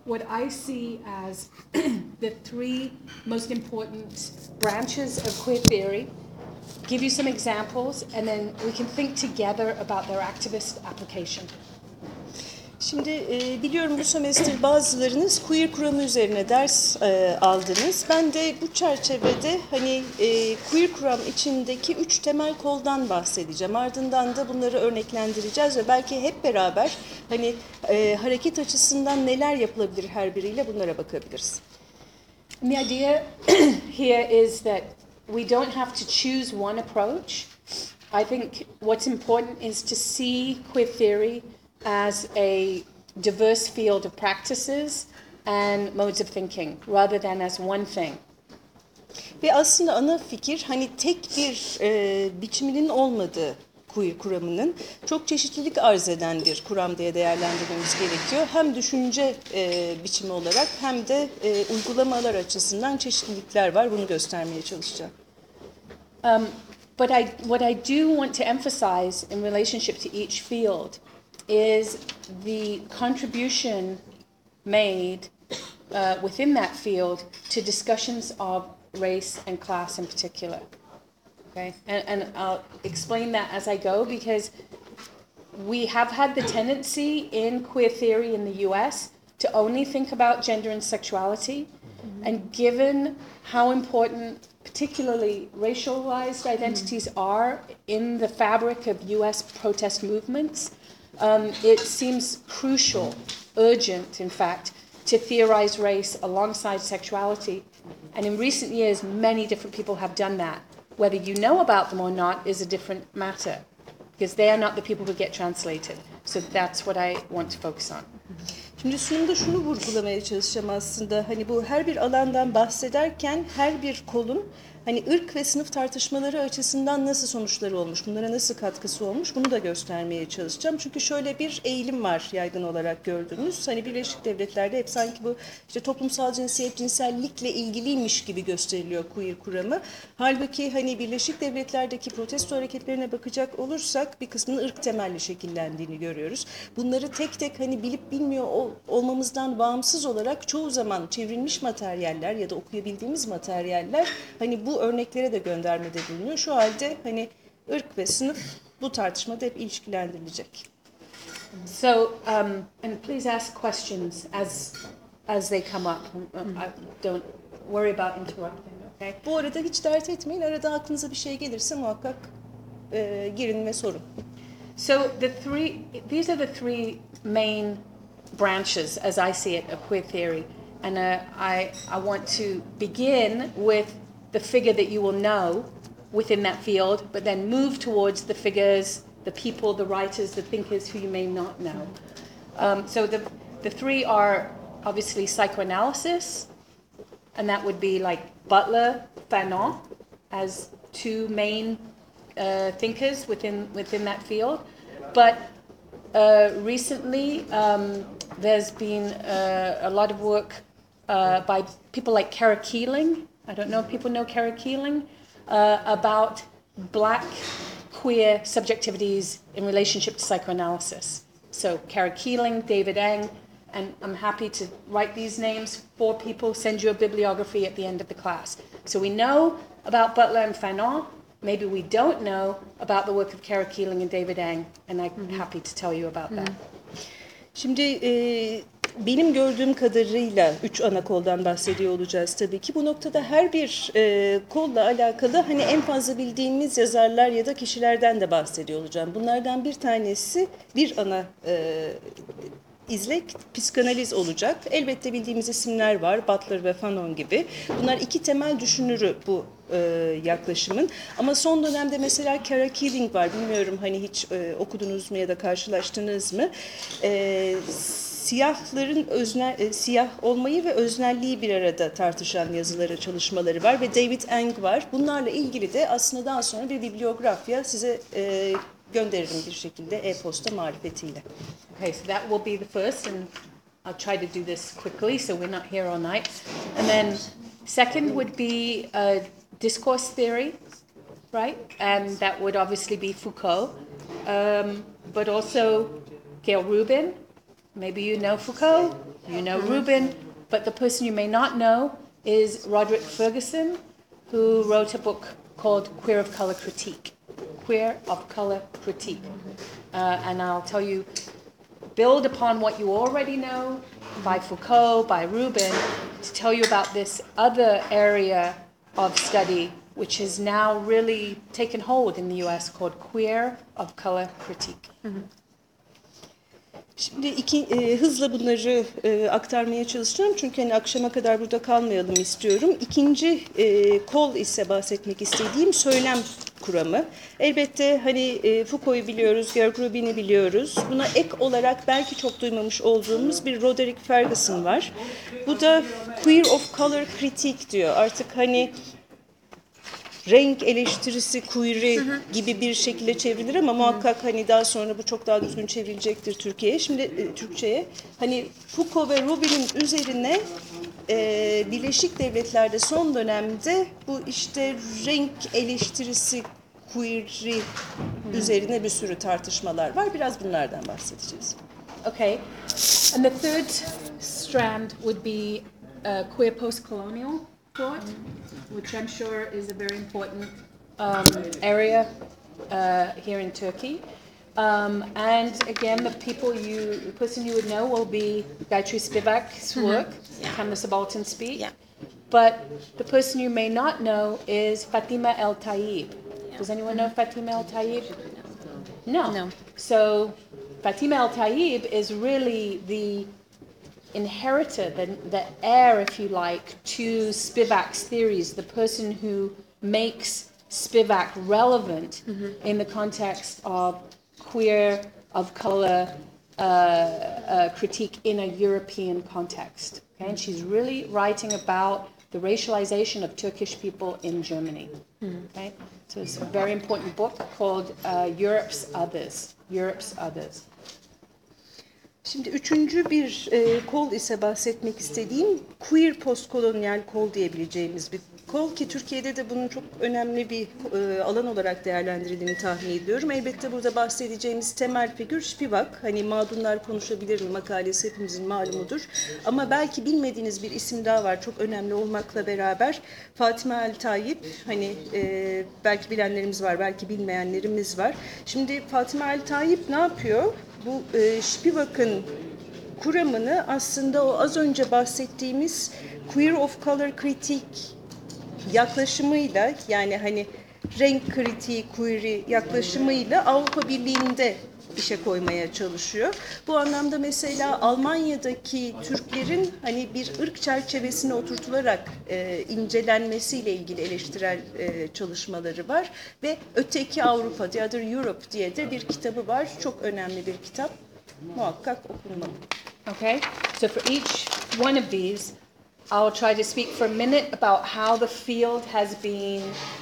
what I see as the three most important branches of queer theory, give you some examples, and then we can think together about their activist application. Şimdi biliyorum bu semestr bazılarınız queer kuramı üzerine ders aldınız. Ben de bu çerçevede hani queer kuram içindeki 3 temel koldan bahsedeceğim. Ardından da bunları örneklendireceğiz ve belki hep beraber hani hareket açısından neler yapılabilir her biriyle bunlara bakabiliriz. And the idea here is that we don't have to choose one approach. I think what's important is to see queer theory as a diverse field of practices and modes of thinking, rather than as one thing. Ve aslında ana fikir hani tek bir biçiminin olmadığı queer kuramının çok çeşitlilik arz eden bir kuram diye değerlendirmemiz gerekiyor. Hem düşünce biçimi olarak hem de uygulamalar açısından çeşitlilikler var. Bunu göstermeye çalışacağım. But what I do want to emphasize in relationship to each field is the contribution made within that field to discussions of race and class in particular. Okay, and I'll explain that as I go, because we have had the tendency in queer theory in the US to only think about gender and sexuality, and given how important particularly racialized identities are in the fabric of US protest movements, it seems crucial, urgent in fact, to theorize race alongside sexuality. And in recent years, many different people have done that. Whether you know about them or not is a different matter, because they are not the people who get translated. So that's what I want to focus on. Şimdi sunumda şunu vurgulamaya çalışacağım aslında. Hani bu her bir alandan bahsederken her bir kolun hani ırk ve sınıf tartışmaları açısından nasıl sonuçları olmuş, bunlara nasıl katkısı olmuş bunu da göstermeye çalışacağım. Çünkü şöyle bir eğilim var yaygın olarak gördüğümüz. Hani Birleşik Devletler'de hep sanki bu işte toplumsal cinsiyet, cinsellikle ilgiliymiş gibi gösteriliyor queer kuramı. Halbuki hani Birleşik Devletler'deki protesto hareketlerine bakacak olursak bir kısmının ırk temelli şekillendiğini görüyoruz. Bunları tek tek hani bilip bilmiyor olmamızdan bağımsız olarak çoğu zaman çevrilmiş materyaller ya da okuyabildiğimiz materyaller hani bu örneklere de göndermede bulunuyor. Şu halde hani ırk ve sınıf bu tartışmada hep ilişkilendirilecek. So, and please ask questions as they come up. Don't worry about interrupting, okay? Bu arada hiç dert etmeyin. Arada aklınıza bir şey gelirse muhakkak girin ve sorun. So these are the three main branches, as I see it, of queer theory. And I want to begin with the figure that you will know within that field, but then move towards the figures, the people, the writers, the thinkers who you may not know. So the three are obviously psychoanalysis, and that would be like Butler, Fanon, as two main thinkers within that field. But recently, there's been a lot of work by people like Kara Keeling. I don't know if people know Kara Keeling, about Black queer subjectivities in relationship to psychoanalysis. So Kara Keeling, David Eng, and I'm happy to write these names for people, send you a bibliography at the end of the class. So we know about Butler and Fanon. Maybe we don't know about the work of Kara Keeling and David Eng, and I'm happy to tell you about that. Şimdi benim gördüğüm kadarıyla 3 ana koldan bahsediyor olacağız tabii ki. Bu noktada her bir kolla alakalı hani en fazla bildiğimiz yazarlar ya da kişilerden de bahsediyor olacağım. Bunlardan bir tanesi bir ana izlek psikanaliz olacak. Elbette bildiğimiz isimler var, Butler ve Fanon gibi. Bunlar iki temel düşünürü bu yaklaşımın. Ama son dönemde mesela Kara Keeling var. Bilmiyorum hani hiç okudunuz mu ya da karşılaştınız mı? Siyahların siyah olmayı ve öznelliği bir arada tartışan yazıları, çalışmaları var ve David Eng var. Bunlarla ilgili de aslında daha sonra bir bibliografya size gönderirim bir şekilde e-posta marifetiyle. Okay, so that will be the first, and I'll try to do this quickly so we're not here all night. And then second would be discourse theory, right? And that would obviously be Foucault, but also Gail Rubin. Maybe you know Foucault. You know Rubin, but the person you may not know is Roderick Ferguson, who wrote a book called Queer of Color Critique. Queer of Color Critique. And I'll tell you, build upon what you already know by Foucault, by Rubin, to tell you about this other area of study which has now really taken hold in the US called Queer of Color Critique. Şimdi hızla bunları aktarmaya çalışacağım çünkü hani akşama kadar burada kalmayalım istiyorum. İkinci kol ise bahsetmek istediğim söylem kuramı. Elbette hani Foucault'u biliyoruz, Georg Rubin'i biliyoruz. Buna ek olarak belki çok duymamış olduğumuz bir Roderick Ferguson var. Bu da Queer of Color Critique diyor. Artık hani renk eleştirisi, queer'i gibi bir şekilde çevrilir ama muhakkak hani daha sonra bu çok daha düzgün çevrilecektir Türkiye'ye. Şimdi Türkçe'ye hani Foucault ve Rubin'in üzerine Birleşik Devletler'de son dönemde bu işte renk eleştirisi, queer'i üzerine bir sürü tartışmalar var. Biraz bunlardan bahsedeceğiz. Okay, and the third strand would be queer post-colonial thought, which I'm sure is a very important area here in Turkey. And again, the person you would know will be Gayatri Spivak's work, Can the Subaltern Speak? Yeah. But the person you may not know is Fatima El Taib. Does anyone know Fatima El Taib? No. So Fatima El Taib is really the inheritor, the heir, if you like, to Spivak's theories, the person who makes Spivak relevant in the context of queer, of color critique in a European context. Okay? And she's really writing about the racialization of Turkish people in Germany. Okay? So it's a very important book called Europe's Others. Europe's Others. Şimdi üçüncü bir kol ise bahsetmek istediğim queer postkolonyal kol diyebileceğimiz bir kol ki Türkiye'de de bunun çok önemli bir alan olarak değerlendirildiğini tahmin ediyorum. Elbette burada bahsedeceğimiz temel figür Spivak. Hani Mağdunlar Konuşabilir mi makalesi hepimizin malumudur. Ama belki bilmediğiniz bir isim daha var çok önemli olmakla beraber. Fatima El Taib. Hani belki bilenlerimiz var, belki bilmeyenlerimiz var. Şimdi Fatima El Taib ne yapıyor? Bu Spivak'ın kuramını aslında o az önce bahsettiğimiz Queer of Color Critique yaklaşımıyla yani hani renk kritiği, queer'i yaklaşımıyla Avrupa Birliği'nde işe koymaya çalışıyor. Bu anlamda mesela Almanya'daki Türklerin hani bir ırk çerçevesine oturtularak incelenmesiyle ilgili eleştirel çalışmaları var ve Öteki Avrupa, The Other Europe diye de bir kitabı var. Çok önemli bir kitap. Muhakkak okunmalı. Okay, so for each one of these, I'll try to speak for a minute about how the field has been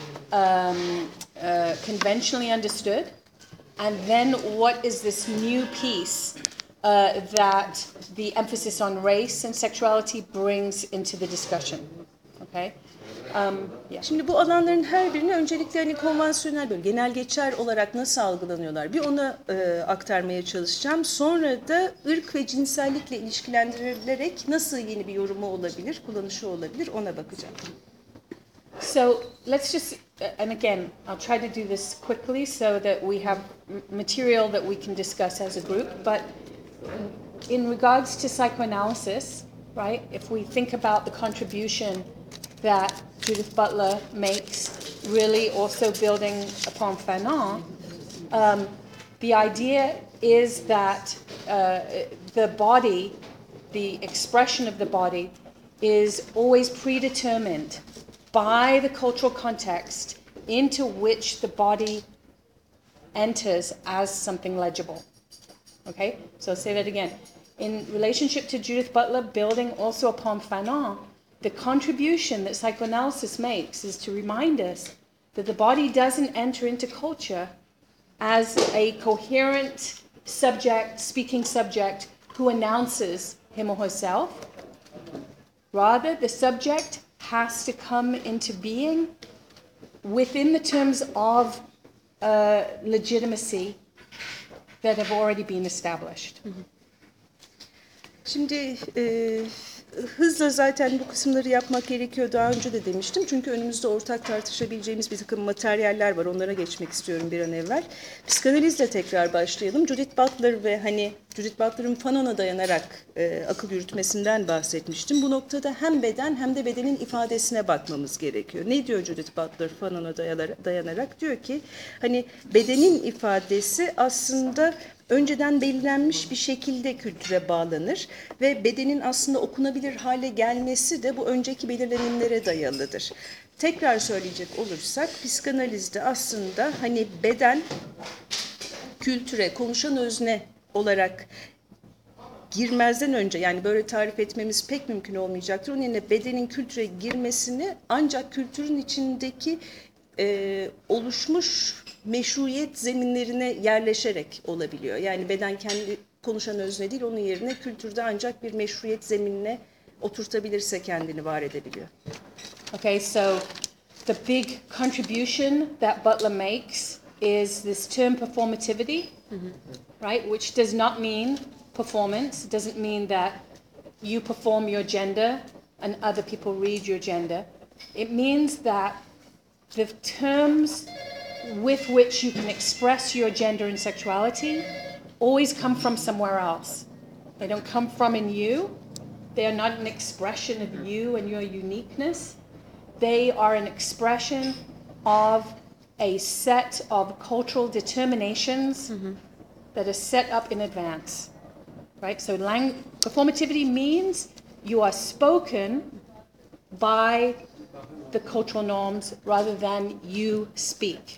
conventionally understood, and then what is this new piece that the emphasis on race and sexuality brings into the discussion. Okay. Yeah. Şimdi bu alanların her birini öncelikle hani konvansiyonel böyle genel geçer olarak nasıl algılanıyorlar bir ona aktarmaya çalışacağım. Sonra da ırk ve cinsellikle ilişkilendirilerek nasıl yeni bir yorumu olabilir, kullanışı olabilir ona bakacağım. So let's just, and again, I'll try to do this quickly so that we have material that we can discuss as a group. But in regards to psychoanalysis, right, if we think about the contribution that Judith Butler makes, really also building upon Fanon, the idea is that the body, the expression of the body, is always predetermined by the cultural context into which the body enters as something legible. Okay, so I'll say that again. In relationship to Judith Butler, building also upon Fanon, the contribution that psychoanalysis makes is to remind us that the body doesn't enter into culture as a coherent subject, speaking subject, who announces him or herself. Rather, the subject has to come into being within the terms of legitimacy that have already been established. Şimdi hızla zaten bu kısımları yapmak gerekiyor. Daha önce de demiştim. Çünkü önümüzde ortak tartışabileceğimiz bir takım materyaller var. Onlara geçmek istiyorum bir an evvel. Psikanalizle tekrar başlayalım. Judith Butler ve Judith Butler'ın Fanon'a dayanarak akıl yürütmesinden bahsetmiştim. Bu noktada hem beden hem de bedenin ifadesine bakmamız gerekiyor. Ne diyor Judith Butler Fanon'a dayanarak? Diyor ki hani bedenin ifadesi aslında önceden belirlenmiş bir şekilde kültüre bağlanır ve bedenin aslında okunabilir hale gelmesi de bu önceki belirlenimlere dayalıdır. Tekrar söyleyecek olursak psikanalizde aslında hani beden kültüre, konuşan özne olarak girmezden önce, yani böyle tarif etmemiz pek mümkün olmayacaktır. Onun yerine bedenin kültüre girmesini ancak kültürün içindeki oluşmuş meşruiyet zeminlerine yerleşerek olabiliyor. Yani beden kendi konuşan özne değil, onun yerine kültürde ancak bir meşruiyet zeminine oturtabilirse kendini var edebiliyor. Okay, so the big contribution that Butler makes is this term performativity, right? Which does not mean performance. It doesn't mean that you perform your gender and other people read your gender. It means that the terms with which you can express your gender and sexuality always come from somewhere else. They don't come from in you. They are not an expression of you and your uniqueness. They are an expression of a set of cultural determinations that are set up in advance. Right? So performativity means you are spoken by the cultural norms rather than you speak.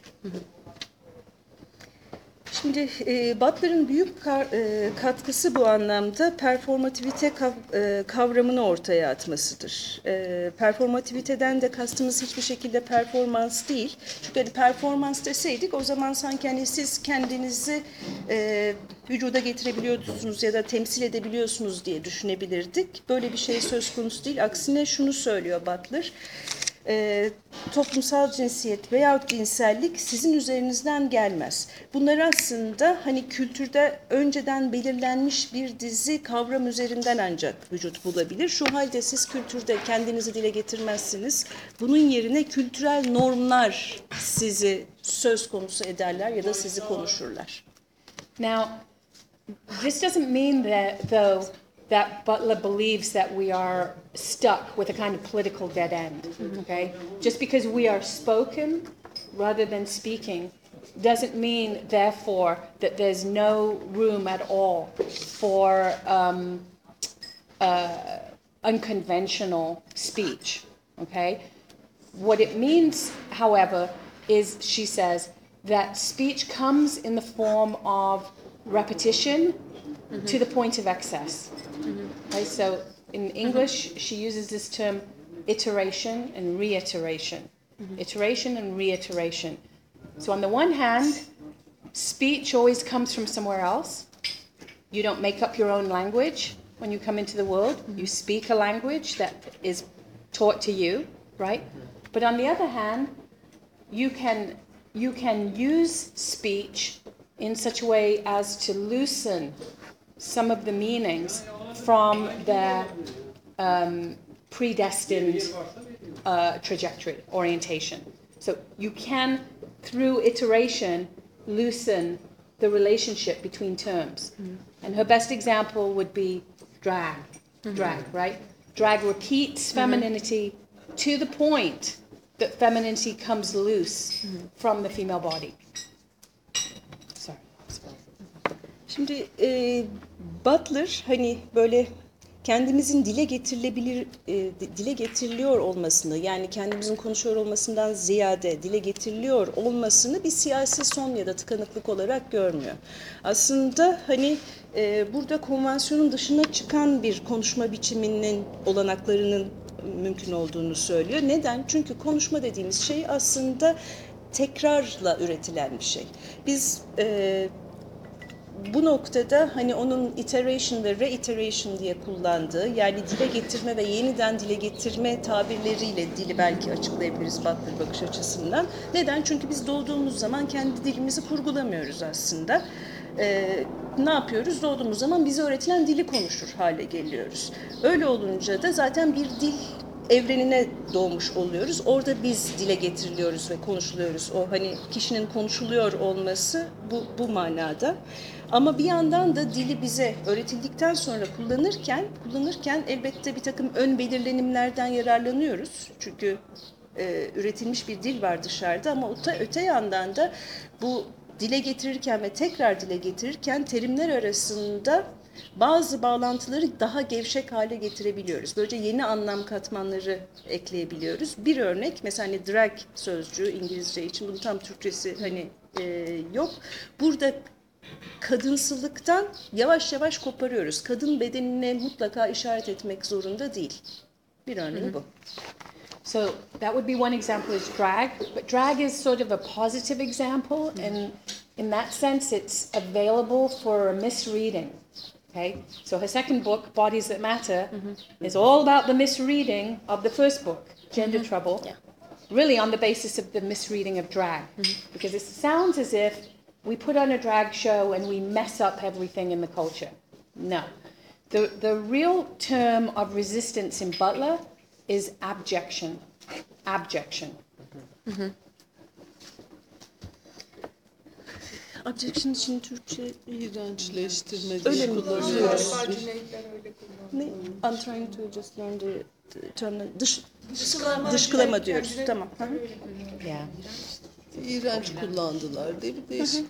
Şimdi Butler'ın büyük katkısı bu anlamda performativite kavramını ortaya atmasıdır. Performativiteden de kastımız hiçbir şekilde performans değil. Çünkü hani performans deseydik o zaman sanki hani siz kendinizi vücuda getirebiliyorsunuz ya da temsil edebiliyorsunuz diye düşünebilirdik. Böyle bir şey söz konusu değil. Aksine şunu söylüyor Butler. Toplumsal cinsiyet veyahut cinsellik sizin üzerinizden gelmez. Bunlar aslında hani kültürde önceden belirlenmiş bir dizi kavram üzerinden ancak vücut bulabilir. Şu halde siz kültürde kendinizi dile getirmezsiniz. Bunun yerine kültürel normlar sizi söz konusu ederler ya da sizi konuşurlar. Now, this doesn't mean that, though, that Butler believes that we are stuck with a kind of political dead end, okay? Just because we are spoken rather than speaking doesn't mean, therefore, that there's no room at all for unconventional speech, okay? What it means, however, is, she says, that speech comes in the form of repetition to the point of excess. Okay, so in English, she uses this term iteration and reiteration. Iteration and reiteration. So on the one hand, speech always comes from somewhere else. You don't make up your own language when you come into the world. You speak a language that is taught to you, right? But on the other hand, you can use speech in such a way as to loosen some of the meanings from their predestined trajectory, orientation. So you can, through iteration, loosen the relationship between terms. And her best example would be drag, right? Drag repeats femininity to the point that femininity comes loose from the female body. Sorry. Şimdi Butler hani böyle kendimizin dile getiriliyor olmasını, yani kendimizin konuşuyor olmasından ziyade dile getiriliyor olmasını bir siyasi son ya da tıkanıklık olarak görmüyor. Aslında hani burada konvansiyonun dışına çıkan bir konuşma biçiminin olanaklarının mümkün olduğunu söylüyor. Neden? Çünkü konuşma dediğimiz şey aslında tekrarla üretilen bir şey. Biz bu noktada hani onun iteration ve reiteration diye kullandığı, yani dile getirme ve yeniden dile getirme tabirleriyle dili belki açıklayabiliriz Butler bakış açısından. Neden? Çünkü biz doğduğumuz zaman kendi dilimizi kurgulamıyoruz aslında. ne yapıyoruz? Doğduğumuz zaman bize öğretilen dili konuşur hale geliyoruz. Öyle olunca da zaten bir dil evrenine doğmuş oluyoruz. Orada biz dile getiriliyoruz ve konuşuluyoruz. O hani kişinin konuşuluyor olması bu manada. Ama bir yandan da dili bize öğretildikten sonra kullanırken elbette bir takım ön belirlenimlerden yararlanıyoruz. Çünkü üretilmiş bir dil var dışarıda ama öte yandan da bu dile getirirken ve tekrar dile getirirken terimler arasında bazı bağlantıları daha gevşek hale getirebiliyoruz. Böylece yeni anlam katmanları ekleyebiliyoruz. Bir örnek mesela hani drag sözcüğü İngilizce için, bunun tam Türkçesi hani yok. Burada kadınsılıktan yavaş yavaş koparıyoruz. Kadın bedenine mutlaka işaret etmek zorunda değil. Bir örneği bu. So that would be one example is drag, but drag is sort of a positive example, and in that sense it's available for a misreading. Okay, so her second book, Bodies That Matter, is all about the misreading of the first book, Gender Trouble, really on the basis of the misreading of drag, because it sounds as if we put on a drag show and we mess up everything in the culture. No. The real term of resistance in Butler is abjection. Abjection. Abjection için Türkçe İğrençleştirme öyle diye mi kullanıyoruz. kullanıyoruz? Ne? I'm trying to just learn the term. Dışkılama diyoruz. Tamam. Hı hı. Yeah. İğrenç kullandılar diye bir değişik.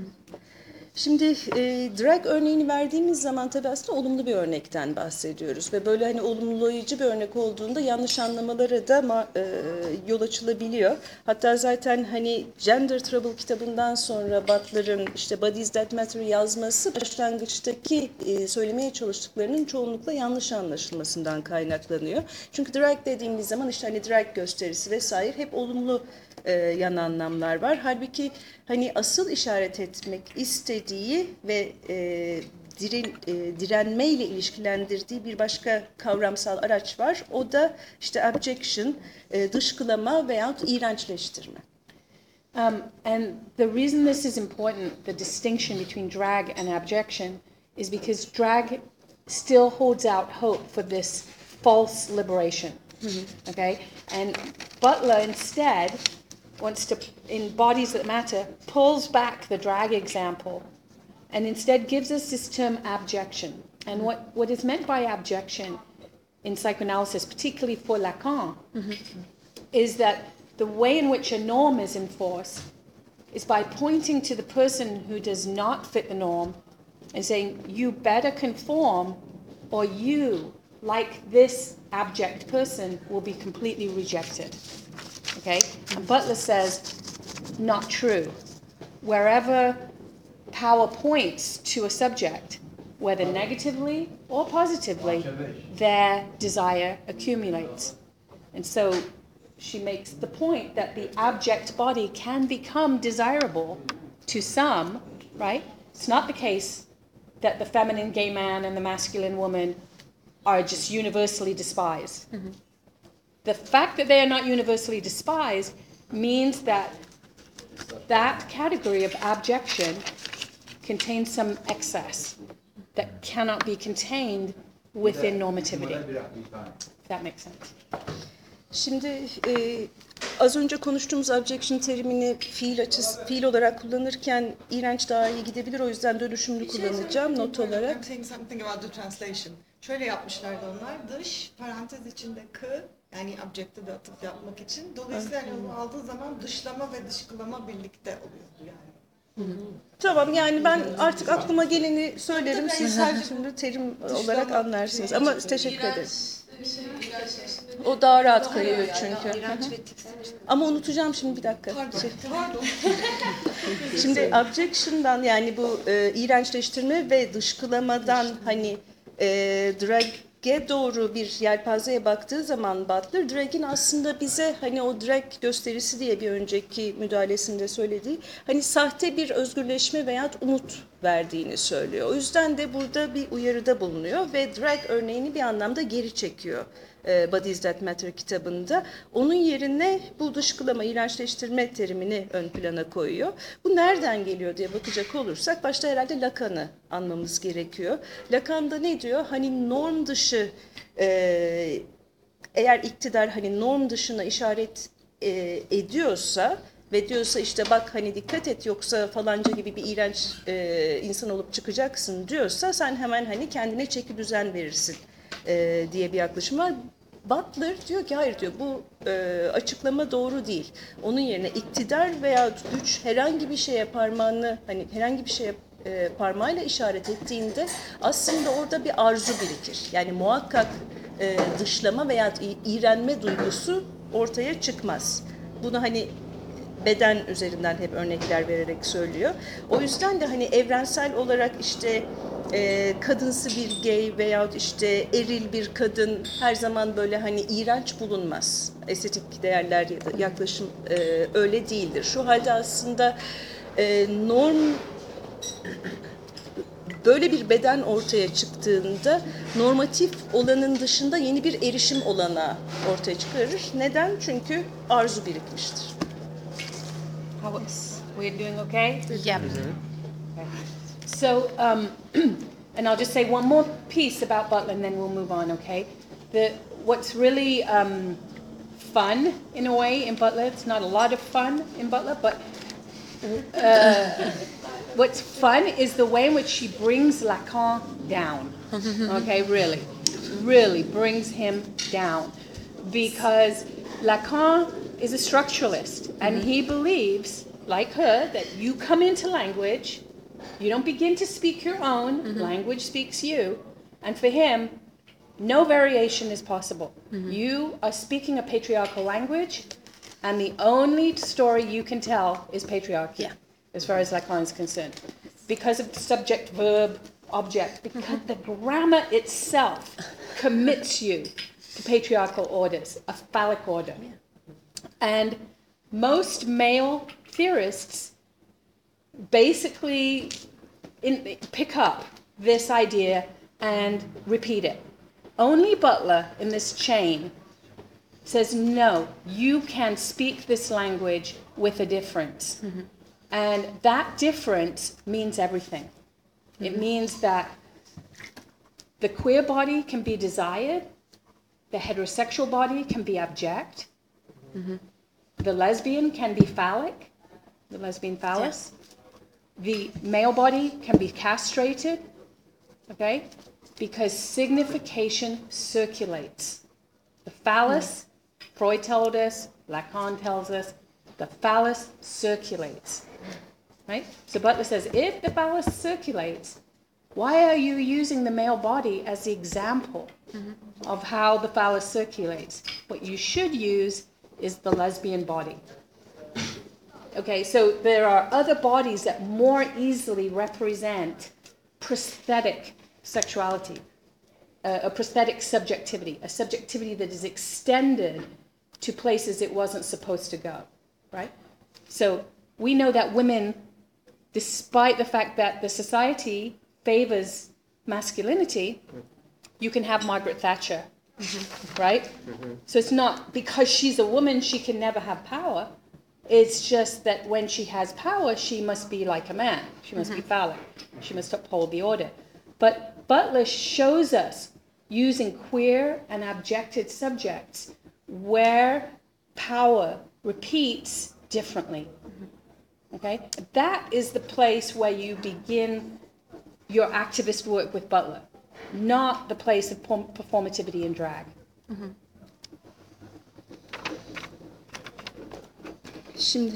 Şimdi drag örneğini verdiğimiz zaman tabii aslında olumlu bir örnekten bahsediyoruz ve böyle hani olumlayıcı bir örnek olduğunda yanlış anlamalara da yol açılabiliyor. Hatta zaten hani Gender Trouble kitabından sonra Butler'ın işte Bodies That Matter yazması başlangıçtaki söylemeye çalıştıklarının çoğunlukla yanlış anlaşılmasından kaynaklanıyor. Çünkü drag dediğimiz zaman işte hani drag gösterisi vesaire hep olumlu yan anlamlar var. Halbuki hani asıl işaret etmek istediği ve direnmeyle ilişkilendirdiği bir başka kavramsal araç var. O da işte abjection, dışkılama veyahut iğrençleştirme. And the reason this is important, the distinction between drag and abjection, is because drag still holds out hope for this false liberation. Okay? And Butler instead wants to, in Bodies That Matter, pulls back the drag example and instead gives us this term abjection. And what is meant by abjection in psychoanalysis, particularly for Lacan, is that the way in which a norm is enforced is by pointing to the person who does not fit the norm and saying, you better conform or you, like this abject person, will be completely rejected. Okay? And Butler says, not true. Wherever power points to a subject, whether negatively or positively, their desire accumulates. And so she makes the point that the abject body can become desirable to some, right? It's not the case that the feminine gay man and the masculine woman are just universally despised. The fact that they are not universally despised means that that category of abjection contains some excess that cannot be contained within normativity. If that makes sense. Şimdi az önce konuştuğumuz abjection terimini fiil olarak kullanırken iğrenç daha iyi gidebilir. O yüzden dönüşümlü kullanacağım not olarak. I'm saying something about the translation. Şöyle yapmışlardı onlar. Dış, parantez içinde k, yani object'e de atıf yapmak için. Dolayısıyla yani onu aldığı zaman dışlama ve dışkılama birlikte oluyordu yani. Tamam, yani ben artık aklıma geleni söylerim. Tabii, Siz sadece şimdi terim dışlama olarak anlarsınız. şey Ama için. teşekkür ederim. O daha rahat kayıyor çünkü. Ama unutacağım şimdi, bir dakika. Pardon. Şimdi objection'dan, yani bu iğrençleştirme ve dışkılamadan hani drag'e doğru bir yelpazeye baktığı zaman Butler, drag'in aslında bize hani o drag gösterisi diye bir önceki müdahalesinde söylediği hani sahte bir özgürleşme veya umut verdiğini söylüyor. O yüzden de burada bir uyarıda bulunuyor ve drag örneğini bir anlamda geri çekiyor. Bodies That Matter kitabında. Onun yerine bu dışkılama, iğrençleştirme terimini ön plana koyuyor. Bu nereden geliyor diye bakacak olursak başta herhalde Lacan'ı anmamız gerekiyor. Lacan da ne diyor? Hani norm dışı eğer iktidar hani norm dışına işaret ediyorsa ve diyorsa işte bak hani dikkat et yoksa falanca gibi bir iğrenç insan olup çıkacaksın diyorsa sen hemen hani kendine çeki düzen verirsin diye bir yaklaşım var. Butler diyor ki hayır diyor bu açıklama doğru değil. Onun yerine iktidar veya güç herhangi bir şeye parmağını hani herhangi bir şeye parmağıyla işaret ettiğinde aslında orada bir arzu birikir. Yani muhakkak dışlama veya iğrenme duygusu ortaya çıkmaz. Bunu hani beden üzerinden hep örnekler vererek söylüyor. O yüzden de hani evrensel olarak işte kadınsı bir gay veyahut işte eril bir kadın her zaman böyle hani iğrenç bulunmaz. Estetik değerler ya da yaklaşım öyle değildir. Şu halde aslında norm böyle bir beden ortaya çıktığında normatif olanın dışında yeni bir erişim olanağı ortaya çıkarır. Neden? Çünkü arzu birikmiştir. We're doing okay? Yep. So, and I'll just say one more piece about Butler, and then we'll move on. Okay, what's really fun in a way in Butler. It's not a lot of fun in Butler, but what's fun is the way in which she brings Lacan down. Okay, really brings him down, because Lacan is a structuralist, and he believes, like her, that you come into language, you don't begin to speak your own, language speaks you, and for him, no variation is possible. You are speaking a patriarchal language, and the only story you can tell is patriarchy, as far as Lacan is concerned. Because of subject, verb, object, because the grammar itself commits you to patriarchal orders, a phallic order. And most male theorists basically pick up this idea and repeat it. Only Butler in this chain says, no, you can speak this language with a difference. And that difference means everything. It means that the queer body can be desired, the heterosexual body can be abject, the lesbian can be phallic, the lesbian phallus. The male body can be castrated, okay? Because signification circulates. The phallus, Freud told us, Lacan tells us, the phallus circulates, right? So Butler says, if the phallus circulates, why are you using the male body as the example of how the phallus circulates? What you should use is the lesbian body. Okay, so there are other bodies that more easily represent prosthetic sexuality, a prosthetic subjectivity, a subjectivity that is extended to places it wasn't supposed to go, right? So we know that women, despite the fact that the society favors masculinity, you can have Margaret Thatcher, right? So it's not because she's a woman she can never have power. It's just that when she has power, she must be like a man. She must be phallic. She must uphold the order. But Butler shows us using queer and abjected subjects where power repeats differently. Okay? That is the place where you begin your activist work with Butler, not the place of performativity and drag. Şimdi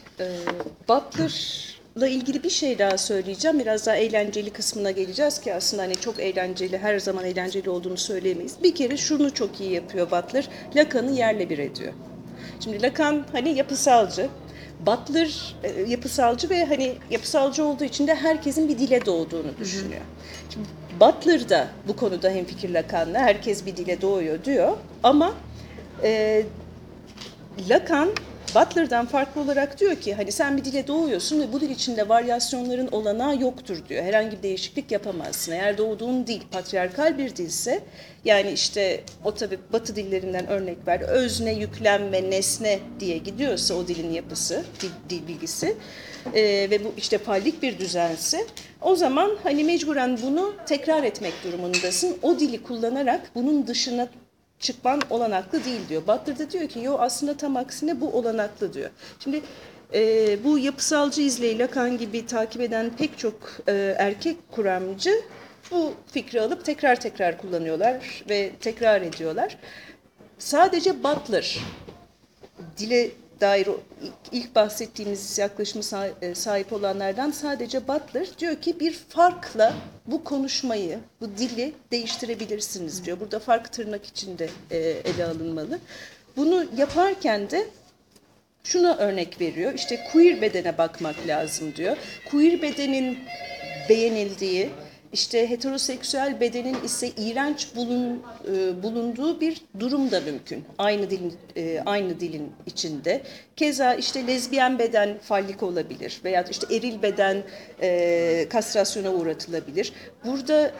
Butler'la ilgili bir şey daha söyleyeceğim. Biraz daha eğlenceli kısmına geleceğiz ki aslında hani çok eğlenceli, her zaman eğlenceli olduğunu söyleyemeyiz. Bir kere şunu çok iyi yapıyor Butler, Lacan'ı yerle bir ediyor. Şimdi Lacan hani yapısalcı, Butler yapısalcı ve hani yapısalcı olduğu için de herkesin bir dile doğduğunu düşünüyor. Şimdi Butler da bu konuda hemfikir Lacan'la, herkes bir dile doğuyor diyor ama Lacan Butler'dan farklı olarak diyor ki hani sen bir dile doğuyorsun ve bu dil içinde varyasyonların olanağı yoktur diyor. Herhangi bir değişiklik yapamazsın. Eğer doğduğun dil patriarkal bir dilse, yani işte o tabii Batı dillerinden örnek ver. Özne, yüklem ve nesne diye gidiyorsa o dilin yapısı, dil bilgisi ve bu işte fallik bir düzense, o zaman hani mecburen bunu tekrar etmek durumundasın. O dili kullanarak bunun dışına çıkman olanaklı değil diyor. Butler da diyor ki yo, aslında tam aksine bu olanaklı diyor. Şimdi bu yapısalcı izleyi Lacan gibi takip eden pek çok erkek kuramcı bu fikri alıp tekrar tekrar kullanıyorlar ve tekrar ediyorlar. Sadece Butler dile dair ilk bahsettiğimiz yaklaşımı sahip olanlardan sadece Butler diyor ki bir farkla bu konuşmayı, bu dili değiştirebilirsiniz diyor. Burada fark tırnak içinde ele alınmalı. Bunu yaparken de şuna örnek veriyor. İşte queer bedene bakmak lazım diyor. Queer bedenin beğenildiği, işte heteroseksüel bedenin ise iğrenç bulunduğu bir durum da mümkün. Aynı dilin içinde. Keza işte lezbiyen beden fallik olabilir veya işte eril beden kastrasyona uğratılabilir. Burada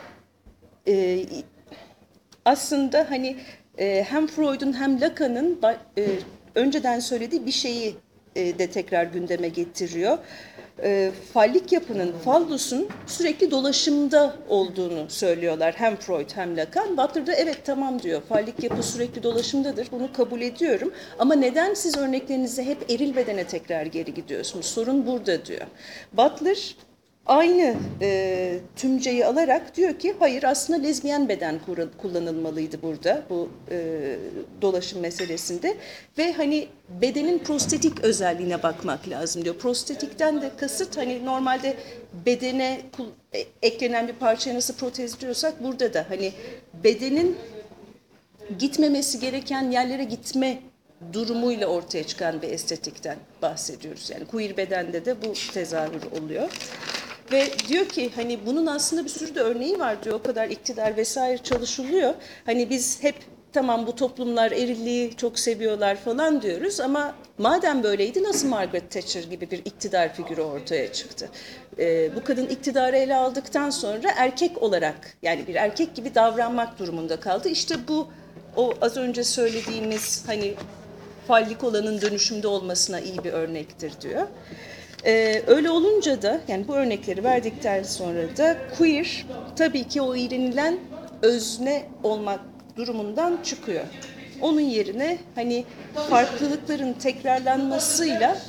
aslında hani hem Freud'un hem Lacan'ın önceden söylediği bir şeyi de tekrar gündeme getiriyor. Fallik yapının, fallusun sürekli dolaşımda olduğunu söylüyorlar hem Freud hem Lacan. Butler da evet tamam diyor, fallik yapı sürekli dolaşımdadır, bunu kabul ediyorum. Ama neden siz örneklerinize hep eril bedene tekrar geri gidiyorsunuz? Sorun burada diyor. Butler aynı tümceyi alarak diyor ki hayır, aslında lezbiyen beden kullanılmalıydı burada bu dolaşım meselesinde ve hani bedenin prostetik özelliğine bakmak lazım diyor. Prostetikten de kasıt hani normalde bedene eklenen bir parçaya nasıl protezliyorsak burada da hani bedenin gitmemesi gereken yerlere gitme durumuyla ortaya çıkan bir estetikten bahsediyoruz. Yani queer bedende de bu tezahür oluyor. Ve diyor ki hani bunun aslında bir sürü de örneği var diyor. O kadar iktidar vesaire çalışılıyor. Hani biz hep tamam bu toplumlar erilliği çok seviyorlar falan diyoruz ama madem böyleydi nasıl Margaret Thatcher gibi bir iktidar figürü ortaya çıktı? Bu kadın iktidarı ele aldıktan sonra erkek olarak, yani bir erkek gibi davranmak durumunda kaldı. İşte bu o az önce söylediğimiz hani fallik olanın dönüşümde olmasına iyi bir örnektir diyor. Öyle olunca da yani bu örnekleri verdikten sonra da queer tabii ki o iğrenilen özne olmak durumundan çıkıyor. Onun yerine hani farklılıkların tekrarlanmasıyla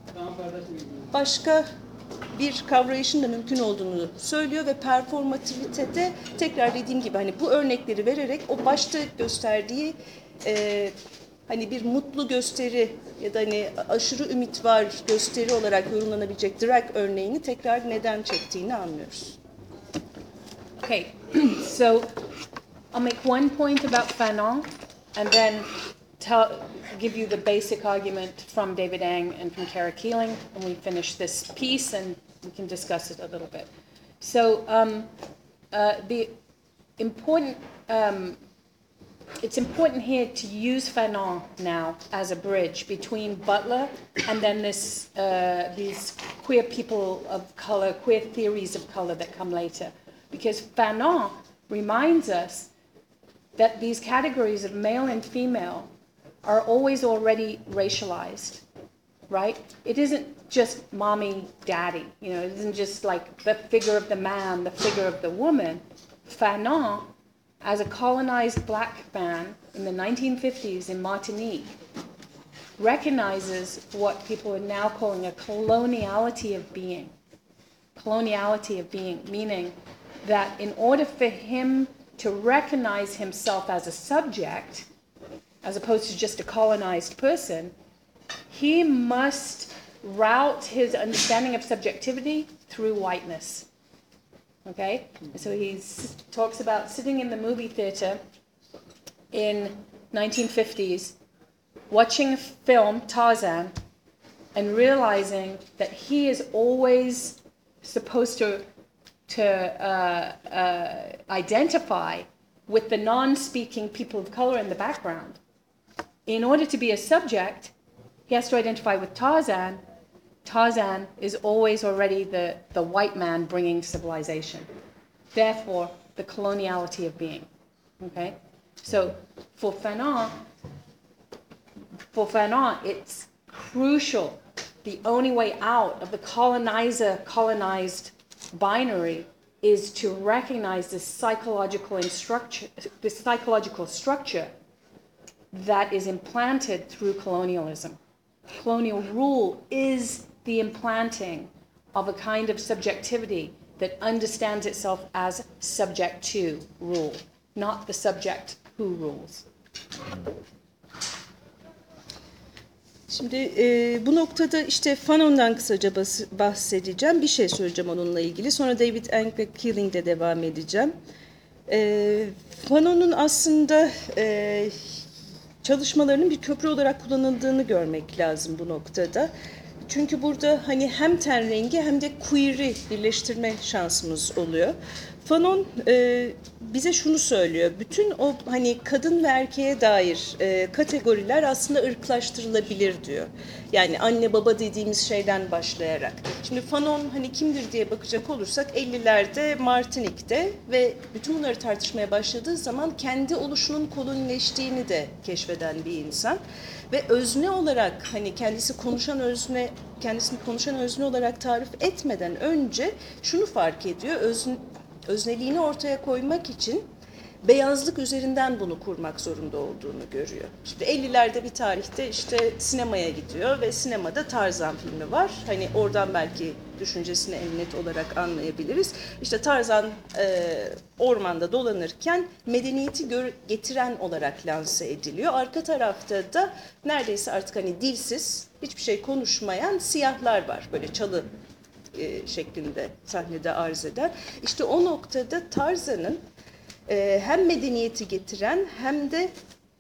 başka bir kavrayışın da mümkün olduğunu söylüyor ve performativitede tekrar dediğim gibi hani bu örnekleri vererek o başta gösterdiği hani bir mutlu gösteri ya da hani aşırı ümit var gösteri olarak yorumlanabilecek drag örneğini tekrar neden çektiğini anlıyoruz. Okay, so I'll make one point about Fanon and then give you the basic argument from David Eng and from Kara Keeling, and we finish this piece and we can discuss it a little bit. So the important it's important here to use Fanon now as a bridge between Butler and then these queer people of color, queer theories of color that come later. Because Fanon reminds us that these categories of male and female are always already racialized, right? It isn't just mommy, daddy, you know, it isn't just like the figure of the man, the figure of the woman. Fanon, as a colonized black man in the 1950s in Martinique, recognizes what people are now calling a coloniality of being. Coloniality of being, meaning that in order for him to recognize himself as a subject, as opposed to just a colonized person, he must route his understanding of subjectivity through whiteness. Okay? So he talks about sitting in the movie theater in 1950s, watching a film, Tarzan, and realizing that he is always supposed to identify with the non-speaking people of color in the background. In order to be a subject, he has to identify with Tarzan. Tarzan is always already the white man bringing civilization. Therefore, the coloniality of being. Okay? So for Fanon, it's crucial. The only way out of the colonizer-colonized binary is to recognize this psychological structure that is implanted through colonialism. Colonial rule is the implanting of a kind of subjectivity that understands itself as subject to rule, not the subject who rules. Şimdi bu noktada işte Fanon'dan kısaca bahsedeceğim. Bir şey söyleyeceğim onunla ilgili. Sonra David Eng ve Keeling'de devam edeceğim. Fanon'un aslında çalışmalarının bir köprü olarak kullanıldığını görmek lazım bu noktada. Çünkü burada hani hem ten rengi hem de queer'i birleştirme şansımız oluyor. Fanon bize şunu söylüyor. Bütün o hani kadın ve erkeğe dair kategoriler aslında ırklaştırılabilir diyor. Yani anne baba dediğimiz şeyden başlayarak. Şimdi Fanon hani kimdir diye bakacak olursak 50'lerde Martinique'de ve bütün bunları tartışmaya başladığı zaman kendi oluşunun kolonileştiğini de keşfeden bir insan. Ve özne olarak hani kendisini konuşan özne olarak tarif etmeden önce şunu fark ediyor. Özneliğini ortaya koymak için beyazlık üzerinden bunu kurmak zorunda olduğunu görüyor. İşte 50'lerde bir tarihte işte sinemaya gidiyor ve sinemada Tarzan filmi var. Hani oradan belki düşüncesini en net olarak anlayabiliriz. İşte Tarzan ormanda dolanırken medeniyeti getiren olarak lanse ediliyor. Arka tarafta da neredeyse artık hani dilsiz, hiçbir şey konuşmayan siyahlar var. Böyle çalı şeklinde sahnede arz eder. İşte o noktada Tarzan'ın hem medeniyeti getiren hem de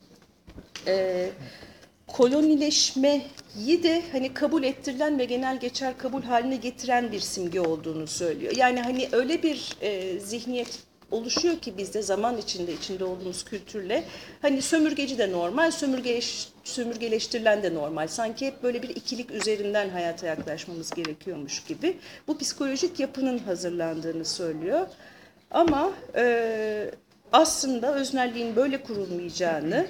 kolonileşmeyi de hani kabul ettirilen ve genel geçer kabul haline getiren bir simge olduğunu söylüyor. Yani hani öyle bir zihniyet oluşuyor ki bizde zaman içinde olduğumuz kültürle hani sömürgeci de normal, sömürgeleştirilen de normal. Sanki hep böyle bir ikilik üzerinden hayata yaklaşmamız gerekiyormuş gibi. Bu psikolojik yapının hazırlandığını söylüyor. Ama aslında öznelliğin böyle kurulmayacağını,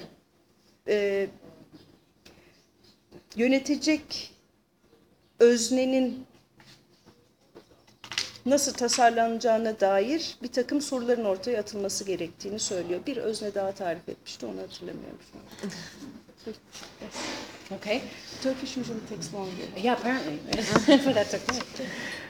yönetecek öznenin nasıl tasarlanacağına dair bir takım soruların ortaya atılması gerektiğini söylüyor. Bir özne daha tarif etmişti, onu hatırlamıyorum. Okay. Turkish usually takes longer. Yeah, apparently. But that's okay.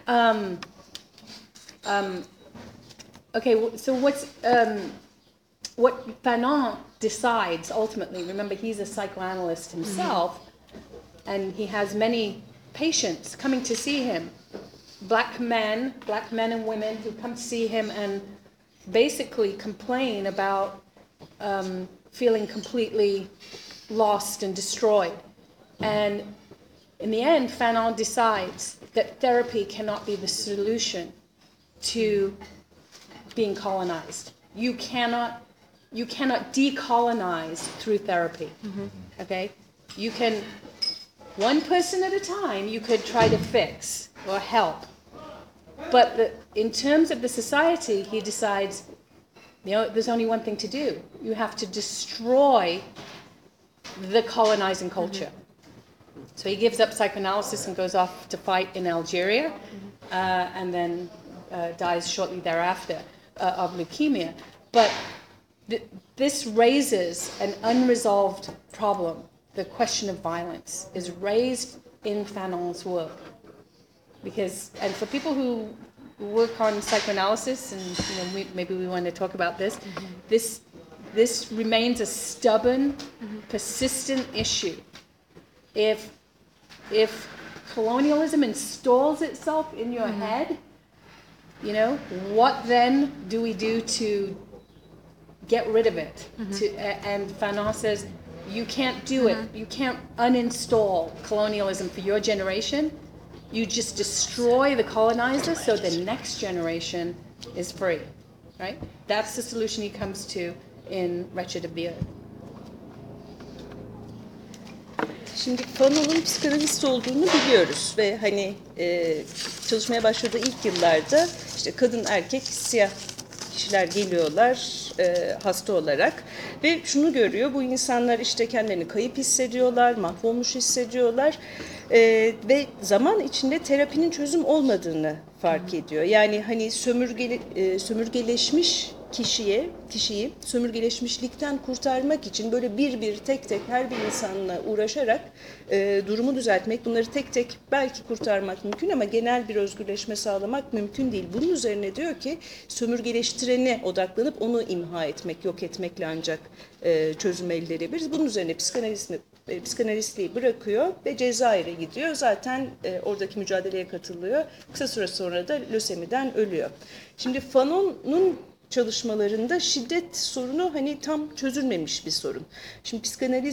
Okay, so what Fanon decides ultimately, remember he's a psychoanalyst himself, and he has many patients coming to see him, black men and women who come to see him and basically complain about feeling completely lost and destroyed. And in the end, Fanon decides that therapy cannot be the solution to being colonized. You cannot decolonize through therapy. Okay? You can, one person at a time, you could try to fix or help. But in terms of the society, he decides, there's only one thing to do. You have to destroy the colonizing culture. So he gives up psychoanalysis and goes off to fight in Algeria, and then dies shortly thereafter of leukemia. But this raises an unresolved problem. The question of violence is raised in Fanon's work. And for people who work on psychoanalysis, and maybe we want to talk about this, this remains a stubborn, persistent issue. If colonialism installs itself in your head, what then do we do to get rid of it? And Fanon says, you can't do it. You can't uninstall colonialism for your generation. You just destroy the colonizer so the next generation is free, right? That's the solution he comes to in Wretched of the Earth. Şimdi Fanon'un psikanalist olduğunu biliyoruz ve hani çalışmaya başladığı ilk yıllarda işte kadın erkek siyah kişiler geliyorlar hasta olarak ve şunu görüyor, bu insanlar işte kendilerini kayıp hissediyorlar, mahvolmuş hissediyorlar ve zaman içinde terapinin çözüm olmadığını fark ediyor. Yani hani sömürgeleşmiş kişiyi sömürgeleşmişlikten kurtarmak için böyle bir tek her bir insanla uğraşarak durumu düzeltmek, bunları tek tek belki kurtarmak mümkün ama genel bir özgürleşme sağlamak mümkün değil. Bunun üzerine diyor ki sömürgeleştirene odaklanıp onu imha etmek, yok etmekle ancak çözüm elde edebiliriz. Bunun üzerine psikanalistliği bırakıyor ve Cezayir'e gidiyor. Zaten oradaki mücadeleye katılıyor. Kısa süre sonra da lösemiden ölüyor. Şimdi Fanon'un çalışmalarında şiddet sorunu hani tam çözülmemiş bir sorun. Şimdi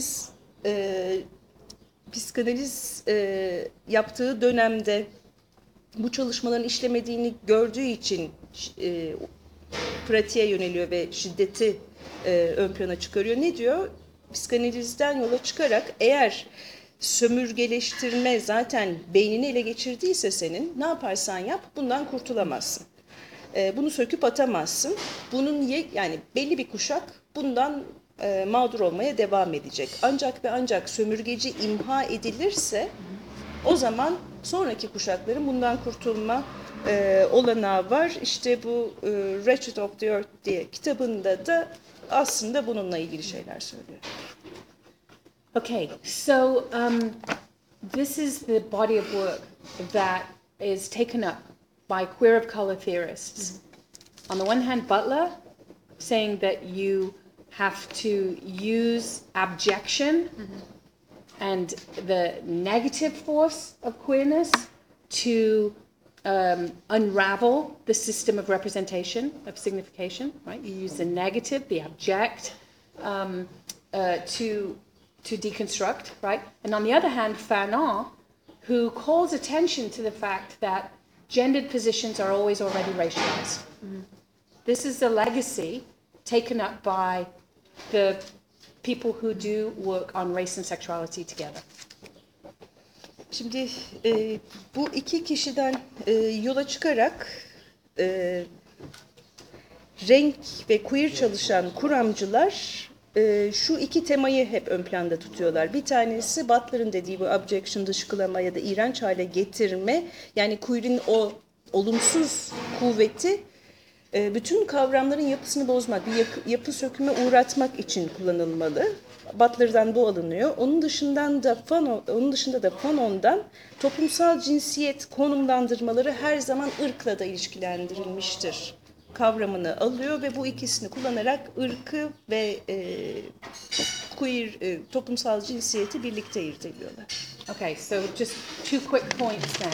psikanaliz yaptığı dönemde bu çalışmaların işlemediğini gördüğü için pratiğe yöneliyor ve şiddeti ön plana çıkarıyor. Ne diyor? Psikanalizden yola çıkarak eğer sömürgeleştirme zaten beynini ele geçirdiyse senin ne yaparsan yap bundan kurtulamazsın. Bunu söküp atamazsın. Yani belli bir kuşak bundan mağdur olmaya devam edecek. Ancak ve ancak sömürgeci imha edilirse o zaman sonraki kuşakların bundan kurtulma olanağı var. İşte bu Wretched of the Earth diye kitabında da aslında bununla ilgili şeyler söylüyor. Okay, so this is the body of work that is taken up by queer of color theorists. On the one hand, Butler saying that you have to use abjection and the negative force of queerness to unravel the system of representation, of signification, right? You use the negative, the abject, to deconstruct, right? And on the other hand, Fanon, who calls attention to the fact that gendered positions are always already racialized. This is a legacy taken up by the people who do work on race and sexuality together. Şimdi bu iki kişiden yola çıkarak renk ve queer çalışan kuramcılar şu iki temayı hep ön planda tutuyorlar. Bir tanesi Butler'ın dediği bu abjection, dışkılama ya da iğrenç hale getirme. Yani queer'in o olumsuz kuvveti bütün kavramların yapısını bozmak, bir yapı söküme uğratmak için kullanılmalı. Butler'dan bu alınıyor. Onun dışında da Fanon'dan toplumsal cinsiyet konumlandırmaları her zaman ırkla da ilişkilendirilmiştir kavramını alıyor ve bu ikisini kullanarak ırkı ve queer toplumsal cinsiyeti birlikte irdeliyorlar. Okay, so just two quick points then.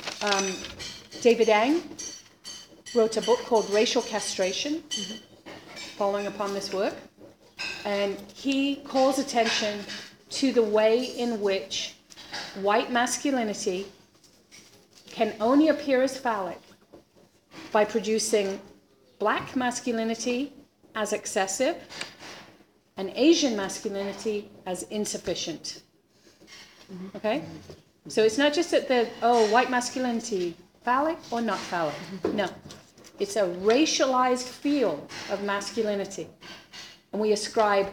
David Eng wrote a book called Racial Castration, following upon this work. And he calls attention to the way in which white masculinity can only appear as phallic by producing black masculinity as excessive and Asian masculinity as insufficient. Okay? So it's not just that white masculinity, phallic or not phallic. No. It's a racialized field of masculinity. And we ascribe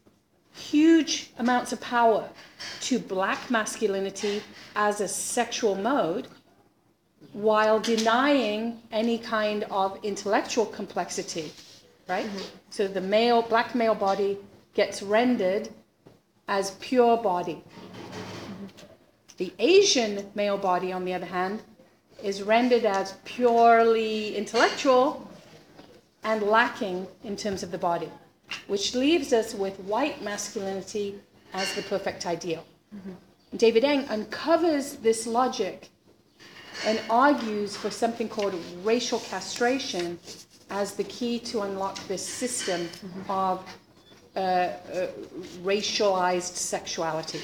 huge amounts of power to black masculinity as a sexual mode while denying any kind of intellectual complexity, right? So the black male body gets rendered as pure body. The Asian male body, on the other hand, is rendered as purely intellectual and lacking in terms of the body, which leaves us with white masculinity as the perfect ideal. David Eng uncovers this logic and argues for something called racial castration as the key to unlock this system of racialized sexuality.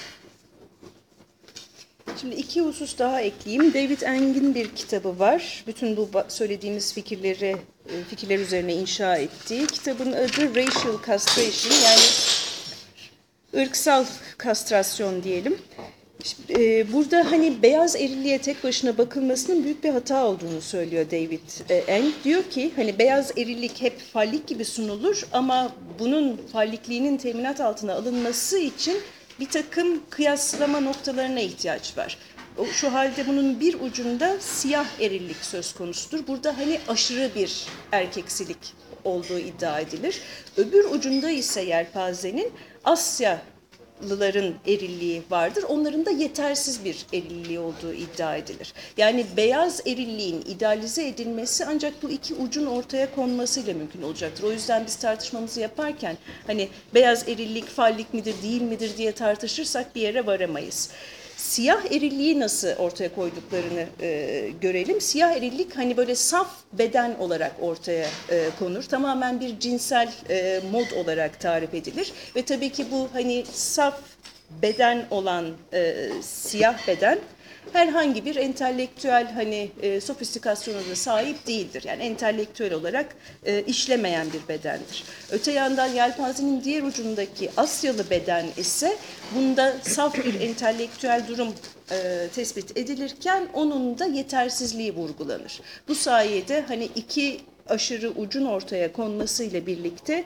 Şimdi iki husus daha ekleyeyim. David Eng'in bir kitabı var. Bütün bu söylediğimiz fikirler üzerine inşa ettiği. Kitabın adı Racial Castration, yani ırksal kastrasyon diyelim. Burada hani beyaz erilliğe tek başına bakılmasının büyük bir hata olduğunu söylüyor David Eng. Diyor ki hani beyaz erillik hep fallik gibi sunulur ama bunun fallikliğinin teminat altına alınması için bir takım kıyaslama noktalarına ihtiyaç var. Şu halde bunun bir ucunda siyah erillik söz konusudur. Burada hani aşırı bir erkeksilik olduğu iddia edilir. Öbür ucunda ise yelpazenin Asyalıların erilliği vardır. Onların da yetersiz bir erilliği olduğu iddia edilir. Yani beyaz erilliğin idealize edilmesi ancak bu iki ucun ortaya konmasıyla mümkün olacaktır. O yüzden biz tartışmamızı yaparken hani beyaz erillik fallik midir değil midir diye tartışırsak bir yere varamayız. Siyah erilliği nasıl ortaya koyduklarını görelim. Siyah erillik hani böyle saf beden olarak ortaya konur. Tamamen bir cinsel mod olarak tarif edilir. Ve tabii ki bu hani saf beden olan siyah beden herhangi bir entelektüel hani sofistikasyona da sahip değildir. Yani entelektüel olarak işlemeyen bir bedendir. Öte yandan yelpazenin diğer ucundaki Asyalı beden ise bunda saf bir entelektüel durum tespit edilirken onun da yetersizliği vurgulanır. Bu sayede hani iki aşırı ucun ortaya konmasıyla birlikte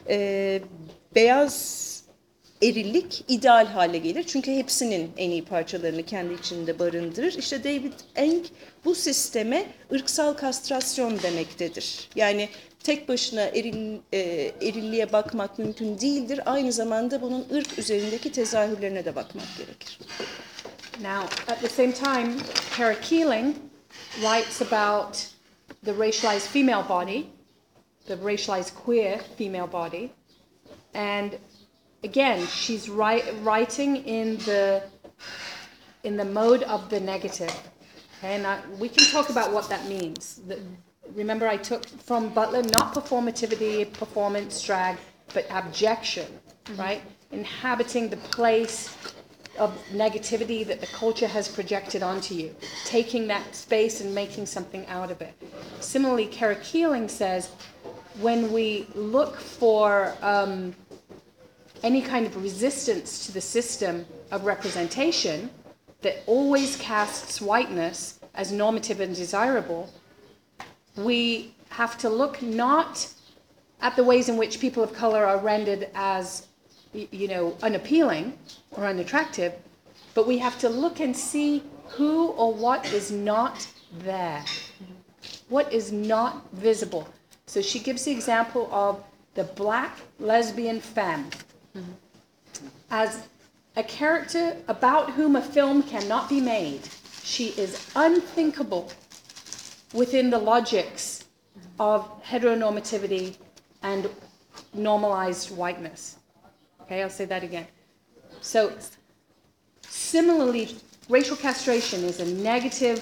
beyaz erillik ideal hale gelir. Çünkü hepsinin en iyi parçalarını kendi içinde barındırır. İşte David Eng bu sisteme ırksal kastrasyon demektedir. Yani tek başına erilliğe bakmak mümkün değildir. Aynı zamanda bunun ırk üzerindeki tezahürlerine de bakmak gerekir. Now, at the same time, Kara Keeling writes about the racialized female body, the racialized queer female body, and again, she's writing in the mode of the negative, and we can talk about what that means. Remember, I took from Butler not performativity, performance, drag, but abjection, right? Inhabiting the place of negativity that the culture has projected onto you, taking that space and making something out of it. Similarly, Kara Keeling says, when we look for any kind of resistance to the system of representation that always casts whiteness as normative and desirable, we have to look not at the ways in which people of color are rendered as, unappealing or unattractive, but we have to look and see who or what is not there, what is not visible. So she gives the example of the black lesbian femme as a character about whom a film cannot be made. She is unthinkable within the logics of heteronormativity and normalized whiteness. Okay, I'll say that again. So, similarly, racial castration is a negative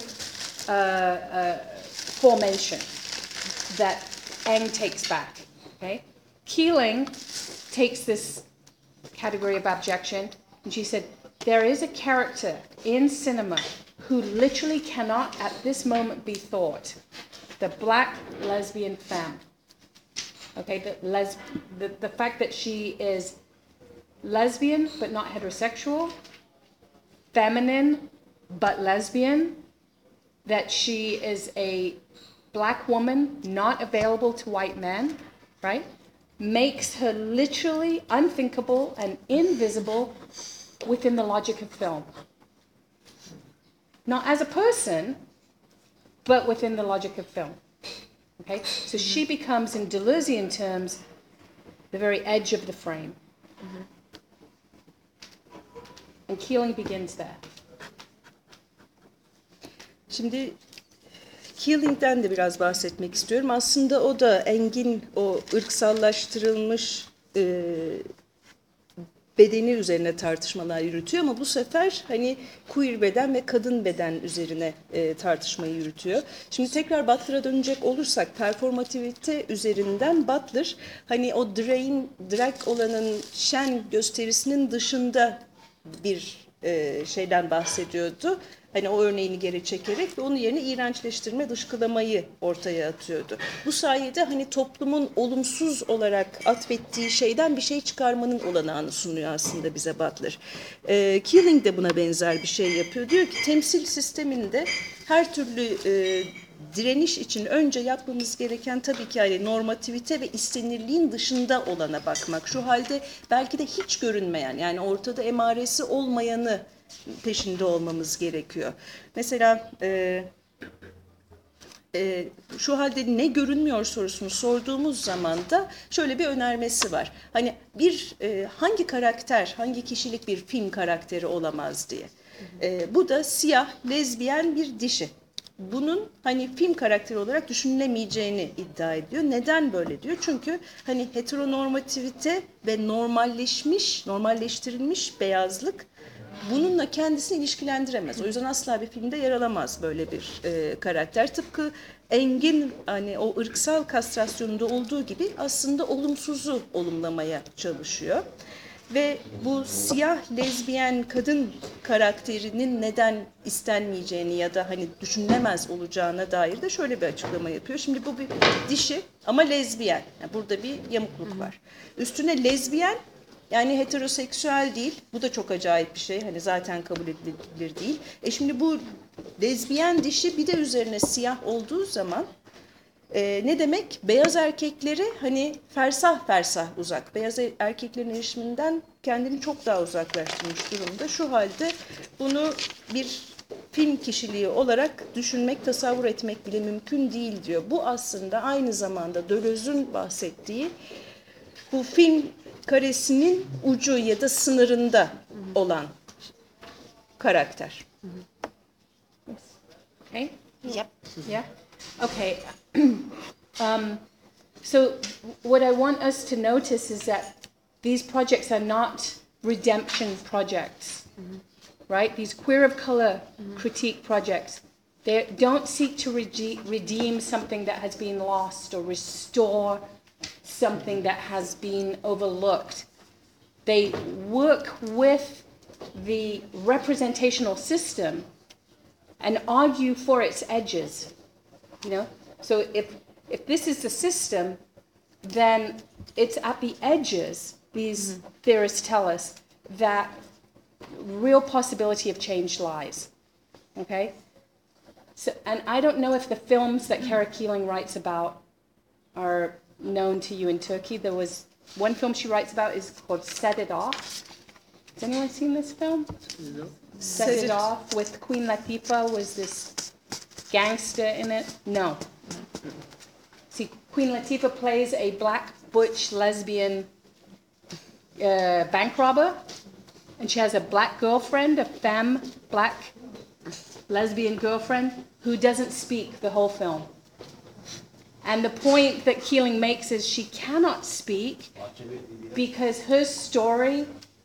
formation that Eng takes back. Okay, Keeling takes this category of abjection, and she said, there is a character in cinema who literally cannot at this moment be thought. The black lesbian femme. Okay, the fact that she is lesbian but not heterosexual, feminine but lesbian, that she is a black woman not available to white men, right? Makes her literally unthinkable and invisible within the logic of film. Not as a person, but within the logic of film. Okay? So she becomes, in Deleuzian terms, the very edge of the frame. And Keeling begins there. Şimdi Keeling'den de biraz bahsetmek istiyorum. Aslında o da Engin o ırksallaştırılmış bedeni üzerine tartışmalar yürütüyor ama bu sefer hani queer beden ve kadın beden üzerine tartışmayı yürütüyor. Şimdi tekrar Butler'a dönecek olursak performativite üzerinden Butler hani o drag olanın şen gösterisinin dışında bir şeyden bahsediyordu. Hani o örneğini geri çekerek ve onun yerine iğrençleştirme, dışkılamayı ortaya atıyordu. Bu sayede hani toplumun olumsuz olarak atfettiği şeyden bir şey çıkarmanın olanağını sunuyor aslında bize Butler. Keeling de buna benzer bir şey yapıyor. Diyor ki temsil sisteminde her türlü direniş için önce yapmamız gereken tabii ki hani normativite ve istenirliğin dışında olana bakmak. Şu halde belki de hiç görünmeyen, yani ortada emaresi olmayanı peşinde olmamız gerekiyor. Mesela şu halde ne görünmüyor sorusunu sorduğumuz zaman da şöyle bir önermesi var. Hani hangi karakter, hangi kişilik bir film karakteri olamaz diye. Bu da siyah, lezbiyen bir dişi. Bunun hani film karakteri olarak düşünülemeyeceğini iddia ediyor. Neden böyle diyor? Çünkü hani heteronormativite ve normalleştirilmiş beyazlık bununla kendisini ilişkilendiremez. O yüzden asla bir filmde yer alamaz böyle bir karakter. Tıpkı Engin hani o ırksal kastrasyonunda olduğu gibi aslında olumsuzu olumlamaya çalışıyor. Ve bu siyah lezbiyen kadın karakterinin neden istenmeyeceğini ya da hani düşünülemez olacağına dair de şöyle bir açıklama yapıyor. Şimdi bu bir dişi ama lezbiyen. Yani burada bir yamukluk var. Üstüne lezbiyen, yani heteroseksüel değil. Bu da çok acayip bir şey. Hani zaten kabul edilebilir değil. Şimdi bu lezbiyen dişi bir de üzerine siyah olduğu zaman ne demek? Beyaz erkekleri hani fersah fersah uzak. Beyaz erkeklerin erişiminden kendini çok daha uzaklaştırmış durumda. Şu halde bunu bir film kişiliği olarak düşünmek, tasavvur etmek bile mümkün değil diyor. Bu aslında aynı zamanda Deleuze'ün bahsettiği bu film karesinin ucu ya da sınırında olan karakter. Okay? Yep. Yeah? Okay. So what I want us to notice is that these projects are not redemption projects, right? These queer of color critique projects, they don't seek to redeem something that has been lost or restore something that has been overlooked. They work with the representational system and argue for its edges, you know? So if this is the system, then it's at the edges, these theorists tell us, that real possibility of change lies, okay? So, and I don't know if the films that Kara Keeling writes about are known to you in Turkey. There was one film she writes about is called Set It Off. Has anyone seen this film? No. Set It Off with Queen Latifah. Was this gangster in it? No. See, Queen Latifah plays a black butch lesbian bank robber, and she has a black girlfriend, a femme black lesbian girlfriend, who doesn't speak the whole film. And the point that Keeling makes is she cannot speak because her story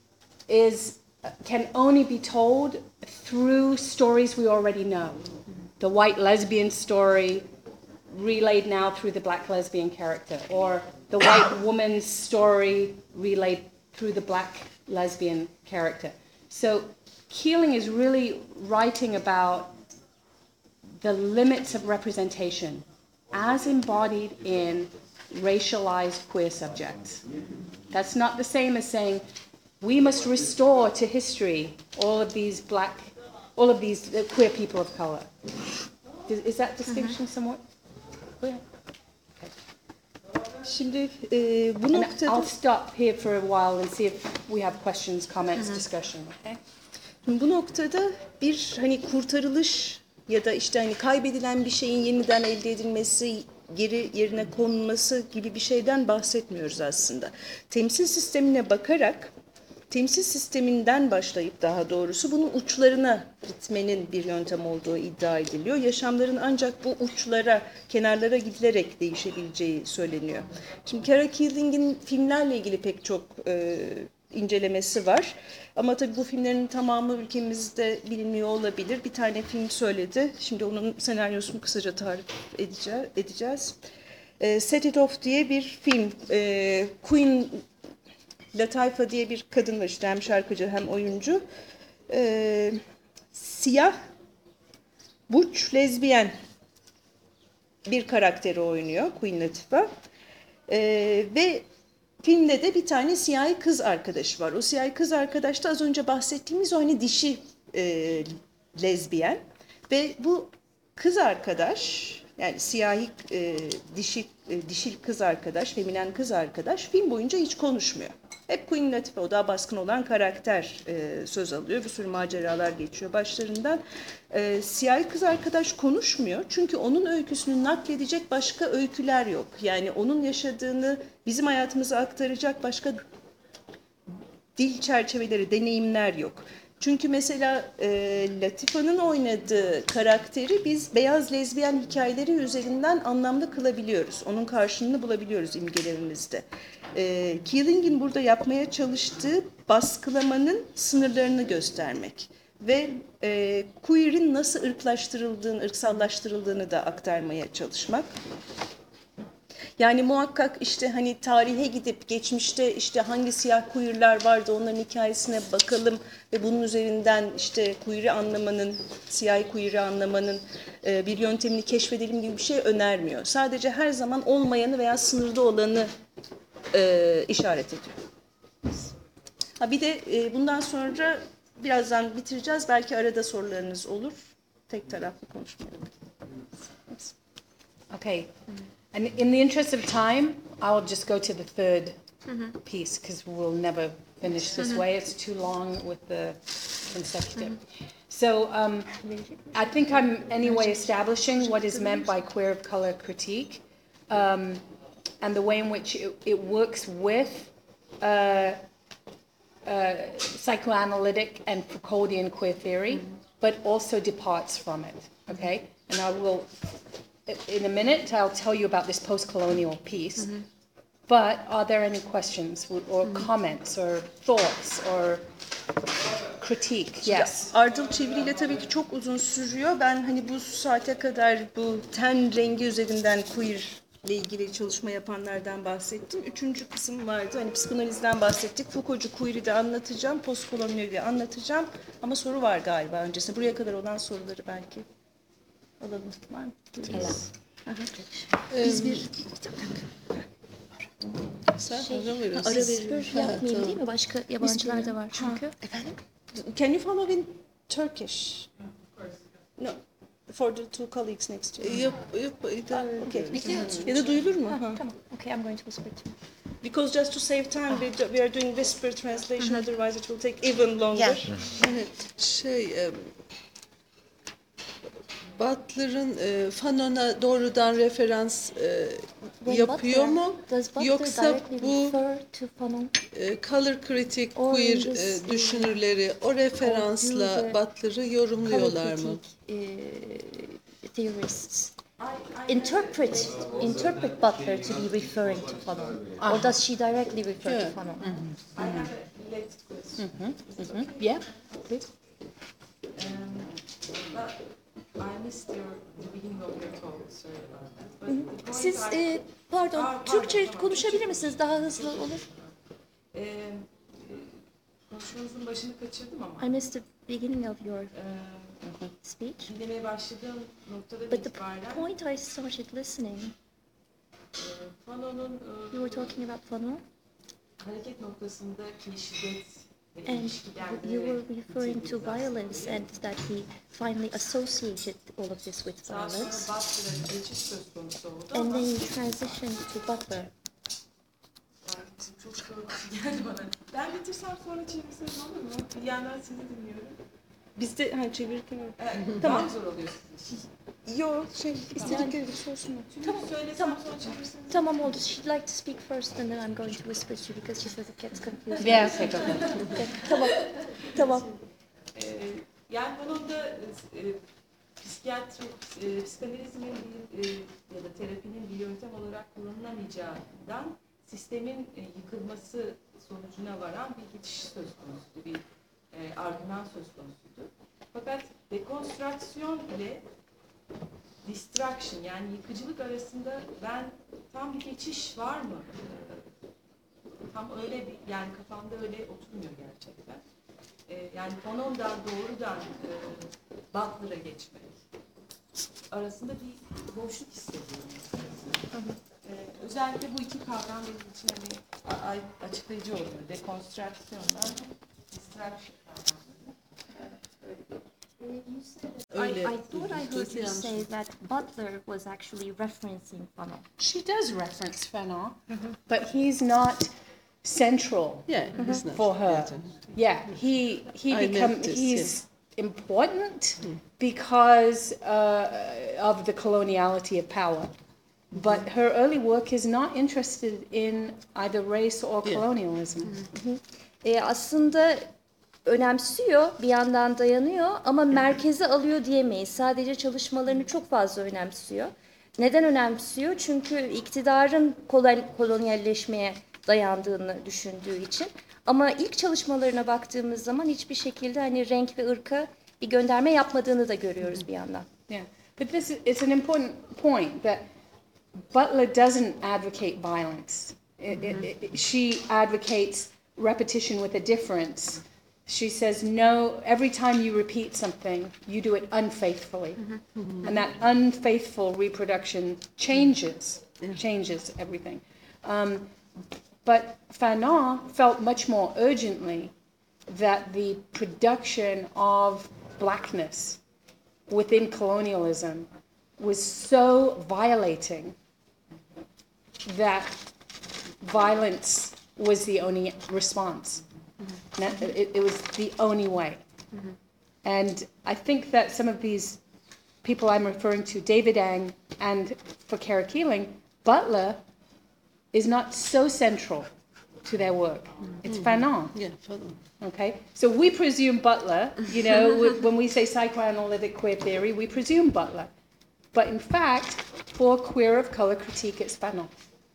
can only be told through stories we already know. The white lesbian story relayed now through the black lesbian character, or the white woman's story relayed through the black lesbian character. So Keeling is really writing about the limits of representation as embodied in racialized queer subjects. That's not the same as saying we must restore to history all of these queer people of color. Is that distinction somewhat clear? Şimdi bu And noktada I'll stop here for a while and see if we have questions, comments, discussion. Okay? bu noktada bir hani kurtarılış ya da işte hani kaybedilen bir şeyin yeniden elde edilmesi, geri yerine konulması gibi bir şeyden bahsetmiyoruz aslında. Temsil sistemine bakarak, temsil sisteminden başlayıp daha doğrusu bunun uçlarına gitmenin bir yöntem olduğu iddia ediliyor. Yaşamların ancak bu uçlara, kenarlara gidilerek değişebileceği söyleniyor. Şimdi Kara Keeling'in filmlerle ilgili pek çok incelemesi var. Ama tabii bu filmlerin tamamı ülkemizde bilinmiyor olabilir. Bir tane film söyledi. Şimdi onun senaryosunu kısaca tarif edeceğiz. Set It Off diye bir film. Queen Latifah diye bir kadın var, işte hem şarkıcı hem oyuncu. siyah, butch, lezbiyen bir karakteri oynuyor Queen Latifah. Ve filmde de bir tane siyahi kız arkadaşı var. O siyahi kız arkadaş da az önce bahsettiğimiz o hani dişi lezbiyen. Ve bu kız arkadaş, yani siyahi dişil kız arkadaş, feminen kız arkadaş film boyunca hiç konuşmuyor. Hep Queen Latifah, o daha baskın olan karakter söz alıyor. Bir sürü maceralar geçiyor başlarından. Siyahi kız arkadaş konuşmuyor. Çünkü onun öyküsünü nakledecek başka öyküler yok. Yani onun yaşadığını bizim hayatımıza aktaracak başka dil çerçeveleri, deneyimler yok. Çünkü mesela Latifah'ın oynadığı karakteri biz beyaz lezbiyen hikayeleri üzerinden anlamlı kılabiliyoruz. Onun karşılığını bulabiliyoruz imgelerimizde. Keeling'in burada yapmaya çalıştığı baskılamanın sınırlarını göstermek ve queer'in nasıl ırklaştırıldığını, ırksallaştırıldığını da aktarmaya çalışmak. Yani muhakkak işte hani tarihe gidip geçmişte işte hangi siyah queer'ler vardı onların hikayesine bakalım ve bunun üzerinden işte queer'i anlamanın, siyahi queer'i anlamanın bir yöntemini keşfedelim gibi bir şey önermiyor. Sadece her zaman olmayanı veya sınırda olanı işaret ediyor. Ha bir de bundan sonra birazdan bitireceğiz. Belki arada sorularınız olur. Tek taraflı konuşmayalım. Okay. And in the interest of time, I'll just go to the third piece because we'll never finish this way. It's too long with the consecutive. So I think I'm anyway establishing what is meant by queer of color critique and the way in which it works with psychoanalytic and Foucauldian queer theory, but also departs from it. Okay, and I will. In a minute, I'll tell you about this post-colonial piece. But are there any questions or comments or thoughts or critique? Yes. Ardıl çeviriyle tabii ki çok uzun sürüyor. Ben hani bu saate kadar bu ten rengi üzerinden queer ile ilgili çalışma yapanlardan bahsettim. Üçüncü kısım vardı. Hani psikanalizden bahsettik. Foucault'cu queer'i de anlatacağım. Postkolonyali de anlatacağım. Ama soru var galiba öncesinde. Buraya kadar olan soruları belki alalım. Var mı? Biz bir sen ara veriyorsun. Ara veriyorum. Yapmayayım değil mi? Başka yabancılar da var çünkü. Efendim? Can you follow in Turkish? No. For the two colleagues next to you. Yap idare. Okay. Ya da duyulur mu? Ha. Tamam. Okay, I'm going to whisper to you. Because just to save time, we are doing whisper translation. Otherwise, it will take even longer. Evet, Butler'ın Fanon'a doğrudan referans yapıyor mu? Yoksa bu color critic queer düşünürleri o referansla Butler'ı yorumluyorlar mı? Theorists interpret Butler to be referring to Fanon, or does she directly refer to Fanon? I have a related question. Yeah, please. But I missed the beginning of your talk. Sorry about that. But the point Siz pardon, Türkçe konuşabilir misiniz? Daha hızlı olur. Konuşmanızın başını kaçırdım ama. I missed the beginning of your speech. Dinlemeye başladığım noktada But the itibaren point I started listening, Fanon'un you were talking about Fanon, hareket noktasındaki şiddet ve and ilişkilerde you were referring to violence, and that he finally associated all of this with daha sonra violence. Butler'a geçiş söz konusu oldu And ama then you transitioned to Butler. çok kaotik geldi bana. Ben bitirsem sonra çevirsem olur mu? Bir yandan sizi dinliyorum. Biz de çevirirken Daha zor oluyor sizin için. Yok istedikleri bir sorsunlar. Söylesem sonra çevirseniz. Tamam oldu. She'd like to speak first, and then I'm going to whisper to you because she says it gets confusing. Yeah, okay, go ahead. Okay, tamam. Yani bunun da psikiyatri, psikanalizmin ya da terapinin bir yöntem olarak kullanılamayacağından sistemin yıkılması sonucuna varan bir geçiş söz konusuydu, bir argüman söz konusuydu. Fakat dekonstrüksiyon ile distraction yani yıkıcılık arasında ben tam bir geçiş var mı? Tam öyle bir, yani kafamda öyle oturmuyor gerçekten. yani Fanon'dan doğrudan Butler'a geçmek arasında bir boşluk hissediyorum. Özellikle bu iki kavram benim için hani açıklayıcı oluyor. Dekonstrüksiyonla distraction kavramları. I thought I heard you say that Butler was actually referencing Fanon. She does reference Fanon, but he's not central Yeah, he's not. for her. Yeah, he I become noticed, he's important because of the coloniality of power. But her early work is not interested in either race or colonialism. Aslında önemsiyor, bir yandan dayanıyor ama merkeze alıyor diyemeyiz. Sadece çalışmalarını çok fazla önemsiyor. Neden önemsiyor? Çünkü iktidarın kolonyalleşmeye dayandığını düşündüğü için. Ama ilk çalışmalarına baktığımız zaman hiçbir şekilde hani renk ve ırka bir gönderme yapmadığını da görüyoruz bir yandan. Yeah, but it's an important point that Butler doesn't advocate violence. She advocates repetition with a difference. She says, no, every time you repeat something, you do it unfaithfully. And that unfaithful reproduction changes everything. But Fanon felt much more urgently that the production of blackness within colonialism was so violating that violence was the only response. It was the only way. And I think that some of these people I'm referring to, David Ang and for Kara Keeling, Butler is not so central to their work. It's Fanon. Yeah, Fanon. Okay, so we presume Butler, you know, when we say psychoanalytic queer theory, we presume Butler. But in fact, for queer of color critique, it's Fanon.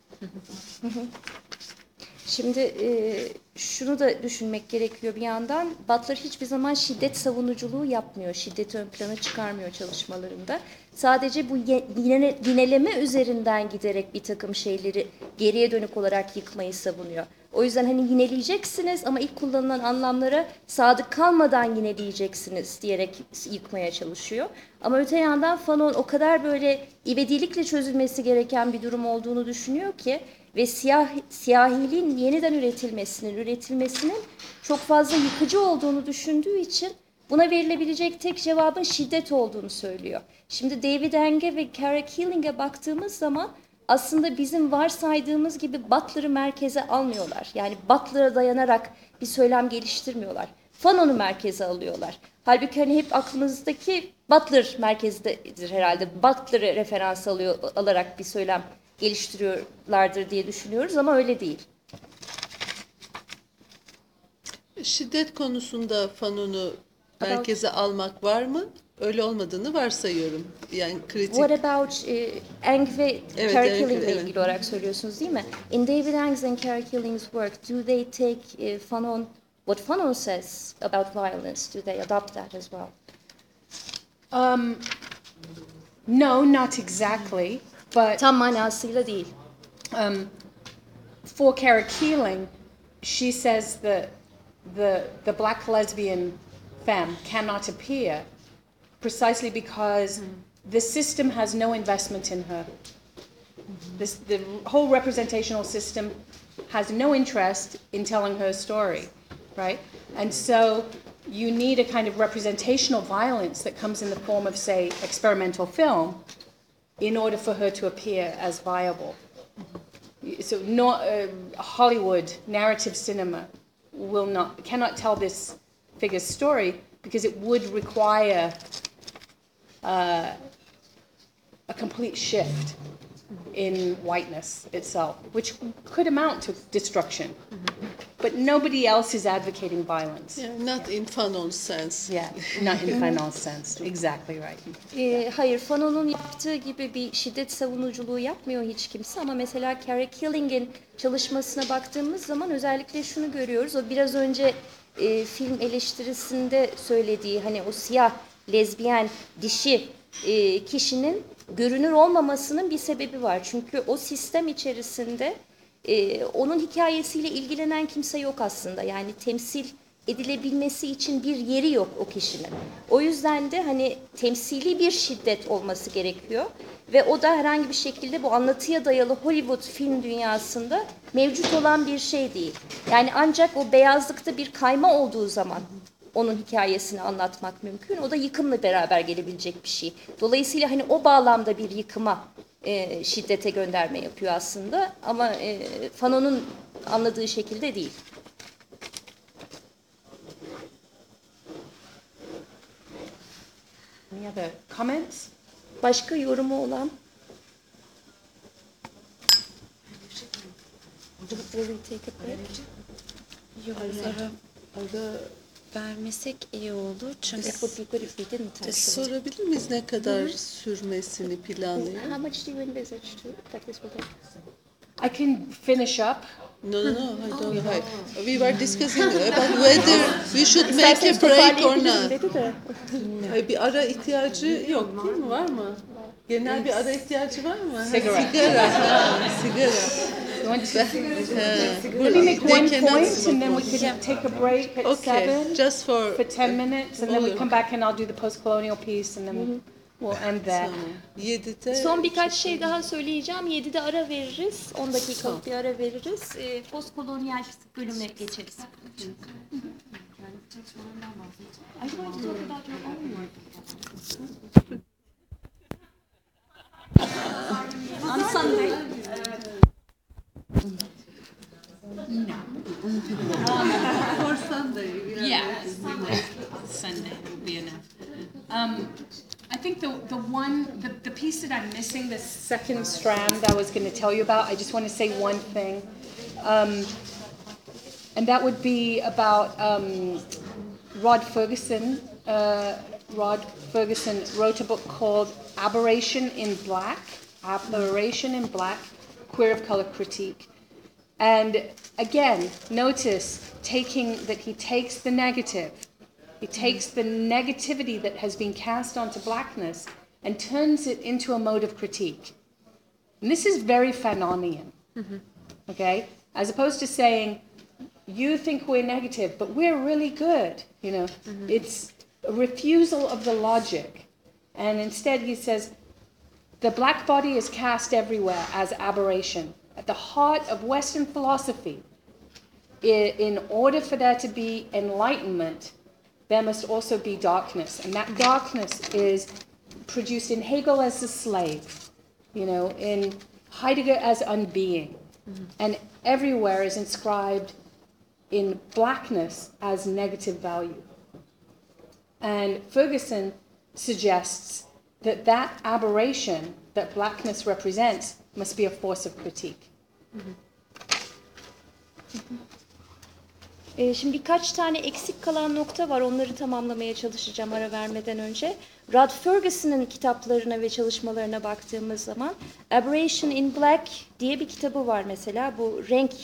Şimdi şunu da düşünmek gerekiyor bir yandan. Butler hiçbir zaman şiddet savunuculuğu yapmıyor. Şiddeti ön plana çıkarmıyor çalışmalarında. Sadece bu yineleme üzerinden giderek bir takım şeyleri geriye dönük olarak yıkmayı savunuyor. O yüzden hani yineleyeceksiniz ama ilk kullanılan anlamlara sadık kalmadan yineleyeceksiniz diyerek yıkmaya çalışıyor. Ama öte yandan Fanon o kadar böyle ivedilikle çözülmesi gereken bir durum olduğunu düşünüyor ki ve siyahiliğin yeniden üretilmesinin çok fazla yıkıcı olduğunu düşündüğü için buna verilebilecek tek cevabın şiddet olduğunu söylüyor. Şimdi David Ang'e ve Kara Keeling'e baktığımız zaman aslında bizim varsaydığımız gibi Butler'ı merkeze almıyorlar. Yani Butler'a dayanarak bir söylem geliştirmiyorlar. Fanon'u merkeze alıyorlar. Halbuki hani hep aklımızdaki Butler merkezdedir herhalde. Butler'ı referans alarak bir söylem geliştiriyorlardır diye düşünüyoruz ama öyle değil. Şiddet konusunda Fanon'u merkeze almak var mı? Öyle olmadığını varsayıyorum. Yani kritik. What about Ang ve Kara Keeling'le evet. ilgili olarak söylüyorsunuz değil mi? In David Ang's and Kara Keeling's work, do they take Fanon, what Fanon says about violence, do they adopt that as well? No, not exactly, but Tam manasıyla değil. for Kara Keeling, she says that the black lesbian femme cannot appear precisely because the system has no investment in her. The whole representational system has no interest in telling her story, right? And so you need a kind of representational violence that comes in the form of, say, experimental film in order for her to appear as viable. So Hollywood narrative cinema cannot tell this figure's story because it would require a complete shift in whiteness itself, which could amount to destruction. But nobody else is advocating violence. Yeah, not in Fanon's sense. Yeah, not in Fanon's sense. Exactly right. Hayır, Fanon'un yaptığı gibi bir şiddet savunuculuğu yapmıyor hiç kimse ama mesela Kara Keeling'in çalışmasına baktığımız zaman özellikle şunu görüyoruz. O biraz önce film eleştirisinde söylediği hani o siyah, lezbiyen, dişi kişinin görünür olmamasının bir sebebi var. Çünkü o sistem içerisinde onun hikayesiyle ilgilenen kimse yok aslında. Yani temsil edilebilmesi için bir yeri yok o kişinin. O yüzden de hani temsili bir şiddet olması gerekiyor. Ve o da herhangi bir şekilde bu anlatıya dayalı Hollywood film dünyasında mevcut olan bir şey değil. Yani ancak o beyazlıkta bir kayma olduğu zaman onun hikayesini anlatmak mümkün. O da yıkımla beraber gelebilecek bir şey. Dolayısıyla hani o bağlamda bir yıkıma, şiddete gönderme yapıyor aslında. Ama Fanon'un anladığı şekilde değil. Any other comments? Başka yorumu olan? Will we take a break? Yok, ara vermesek iyi olur. Çünkü It would be good if we didn't actually. Sorabilir miyiz ne kadar sürmesini planlıyor? How much do you envisage to that this will take? I can finish up. No, I don't know. We were discussing about whether we should make a İsterseniz break or toparlayabilirim not. dedi de. Hayır, bir ara ihtiyacı yok değil mi? Var mı? Genel bir ara ihtiyacı var mı? Cigarette. Sigara. Sigara. You want to? Let Let me make one point and then we can take a break at Okay, 7 just for... for 10 minutes and then we come back and I'll do the post-colonial piece and then we'll end there. Tamam. 7'de... Son birkaç şey daha söyleyeceğim. 7'de ara veririz. 10 dakikalık bir ara veririz. Postkolonyal bölüme geçeriz. On Sunday. For Sunday. Yeah, Sunday will be enough. I think the piece that I'm missing, the second strand I was going to tell you about, I just want to say one thing. And that would be about Rod Ferguson. Rod Ferguson wrote a book called Aberration in Black, Queer of Color Critique. And again, notice that he takes the negative, he takes the negativity that has been cast onto blackness and turns it into a mode of critique. And this is very Fanonian, okay? As opposed to saying, you think we're negative, but we're really good, you know? It's a refusal of the logic. And instead he says, the black body is cast everywhere as aberration. At the heart of Western philosophy, in order for there to be enlightenment, there must also be darkness. And that darkness is produced in Hegel as the slave, you know, in Heidegger as unbeing. And everywhere is inscribed in blackness as negative value. And Ferguson suggests that aberration that blackness represents must be a force of critique. Şimdi birkaç tane eksik kalan nokta var. Onları tamamlamaya çalışacağım ara vermeden önce. Rod Ferguson'ın kitaplarına ve çalışmalarına baktığımız zaman Aberration in Black diye bir kitabı var mesela. Bu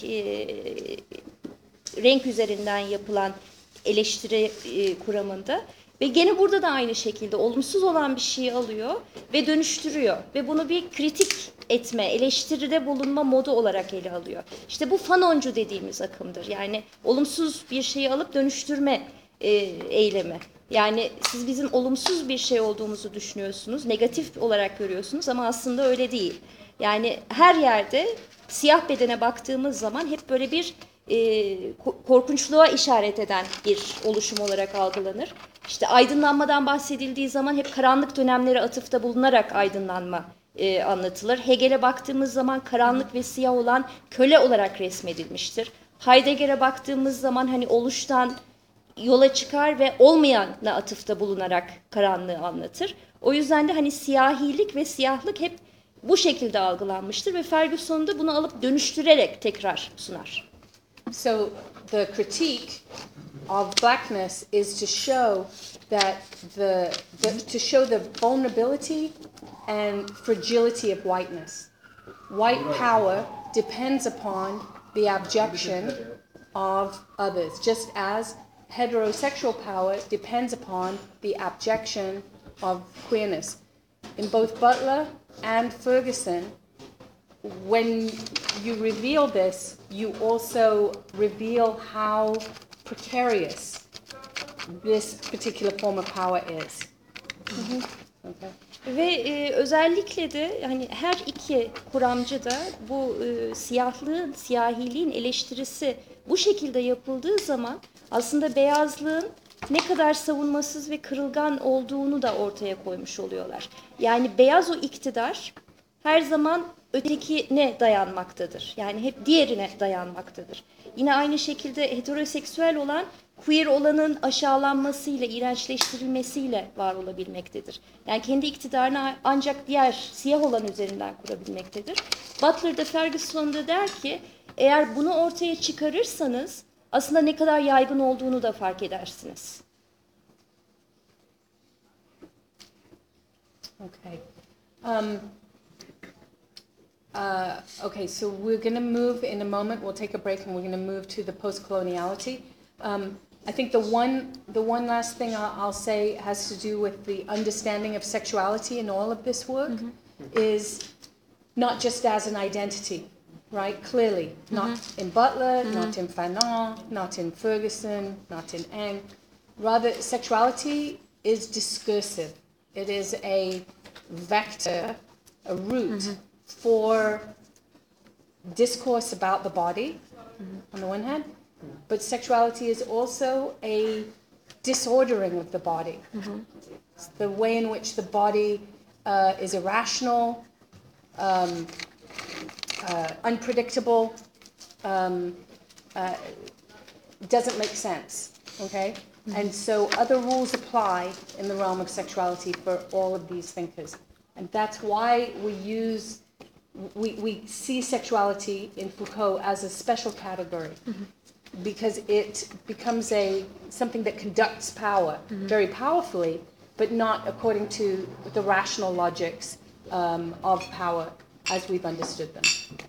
renk üzerinden yapılan eleştiri kuramında. Ve gene burada da aynı şekilde olumsuz olan bir şeyi alıyor ve dönüştürüyor. Ve bunu bir kritik etme, eleştiride bulunma modu olarak ele alıyor. İşte bu Fanoncu dediğimiz akımdır. Yani olumsuz bir şeyi alıp dönüştürme eylemi. Yani siz bizim olumsuz bir şey olduğumuzu düşünüyorsunuz, negatif olarak görüyorsunuz ama aslında öyle değil. Yani her yerde siyah bedene baktığımız zaman hep böyle bir korkunçluğa işaret eden bir oluşum olarak algılanır. İşte aydınlanmadan bahsedildiği zaman hep karanlık dönemlere atıfta bulunarak aydınlanma anlatılır. Hegel'e baktığımız zaman karanlık ve siyah olan köle olarak resmedilmiştir. Heidegger'e baktığımız zaman hani oluştan yola çıkar ve olmayanla atıfta bulunarak karanlığı anlatır. O yüzden de hani siyahilik ve siyahlık hep bu şekilde algılanmıştır ve Ferguson da bunu alıp dönüştürerek tekrar sunar. So the critique of blackness is to show that to show the vulnerability and fragility of whiteness. White power depends upon the abjection of others, just as heterosexual power depends upon the abjection of queerness. In both Butler and Ferguson, when you reveal this, you also reveal how precarious this particular form of power is. Okay. Ve özellikle de hani her iki kuramcı da bu siyahiliğin eleştirisi bu şekilde yapıldığı zaman aslında beyazlığın ne kadar savunmasız ve kırılgan olduğunu da ortaya koymuş oluyorlar. Yani beyaz o iktidar her zaman ötekine dayanmaktadır. Yani hep diğerine dayanmaktadır. Yine aynı şekilde heteroseksüel olan queer olanın aşağılanmasıyla, iğrençleştirilmesiyle var olabilmektedir. Yani kendi iktidarını ancak diğer siyah olan üzerinden kurabilmektedir. Butler da Ferguson da der ki eğer bunu ortaya çıkarırsanız aslında ne kadar yaygın olduğunu da fark edersiniz. Okay. Okay, so we're going to move in a moment. We'll take a break and we're going to move to the post-coloniality. I think the one last thing I'll say has to do with the understanding of sexuality in all of this work is not just as an identity, right? Clearly, not in Butler, not in Fanon, not in Ferguson, not in Eng. Rather, sexuality is discursive. It is a vector, a route for discourse about the body, on the one hand, but sexuality is also a disordering of the body. It's the way in which the body is irrational, unpredictable, doesn't make sense, okay? And so other rules apply in the realm of sexuality for all of these thinkers. And that's why we see sexuality in Foucault as a special category, because it becomes something that conducts power very powerfully, but not according to the rational logics of power as we've understood them.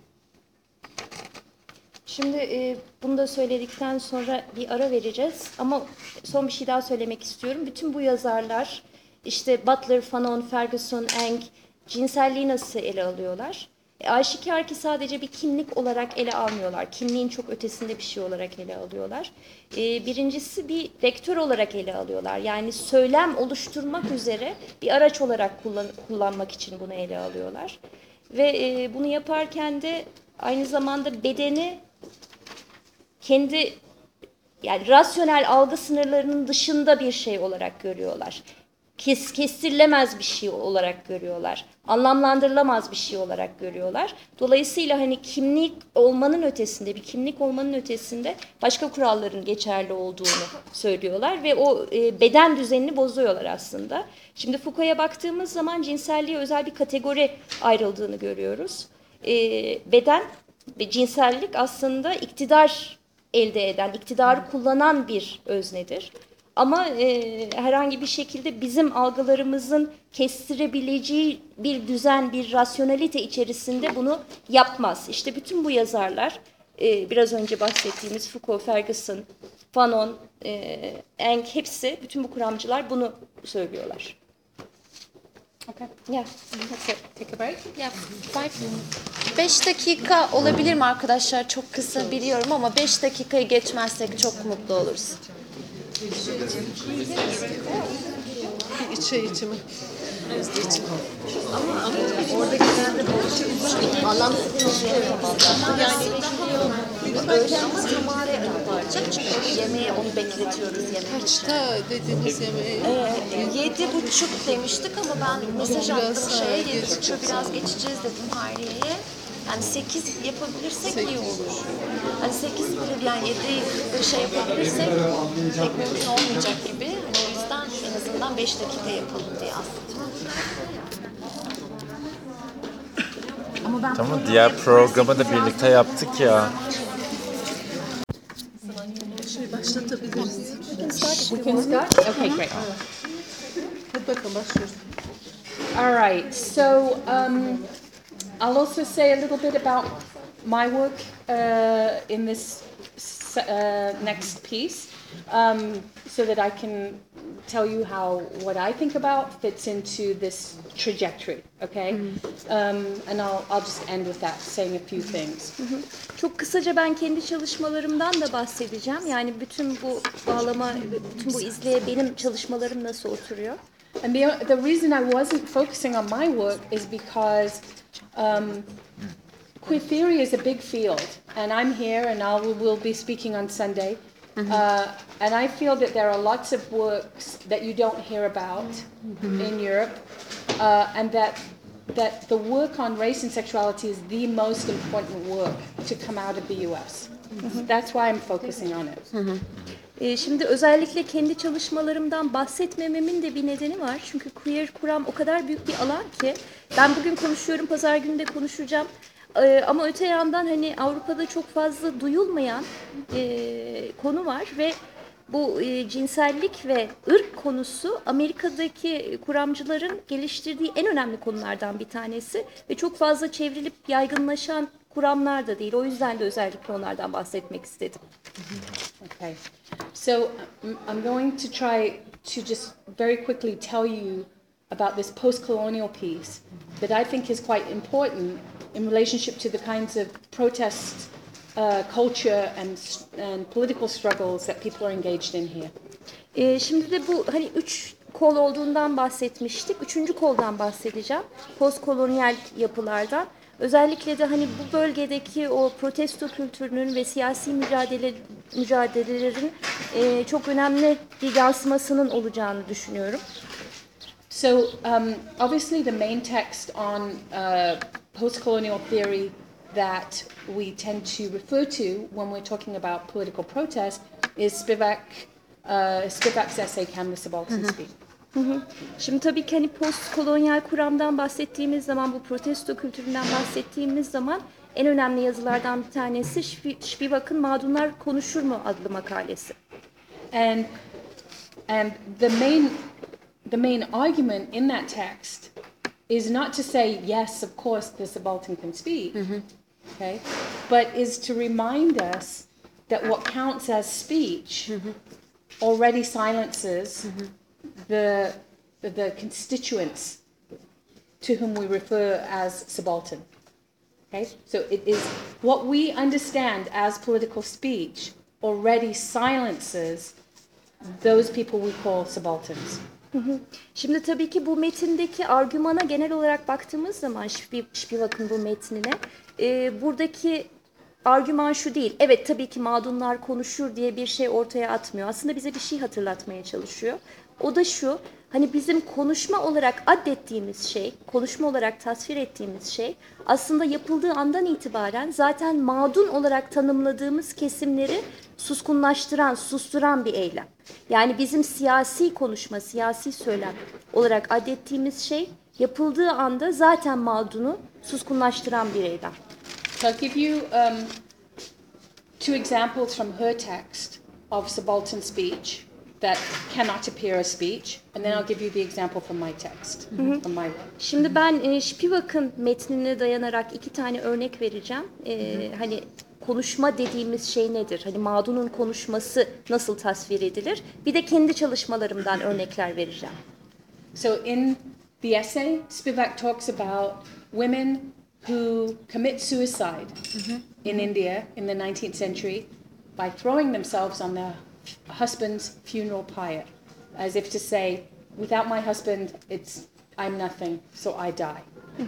Şimdi bunu da söyledikten sonra bir ara vereceğiz ama son bir şey daha söylemek istiyorum. Bütün bu yazarlar işte Butler, Fanon, Ferguson, Eng cinselliği nasıl ele alıyorlar? Aşikar ki sadece bir kimlik olarak ele almıyorlar. Kimliğin çok ötesinde bir şey olarak ele alıyorlar. Birincisi bir vektör olarak ele alıyorlar. Yani söylem oluşturmak üzere bir araç olarak kullanmak için bunu ele alıyorlar. Ve bunu yaparken de aynı zamanda bedeni kendi yani rasyonel algı sınırlarının dışında bir şey olarak görüyorlar. Kestirilemez bir şey olarak görüyorlar. Anlamlandırılamaz bir şey olarak görüyorlar. Dolayısıyla hani kimlik olmanın ötesinde, bir kimlik olmanın ötesinde başka kuralların geçerli olduğunu söylüyorlar ve o beden düzenini bozuyorlar aslında. Şimdi Foucault'a baktığımız zaman cinselliğe özel bir kategori ayrıldığını görüyoruz. Beden ve cinsellik aslında iktidar elde eden, iktidarı kullanan bir öznedir. Ama herhangi bir şekilde bizim algılarımızın kestirebileceği bir düzen, bir rasyonelite içerisinde bunu yapmaz. İşte bütün bu yazarlar, biraz önce bahsettiğimiz Foucault, Ferguson, Fanon, Eng hepsi, bütün bu kuramcılar bunu söylüyorlar. Okay. Yeah. Take a break. Ya 5 dakika olabilir mi arkadaşlar? Çok kısa biliyorum ama 5 dakikayı geçmezsek çok mutlu oluruz. Bir çay içimi. Orada genelde anlamsız yani öyle ama tamare yapacak çünkü yemeğe onu bekletiyoruz yemek. Kaçta dediğiniz yemeği? 7.30 demiştik ama ben mesaj attım şeye 7.30 biraz geçeceğiz dedim Hayriye'ye. Yani 8 yapabilirsek iyi olur. Hani 8 bile yani 7 yapabilirsek pek mümkün olmayacak gibi. Hani o yüzden en azından 5 dakika yapalım diye aslında. Tamam, diğer programı da birlikte yaptık ya. Başlatabiliriz. We can start? Okay, great. Hadi bakalım başlıyoruz. All right, so I'll also say a little bit about my work in this next piece, so that I can tell you how what I think about fits into this trajectory, okay? And I'll just end with that, saying a few things. Çok kısaca ben kendi çalışmalarımdan da bahsedeceğim. Yani bütün bu bağlama, bütün bu izleye benim çalışmalarım nasıl oturuyor? And the reason I wasn't focusing on my work is because queer theory is a big field, and I'm here, and I will be speaking on Sunday. And I feel that there are lots of works that you don't hear about in Europe, and that the work on race and sexuality is the most important work to come out of the U.S. That's why I'm focusing on it. Şimdi özellikle kendi çalışmalarımdan bahsetmememin de bir nedeni var. Çünkü queer kuram o kadar büyük bir alan ki ben bugün konuşuyorum, pazar günü de konuşacağım. Ama öte yandan hani Avrupa'da çok fazla duyulmayan konu var ve bu cinsellik ve ırk konusu Amerika'daki kuramcıların geliştirdiği en önemli konulardan bir tanesi ve çok fazla çevrilip yaygınlaşan kuramlar da değil. O yüzden de özellikle onlardan bahsetmek istedim. Okay. So I'm going to try to just very quickly tell you about this post-colonial piece that I think is quite important in relationship to the kinds of protest culture and political struggles that people are engaged in here. Şimdi de bu hani 3 kol olduğundan bahsetmiştik. 3. koldan bahsedeceğim. Postkolonyal yapılardan. Özellikle de hani bu bölgedeki o protesto kültürünün ve siyasi mücadelelerin çok önemli bir yansımasının olacağını düşünüyorum. So obviously the main text on post-colonial theory that we tend to refer to when we're talking about political protest is Spivak's essay Can the Subaltern Speak? Şimdi tabii ki hani postkolonyal kuramdan bahsettiğimiz zaman, bu protesto kültüründen bahsettiğimiz zaman en önemli yazılardan bir tanesi Spivak'ın Mağdunlar Konuşur mu adlı makalesi. And the main argument in that text is not to say yes, of course the subaltern can speak, okay, but is to remind us that what counts as speech already silences the constituents to whom we refer as subaltern. Okay, so it is what we understand as political speech already silences those people we call subalterns. Şimdi tabii ki bu metindeki argümana genel olarak baktığımız zaman Spivak'ın bu metnine buradaki argüman şu değil. Evet tabii ki mağdunlar konuşur diye bir şey ortaya atmıyor. Aslında bize bir şey hatırlatmaya çalışıyor. O da şu, hani bizim konuşma olarak addettiğimiz şey, konuşma olarak tasvir ettiğimiz şey aslında yapıldığı andan itibaren zaten mağdun olarak tanımladığımız kesimleri suskunlaştıran, susturan bir eylem. Yani bizim siyasi konuşma, siyasi söylem olarak addettiğimiz şey yapıldığı anda zaten mağdunu suskunlaştıran bir eylem. So I'll give you two examples from her text of subaltern speech that cannot appear as speech, and then I'll give you the example from my text, from my work. Şimdi ben Spivak'ın metnine dayanarak 2 tane örnek vereceğim. Hani konuşma dediğimiz şey nedir? Hani mağdunun konuşması nasıl tasvir edilir? Bir de kendi çalışmalarımdan örnekler vereceğim. So in the essay, Spivak talks about women who commit suicide in India in the 19th century by throwing themselves on their husband's funeral pyre, as if to say, without my husband, I'm nothing, so I die.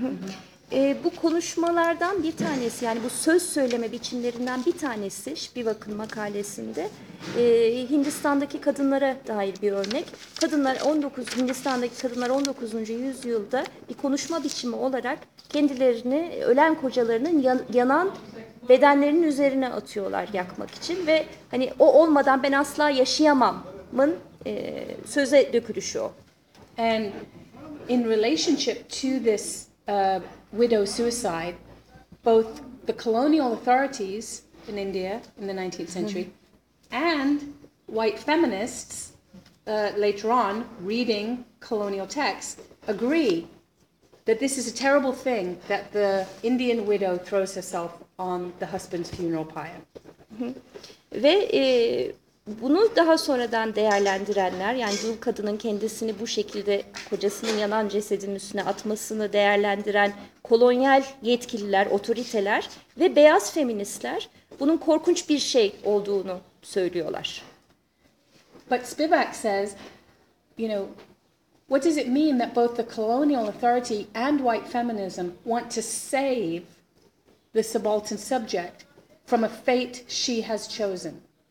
Bu konuşmalardan bir tanesi, yani bu söz söyleme biçimlerinden bir tanesi Spivak'ın makalesinde Hindistan'daki kadınlara dair bir örnek. Hindistan'daki kadınlar 19. yüzyılda bir konuşma biçimi olarak kendilerini ölen kocalarının yanan bedenlerinin üzerine atıyorlar yakmak için ve hani o olmadan ben asla yaşayamamın söze dökülüşü o. And in relationship to this widow suicide, both the colonial authorities in India in the 19th century and white feminists later on reading colonial texts agree that this is a terrible thing that the Indian widow throws herself on the husband's funeral pyre. Ve bunu daha sonradan değerlendirenler, yani dul kadının kendisini bu şekilde kocasının yanan cesedinin üstüne atmasını değerlendiren kolonyal yetkililer, otoriteler ve beyaz feministler bunun korkunç bir şey olduğunu söylüyorlar. But Spivak says, you know, what does it mean that both the colonial authority and white feminism want to save the subaltern subject from a fate she has chosen?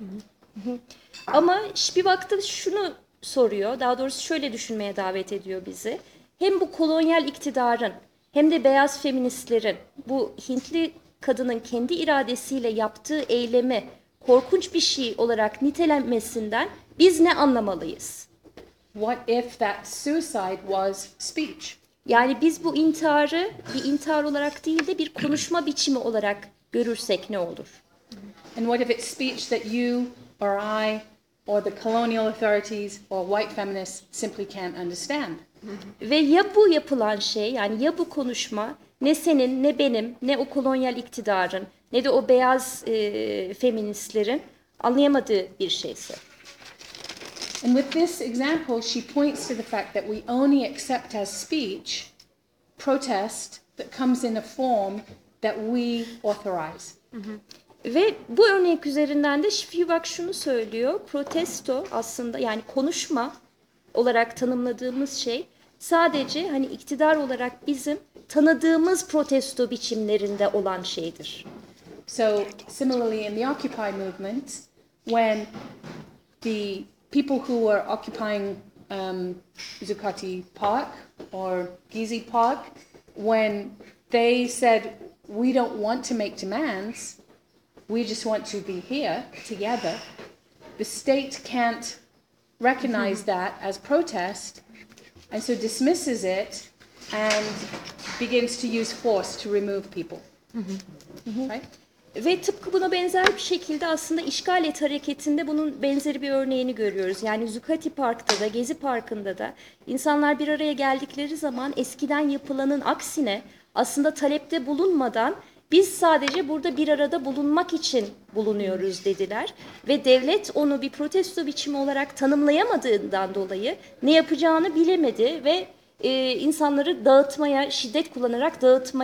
Ama Spivak da şunu soruyor, daha doğrusu şöyle düşünmeye davet ediyor bizi. Hem bu kolonyal iktidarın hem de beyaz feministlerin bu Hintli kadının kendi iradesiyle yaptığı eylemi korkunç bir şey olarak nitelenmesinden biz ne anlamalıyız? What if that suicide was speech? Yani biz bu intiharı bir intihar olarak değil de bir konuşma biçimi olarak görürsek ne olur? And what if it's speech that you or I or the colonial authorities or white feminists simply can't understand? Ve ya bu yapılan şey, yani ya bu konuşma ne senin, ne benim, ne o kolonyal iktidarın, ne de o beyaz feministlerin anlayamadığı bir şeyse. And with this example, she points to the fact that we only accept as speech protest that comes in a form that we authorize. Ve bu örnek üzerinden de Spivak şunu söylüyor, protesto aslında, yani konuşma olarak tanımladığımız şey sadece hani iktidar olarak bizim tanıdığımız protesto biçimlerinde olan şeydir. So similarly in the Occupy movement, when the people who were occupying Zuccotti Park or Gezi Park, when they said, we don't want to make demands, we just want to be here together, the state can't recognize that as protest and so dismisses it and begins to use force to remove people. Right? Ve tıpkı buna benzer bir şekilde aslında işgal et hareketinde bunun benzeri bir örneğini görüyoruz. Yani Zuccotti Park'ta da, Gezi Parkı'nda da insanlar bir araya geldikleri zaman eskiden yapılanın aksine aslında talepte bulunmadan biz sadece burada bir arada bulunmak için bulunuyoruz dediler. Ve devlet onu bir protesto biçimi olarak tanımlayamadığından dolayı ne yapacağını bilemedi ve insanları dağıtmaya, şiddet kullanarak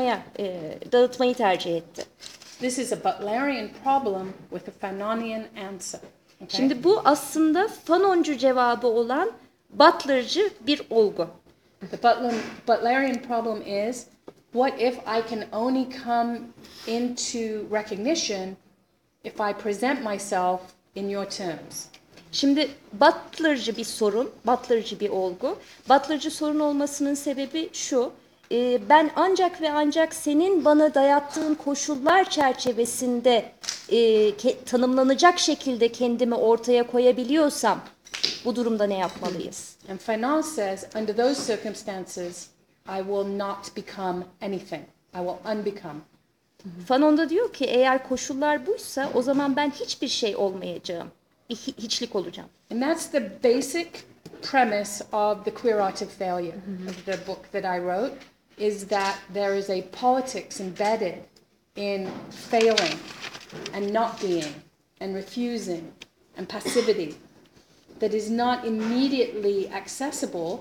dağıtmayı tercih etti. This is a Butlerian problem with a Fanonian answer. Okay? Şimdi bu aslında Fanoncu cevabı olan Butler'cı bir olgu. The Butlerian problem is, what if I can only come into recognition if I present myself in your terms? Şimdi Butler'cı bir sorun, Butler'cı bir olgu. Butler'cı sorun olmasının sebebi şu, ben ancak ve ancak senin bana dayattığın koşullar çerçevesinde tanımlanacak şekilde kendimi ortaya koyabiliyorsam bu durumda ne yapmalıyız? And Fanon says, under those circumstances, I will not become anything. I will unbecome. Fanon da diyor ki eğer koşullar buysa o zaman ben hiçbir şey olmayacağım. Bir hiçlik olacağım. And that's the basic premise of The Queer Art of Failure, of the book that I wrote, is that there is a politics embedded in failing and not being and refusing and passivity that is not immediately accessible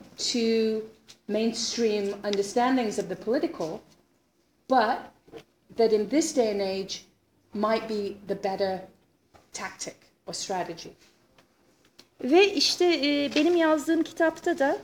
to mainstream understandings of the political, but that in this day and age might be the better tactic or strategy. Ve işte benim yazdığım kitapta da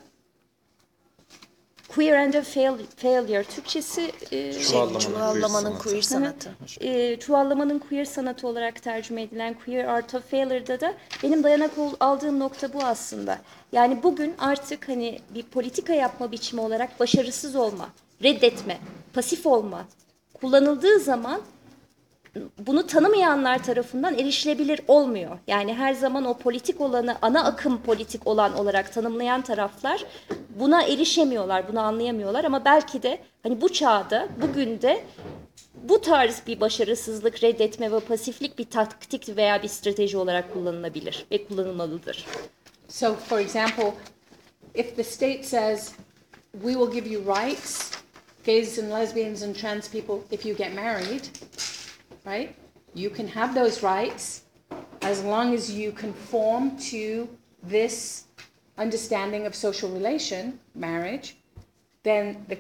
Queer and a Failure, Türkçesi Çuvallamanın queer sanatı. Çuvallamanın queer sanatı olarak tercüme edilen Queer Art of Failure'da da benim dayanak aldığım nokta bu aslında. Yani bugün artık hani bir politika yapma biçimi olarak başarısız olma, reddetme, pasif olma kullanıldığı zaman bunu tanımayanlar tarafından erişilebilir olmuyor. Yani her zaman o politik olanı ana akım politik olan olarak tanımlayan taraflar buna erişemiyorlar, bunu anlayamıyorlar ama belki de hani bu çağda, bugün de bu tarz bir başarısızlık, reddetme ve pasiflik bir taktik veya bir strateji olarak kullanılabilir ve kullanılmalıdır. So, for example, if the state says, we will give you rights, gays and lesbians and trans people, if you get married, right? You can have those rights, as long as you conform to this understanding of social relation, marriage, then the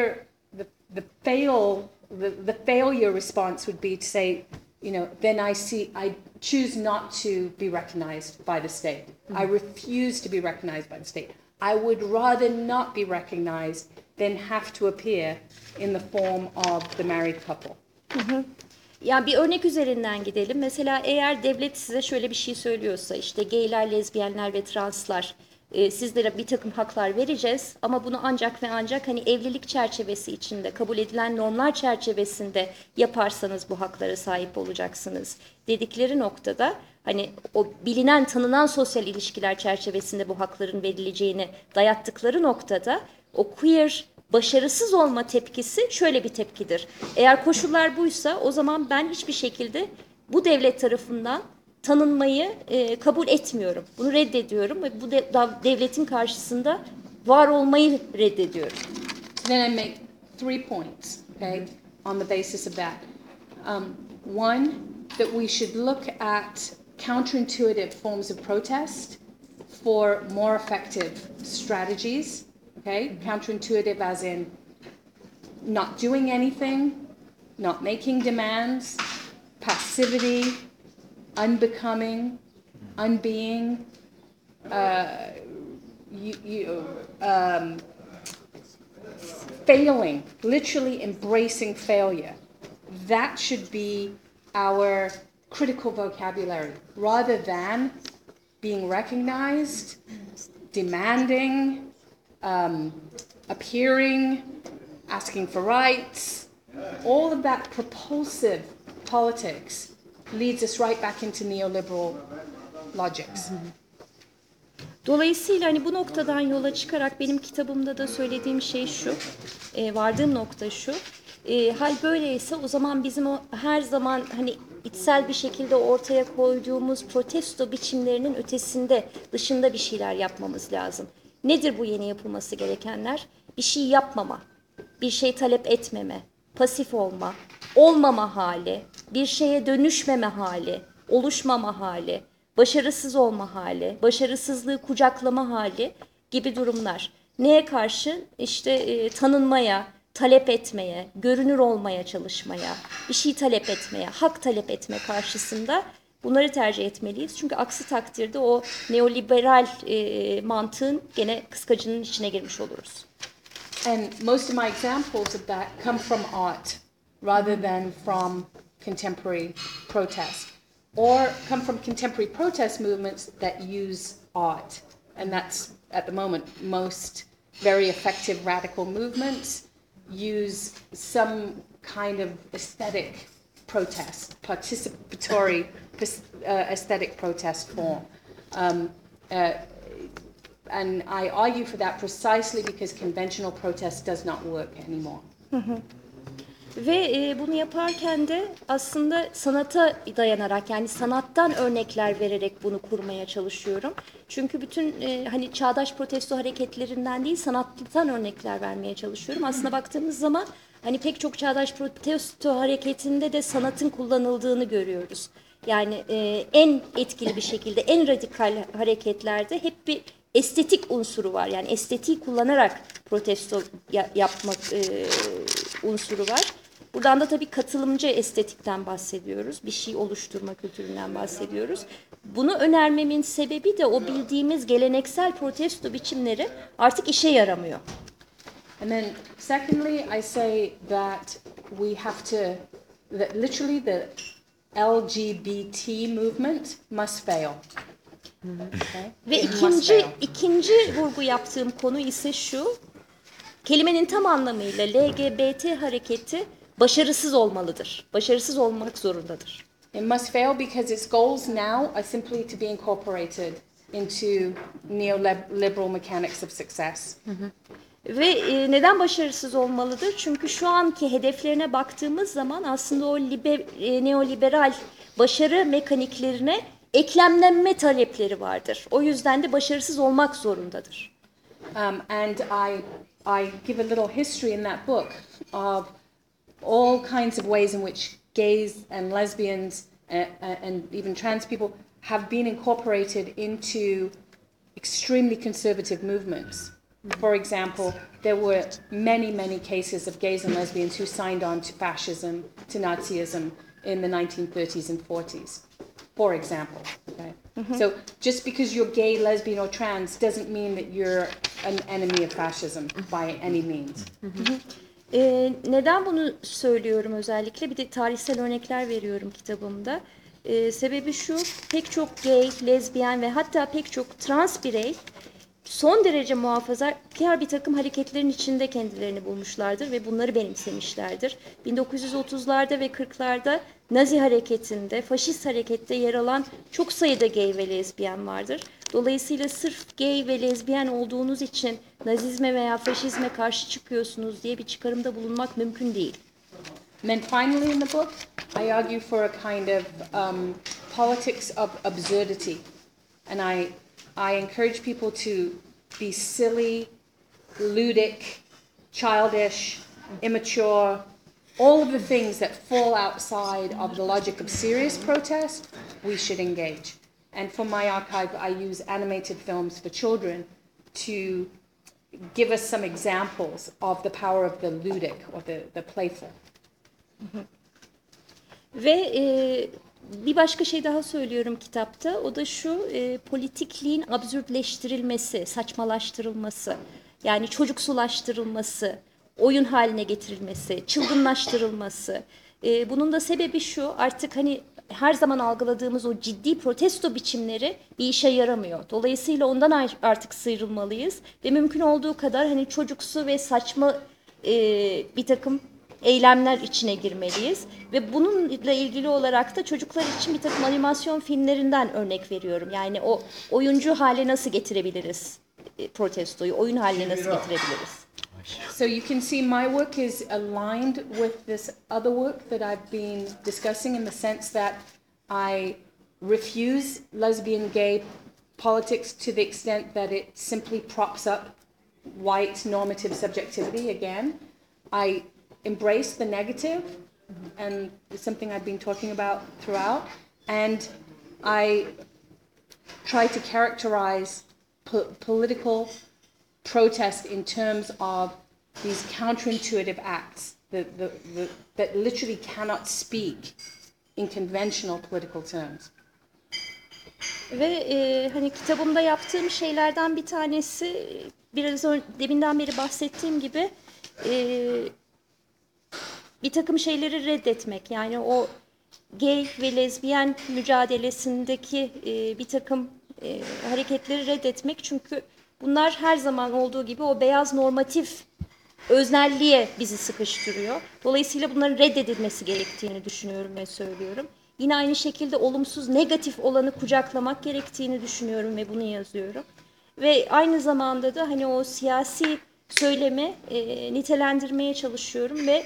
failure response would be to say, then I choose not to be recognized by the state. I refuse to be recognized by the state. I would rather not be recognized than have to appear in the form of the married couple. Yani bir örnek üzerinden gidelim. Mesela eğer devlet size şöyle bir şey söylüyorsa, işte gayler, lezbiyenler ve translar sizlere bir takım haklar vereceğiz ama bunu ancak ve ancak hani evlilik çerçevesi içinde, kabul edilen normlar çerçevesinde yaparsanız bu haklara sahip olacaksınız dedikleri noktada, hani o bilinen, tanınan sosyal ilişkiler çerçevesinde bu hakların verileceğini dayattıkları noktada o queer başarısız olma tepkisi şöyle bir tepkidir. Eğer koşullar buysa o zaman ben hiçbir şekilde bu devlet tarafından tanınmayı kabul etmiyorum. Bunu reddediyorum ve bu devletin karşısında var olmayı reddediyorum. Then I make 3 points, okay, on the basis of that. One, that we should look at counterintuitive forms of protest for more effective strategies, okay? Counterintuitive as in not doing anything, not making demands, passivity, unbecoming, unbeing, failing, literally embracing failure. That should be our critical vocabulary, rather than being recognized, demanding, appearing, asking for rights. All of that propulsive politics leads us right back into neoliberal logics. Dolayısıyla hani bu noktadan yola çıkarak benim kitabımda da söylediğim şey şu, vardığım nokta şu. Hal böyleyse o zaman bizim o her zaman hani içsel bir şekilde ortaya koyduğumuz protesto biçimlerinin ötesinde, dışında bir şeyler yapmamız lazım. Nedir bu yeni yapılması gerekenler? Bir şey yapmama, bir şey talep etmeme, pasif olma, olmama hali, bir şeye dönüşmeme hali, oluşmama hali, başarısız olma hali, başarısızlığı kucaklama hali gibi durumlar. Neye karşı? İşte tanınmaya, talep etmeye, görünür olmaya çalışmaya, bir şey talep etmeye, hak talep etme karşısında bunları tercih etmeliyiz. Çünkü aksi takdirde o neoliberal mantığın gene kıskacının içine girmiş oluruz. And most of my examples of that come from art rather than from contemporary protest, or come from contemporary protest movements that use art. And that's, at the moment, most very effective radical movements use some kind of aesthetic protest, participatory aesthetic protest form. And I argue for that precisely because conventional protest does not work anymore. Ve bunu yaparken de aslında sanata dayanarak, yani sanattan örnekler vererek bunu kurmaya çalışıyorum. Çünkü bütün hani çağdaş protesto hareketlerinden değil, sanattan örnekler vermeye çalışıyorum. Aslında baktığımız zaman hani pek çok çağdaş protesto hareketinde de sanatın kullanıldığını görüyoruz. Yani en etkili bir şekilde, en radikal hareketlerde hep bir estetik unsuru var. Yani estetiği kullanarak protesto yapmak unsuru var. Buradan da tabii katılımcı estetikten bahsediyoruz. Bir şey oluşturma kültüründen bahsediyoruz. Bunu önermemin sebebi de o bildiğimiz geleneksel protesto biçimleri artık işe yaramıyor. And then secondly, I say that we have to, that literally the LGBT movement must fail. Okay? Ve It must fail. ikinci vurgu yaptığım konu ise şu, kelimenin tam anlamıyla LGBT hareketi başarısız olmalıdır. Başarısız olmak zorundadır. It must fail because its goals now are simply to be incorporated into neoliberal mechanics of success. Ve neden başarısız olmalıdır? Çünkü şu anki hedeflerine baktığımız zaman aslında o neoliberal başarı mekaniklerine eklemlenme talepleri vardır. O yüzden de başarısız olmak zorundadır. And I give a little history in that book of all kinds of ways in which gays and lesbians and even trans people have been incorporated into extremely conservative movements. For example, there were many, many cases of gays and lesbians who signed on to fascism, to Nazism in the 1930s and 40s, for example. Okay? So just because you're gay, lesbian, or trans doesn't mean that you're an enemy of fascism by any means. Neden bunu söylüyorum özellikle? Bir de tarihsel örnekler veriyorum kitabımda. Sebebi şu, pek çok gay, lezbiyen ve hatta pek çok trans birey son derece muhafazakar bir takım hareketlerin içinde kendilerini bulmuşlardır ve bunları benimsemişlerdir. 1930'larda ve 40'larda Nazi hareketinde, faşist harekette yer alan çok sayıda gay ve lezbiyen vardır. Dolayısıyla sırf gay ve lezbiyen olduğunuz için nazizme veya faşizme karşı çıkıyorsunuz diye bir çıkarımda bulunmak mümkün değil. And then finally in the book, I argue for a kind of politics of absurdity. And I encourage people to be silly, ludic, childish, immature, all of the things that fall outside of the logic of serious protest, we should engage. And for my archive, I use animated films for children to give us some examples of the power of the ludic or the playful. Ve bir başka şey daha söylüyorum kitapta. O da şu, politikliğin absürtleştirilmesi, saçmalaştırılması, yani çocuksulaştırılması, oyun haline getirilmesi, çılgınlaştırılması. Bunun da sebebi şu, artık hani her zaman algıladığımız o ciddi protesto biçimleri bir işe yaramıyor. Dolayısıyla ondan artık sıyrılmalıyız ve mümkün olduğu kadar hani çocuksu ve saçma bir takım eylemler içine girmeliyiz. Ve bununla ilgili olarak da çocuklar için bir takım animasyon filmlerinden örnek veriyorum. Yani o oyuncu hale nasıl getirebiliriz protestoyu, oyun haline nasıl getirebiliriz? So you can see my work is aligned with this other work that I've been discussing in the sense that I refuse lesbian gay politics to the extent that it simply props up white normative subjectivity again. I embrace the negative, and it's something I've been talking about throughout, and I try to characterize political protest in terms of these counterintuitive acts that literally cannot speak in conventional political terms. Ve hani kitabımda yaptığım şeylerden bir tanesi, biraz deminden beri bahsettiğim gibi bir takım şeyleri reddetmek. Yani o gay ve lezbiyen mücadelesindeki bir takım hareketleri reddetmek. Çünkü bunlar her zaman olduğu gibi o beyaz normatif öznelliğe bizi sıkıştırıyor. Dolayısıyla bunların reddedilmesi gerektiğini düşünüyorum ve söylüyorum. Yine aynı şekilde olumsuz, negatif olanı kucaklamak gerektiğini düşünüyorum ve bunu yazıyorum. Ve aynı zamanda da hani o siyasi söylemi nitelendirmeye çalışıyorum ve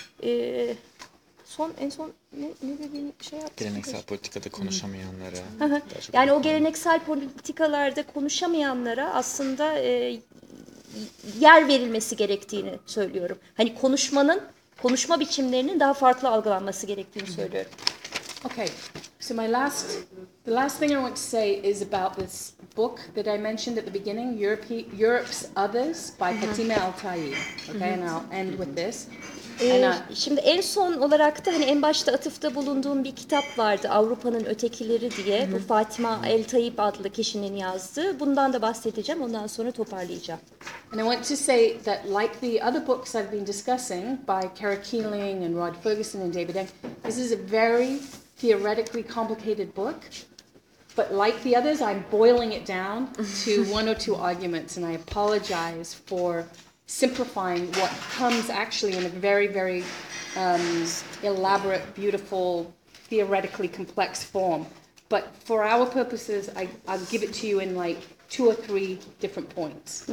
en son ne dediğini şey yaptım. Geleneksel politikada konuşamayanlara. Yani o geleneksel politikalarda konuşamayanlara aslında yer verilmesi gerektiğini söylüyorum. Hani konuşma biçimlerinin daha farklı algılanması gerektiğini söylüyorum. Okay, so the last thing I want to say is about this book that I mentioned at the beginning, Europe's Others by Fatime Altayyi. Okay, and I'll end with this. Şimdi en son olarak da hani en başta atıfta bulunduğum bir kitap vardı, Avrupa'nın Ötekileri diye. Bu Fatime El-Tayyip adlı kişinin yazdığı. Bundan da bahsedeceğim, ondan sonra toparlayacağım. And I want to say that like the other books I've been discussing by Kara Keeling and Rod Ferguson and David Eng, this is a very theoretically complicated book. But like the others, I'm boiling it down to one or two arguments, and I apologize for simplifying what comes actually in a very, very elaborate, beautiful, theoretically complex form. But for our purposes, I'll give it to you in like 2 or 3 different points.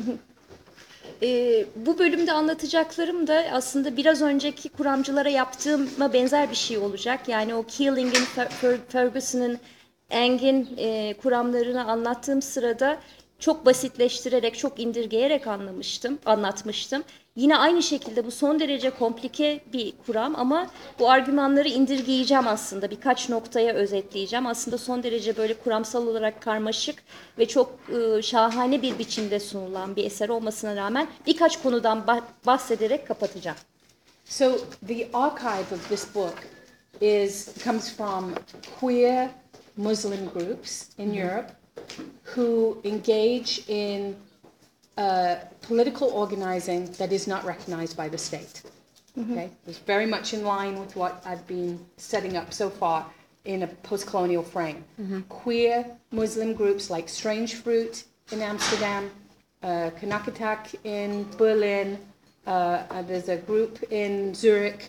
Bu bölümde anlatacaklarım da aslında biraz önceki kuramcılara yaptığıma benzer bir şey olacak. Yani o Keeling'in, Ferguson'ın, Eng'in kuramlarını anlattığım sırada çok basitleştirerek, çok indirgeyerek anlatmıştım. Yine aynı şekilde bu son derece komplike bir kuram ama bu argümanları indirgeyeceğim aslında. Birkaç noktaya özetleyeceğim. Aslında son derece böyle kuramsal olarak karmaşık ve çok şahane bir biçimde sunulan bir eser olmasına rağmen birkaç konudan bahsederek kapatacağım. So the archive of this book comes from queer Muslim groups in Europe who engage in political organizing that is not recognized by the state. Okay, it's very much in line with what I've been setting up so far in a post-colonial frame. Queer Muslim groups like Strange Fruit in Amsterdam, Kanakatak in Berlin, there's a group in Zurich,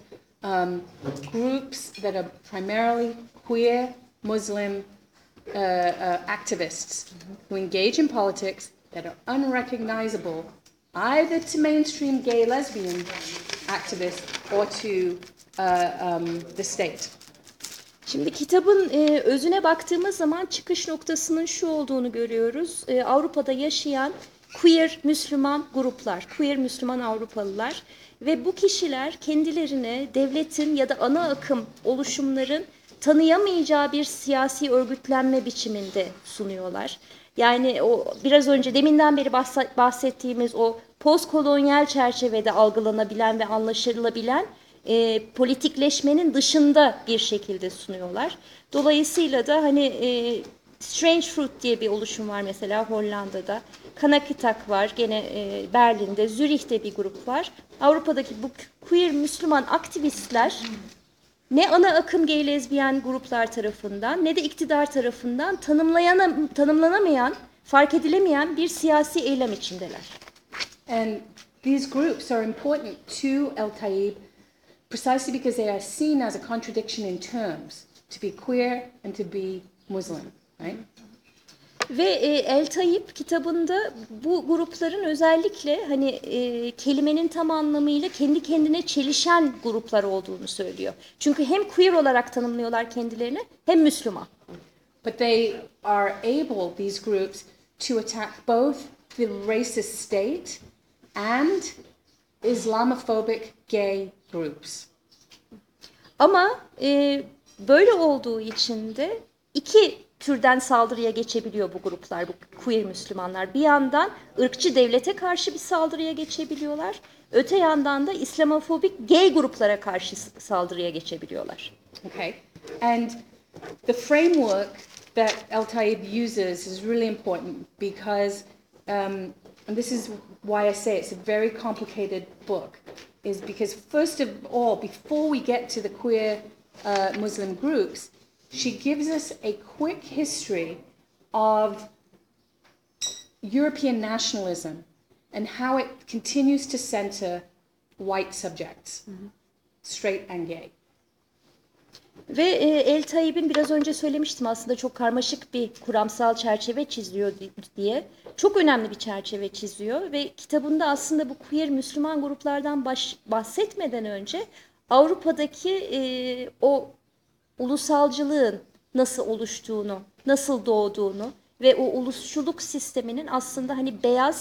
groups that are primarily queer Muslim activists who engage in politics that are unrecognizable either to mainstream gay lesbian activists or to the state. Şimdi kitabın özüne baktığımız zaman çıkış noktasının şu olduğunu görüyoruz. Avrupa'da yaşayan queer Müslüman gruplar, queer Müslüman Avrupalılar ve bu kişiler kendilerine devletin ya da ana akım oluşumların tanıyamayacağı bir siyasi örgütlenme biçiminde sunuyorlar. Yani o biraz önce deminden beri bahsettiğimiz o postkolonyal çerçevede algılanabilen ve anlaşılabilen politikleşmenin dışında bir şekilde sunuyorlar. Dolayısıyla da hani Strange Fruit diye bir oluşum var mesela Hollanda'da. Kanakitak var gene Berlin'de, Zürih'te bir grup var. Avrupa'daki bu queer Müslüman aktivistler ne ana akım gay lezbiyen gruplar tarafından ne de iktidar tarafından tanımlanamayan, fark edilemeyen bir siyasi eylem içindeler. And these groups are important to El-Taib precisely because they are seen as a contradiction in terms, to be queer and to be Muslim, right? Ve El-Taib kitabında bu grupların özellikle hani kelimenin tam anlamıyla kendi kendine çelişen gruplar olduğunu söylüyor. Çünkü hem queer olarak tanımlıyorlar kendilerini hem Müslüman. But they are able, these groups, to attack both the racist state and Islamophobic gay groups. Ama böyle olduğu için de iki türden saldırıya geçebiliyor bu gruplar, bu queer Müslümanlar. Bir yandan ırkçı devlete karşı bir saldırıya geçebiliyorlar. Öte yandan da İslamofobik gay gruplara karşı saldırıya geçebiliyorlar. Okay, and the framework that El-Taib uses is really important because, and this is why I say it's a very complicated book, is because first of all, before we get to the queer Muslim groups, she gives us a quick history of European nationalism and how it continues to center white subjects, straight and gay. Ve El-Taib'in biraz önce söylemiştim aslında çok karmaşık bir kuramsal çerçeve çiziyor diye. Çok önemli bir çerçeve çiziyor ve kitabında aslında bu queer Müslüman gruplardan bahsetmeden önce Avrupa'daki o ulusalcılığın nasıl oluştuğunu, nasıl doğduğunu ve o ulusçuluk sisteminin aslında hani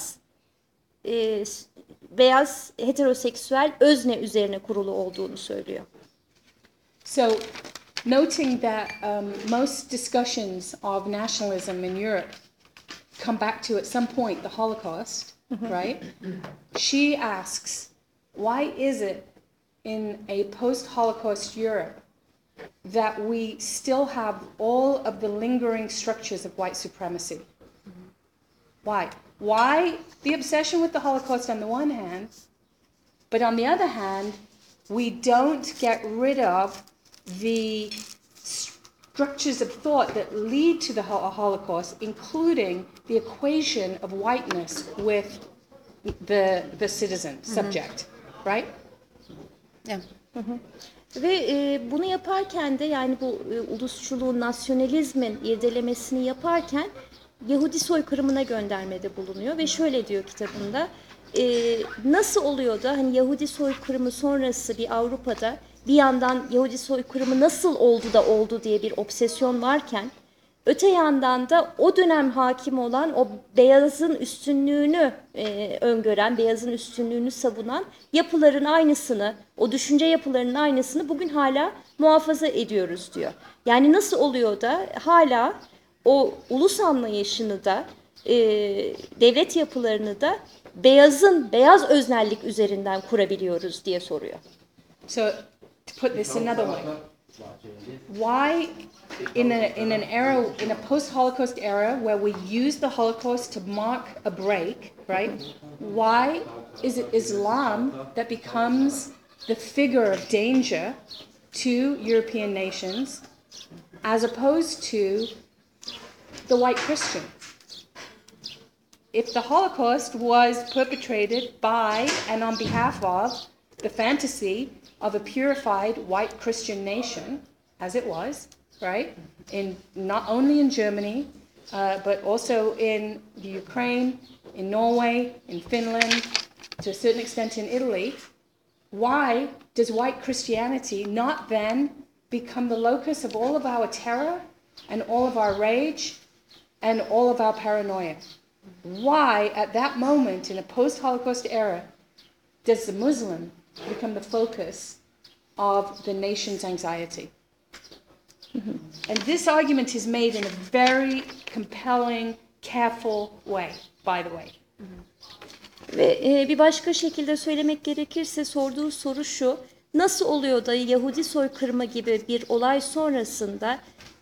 beyaz heteroseksüel özne üzerine kurulu olduğunu söylüyor. So, noting that most discussions of nationalism in Europe come back to at some point the Holocaust, right? She asks, why is it in a post-Holocaust Europe that we still have all of the lingering structures of white supremacy? Why? Why the obsession with the Holocaust on the one hand, but on the other hand, we don't get rid of the structures of thought that lead to the Holocaust, including the equation of whiteness with the citizen, subject, right? Yeah. Ve bunu yaparken de yani bu ulusçuluğun, nasyonalizmin irdelemesini yaparken Yahudi soykırımına göndermede bulunuyor ve şöyle diyor kitabında, nasıl oluyor da hani Yahudi soykırımı sonrası bir Avrupa'da bir yandan Yahudi soykırımı nasıl oldu da oldu diye bir obsesyon varken Öte yandan da o dönem hakim olan o beyazın üstünlüğünü öngören, beyazın üstünlüğünü savunan yapıların aynısını, o düşünce yapılarının aynısını bugün hala muhafaza ediyoruz diyor. Yani nasıl oluyor da hala o ulus anlayışını da devlet yapılarını da beyaz öznellik üzerinden kurabiliyoruz diye soruyor. So, to put this another way, why in an era, in a post-Holocaust era where we use the Holocaust to mark a break, right? Why is it Islam that becomes the figure of danger to European nations as opposed to the white Christian? If the Holocaust was perpetrated by and on behalf of the fantasy of a purified white Christian nation, as it was, right? In not only in Germany, but also in the Ukraine, in Norway, in Finland, to a certain extent in Italy. Why does white Christianity not then become the locus of all of our terror and all of our rage and all of our paranoia? Why, at that moment in a post-Holocaust era, does the Muslim become the focus of the nation's anxiety? And this argument is made in a very compelling, careful way, by the way. Ve bir başka şekilde söylemek gerekirse sorduğu soru şu: nasıl oluyor da Yahudi soykırımı gibi bir olay sonrasında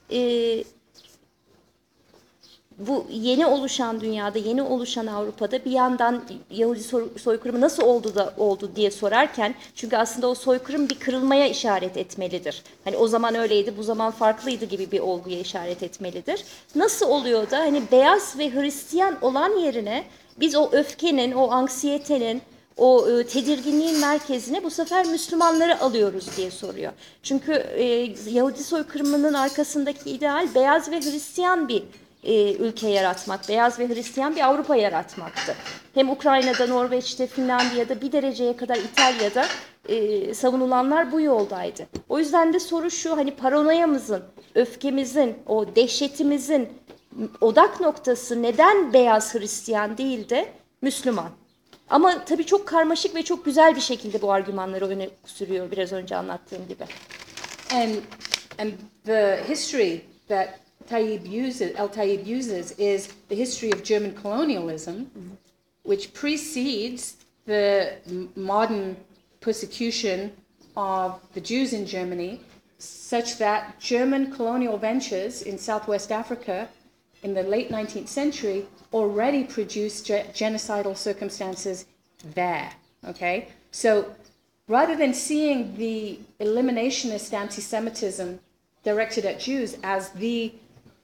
bu yeni oluşan dünyada, yeni oluşan Avrupa'da bir yandan Yahudi soykırımı nasıl oldu diye sorarken, çünkü aslında o soykırım bir kırılmaya işaret etmelidir. Hani o zaman öyleydi, bu zaman farklıydı gibi bir olguya işaret etmelidir. Nasıl oluyor da hani beyaz ve Hristiyan olan yerine biz o öfkenin, o anksiyetenin, o tedirginliğin merkezine bu sefer Müslümanları alıyoruz diye soruyor. Çünkü Yahudi soykırımının arkasındaki ideal beyaz ve Hristiyan bir ülke yaratmak, beyaz ve Hristiyan bir Avrupa yaratmaktı. Hem Ukrayna'da, Norveç'te, Finlandiya'da, bir dereceye kadar İtalya'da savunulanlar bu yoldaydı. O yüzden de soru şu: hani paranoyamızın, öfkemizin, o dehşetimizin odak noktası neden beyaz Hristiyan değil de Müslüman? Ama tabii çok karmaşık ve çok güzel bir şekilde bu argümanları öne sürüyor biraz önce anlattığım gibi. And the history that El Taib uses is the history of German colonialism, which precedes the modern persecution of the Jews in Germany, such that German colonial ventures in Southwest Africa in the late 19th century already produced genocidal circumstances there. Okay, so rather than seeing the eliminationist anti-Semitism directed at Jews as the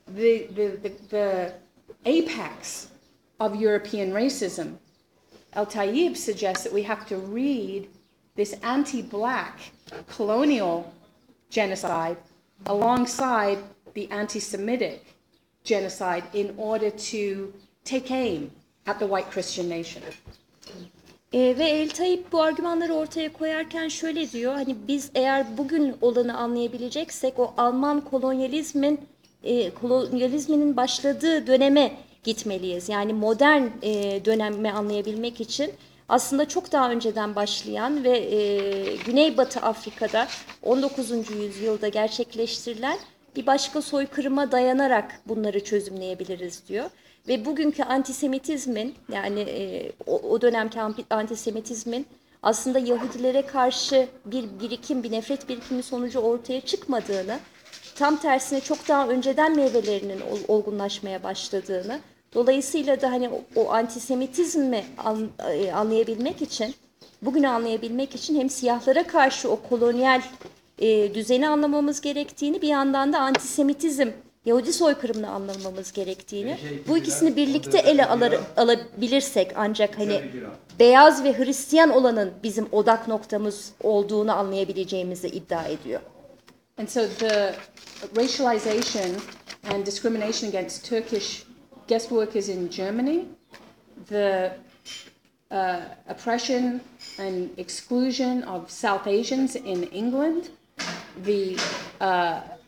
apex of European racism, El Taib suggests that we have to read this anti-black colonial genocide alongside the anti-Semitic genocide in order to take aim at the white Christian nation. Ve El Taib bu argümanları ortaya koyarken şöyle diyor: hani biz eğer bugün olanı anlayabileceksek o Alman kolonyalizminin başladığı döneme gitmeliyiz. Yani modern dönemi anlayabilmek için aslında çok daha önceden başlayan ve Güneybatı Afrika'da 19. yüzyılda gerçekleştirilen bir başka soykırıma dayanarak bunları çözümleyebiliriz diyor. Ve bugünkü antisemitizmin, yani o dönemki antisemitizmin aslında Yahudilere karşı bir birikim, bir nefret birikimi sonucu ortaya çıkmadığını, tam tersine çok daha önceden meyvelerinin olgunlaşmaya başladığını, dolayısıyla da hani o antisemitizmi anlayabilmek için, bugünü anlayabilmek için hem siyahlara karşı o kolonyal düzeni anlamamız gerektiğini, bir yandan da antisemitizm, Yahudi soykırımını anlamamız gerektiğini, bu ikisini birlikte ele alabilirsek ancak hani beyaz ve Hristiyan olanın bizim odak noktamız olduğunu anlayabileceğimizi iddia ediyor. And so the racialization and discrimination against Turkish guest workers in Germany, the oppression and exclusion of South Asians in England, the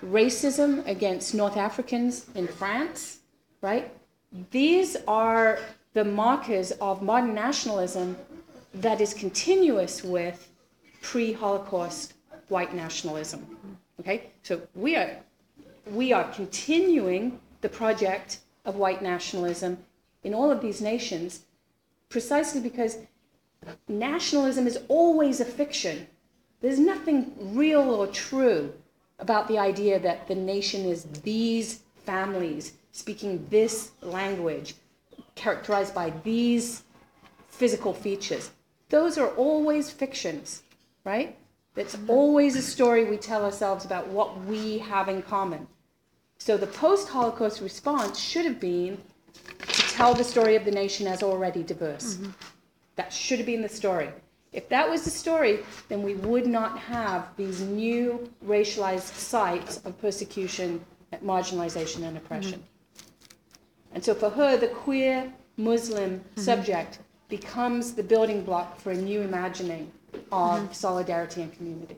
racism against North Africans in France, right? These are the markers of modern nationalism that is continuous with pre-Holocaust white nationalism. Okay, so we are continuing the project of white nationalism in all of these nations, precisely because nationalism is always a fiction. There's nothing real or true about the idea that the nation is these families speaking this language, characterized by these physical features. Those are always fictions, right? It's always a story we tell ourselves about what we have in common. So the post-Holocaust response should have been to tell the story of the nation as already diverse. That should have been the story. If that was the story, then we would not have these new racialized sites of persecution, marginalization, and oppression. And so for her, the queer Muslim subject becomes the building block for a new imagining of solidarity and community.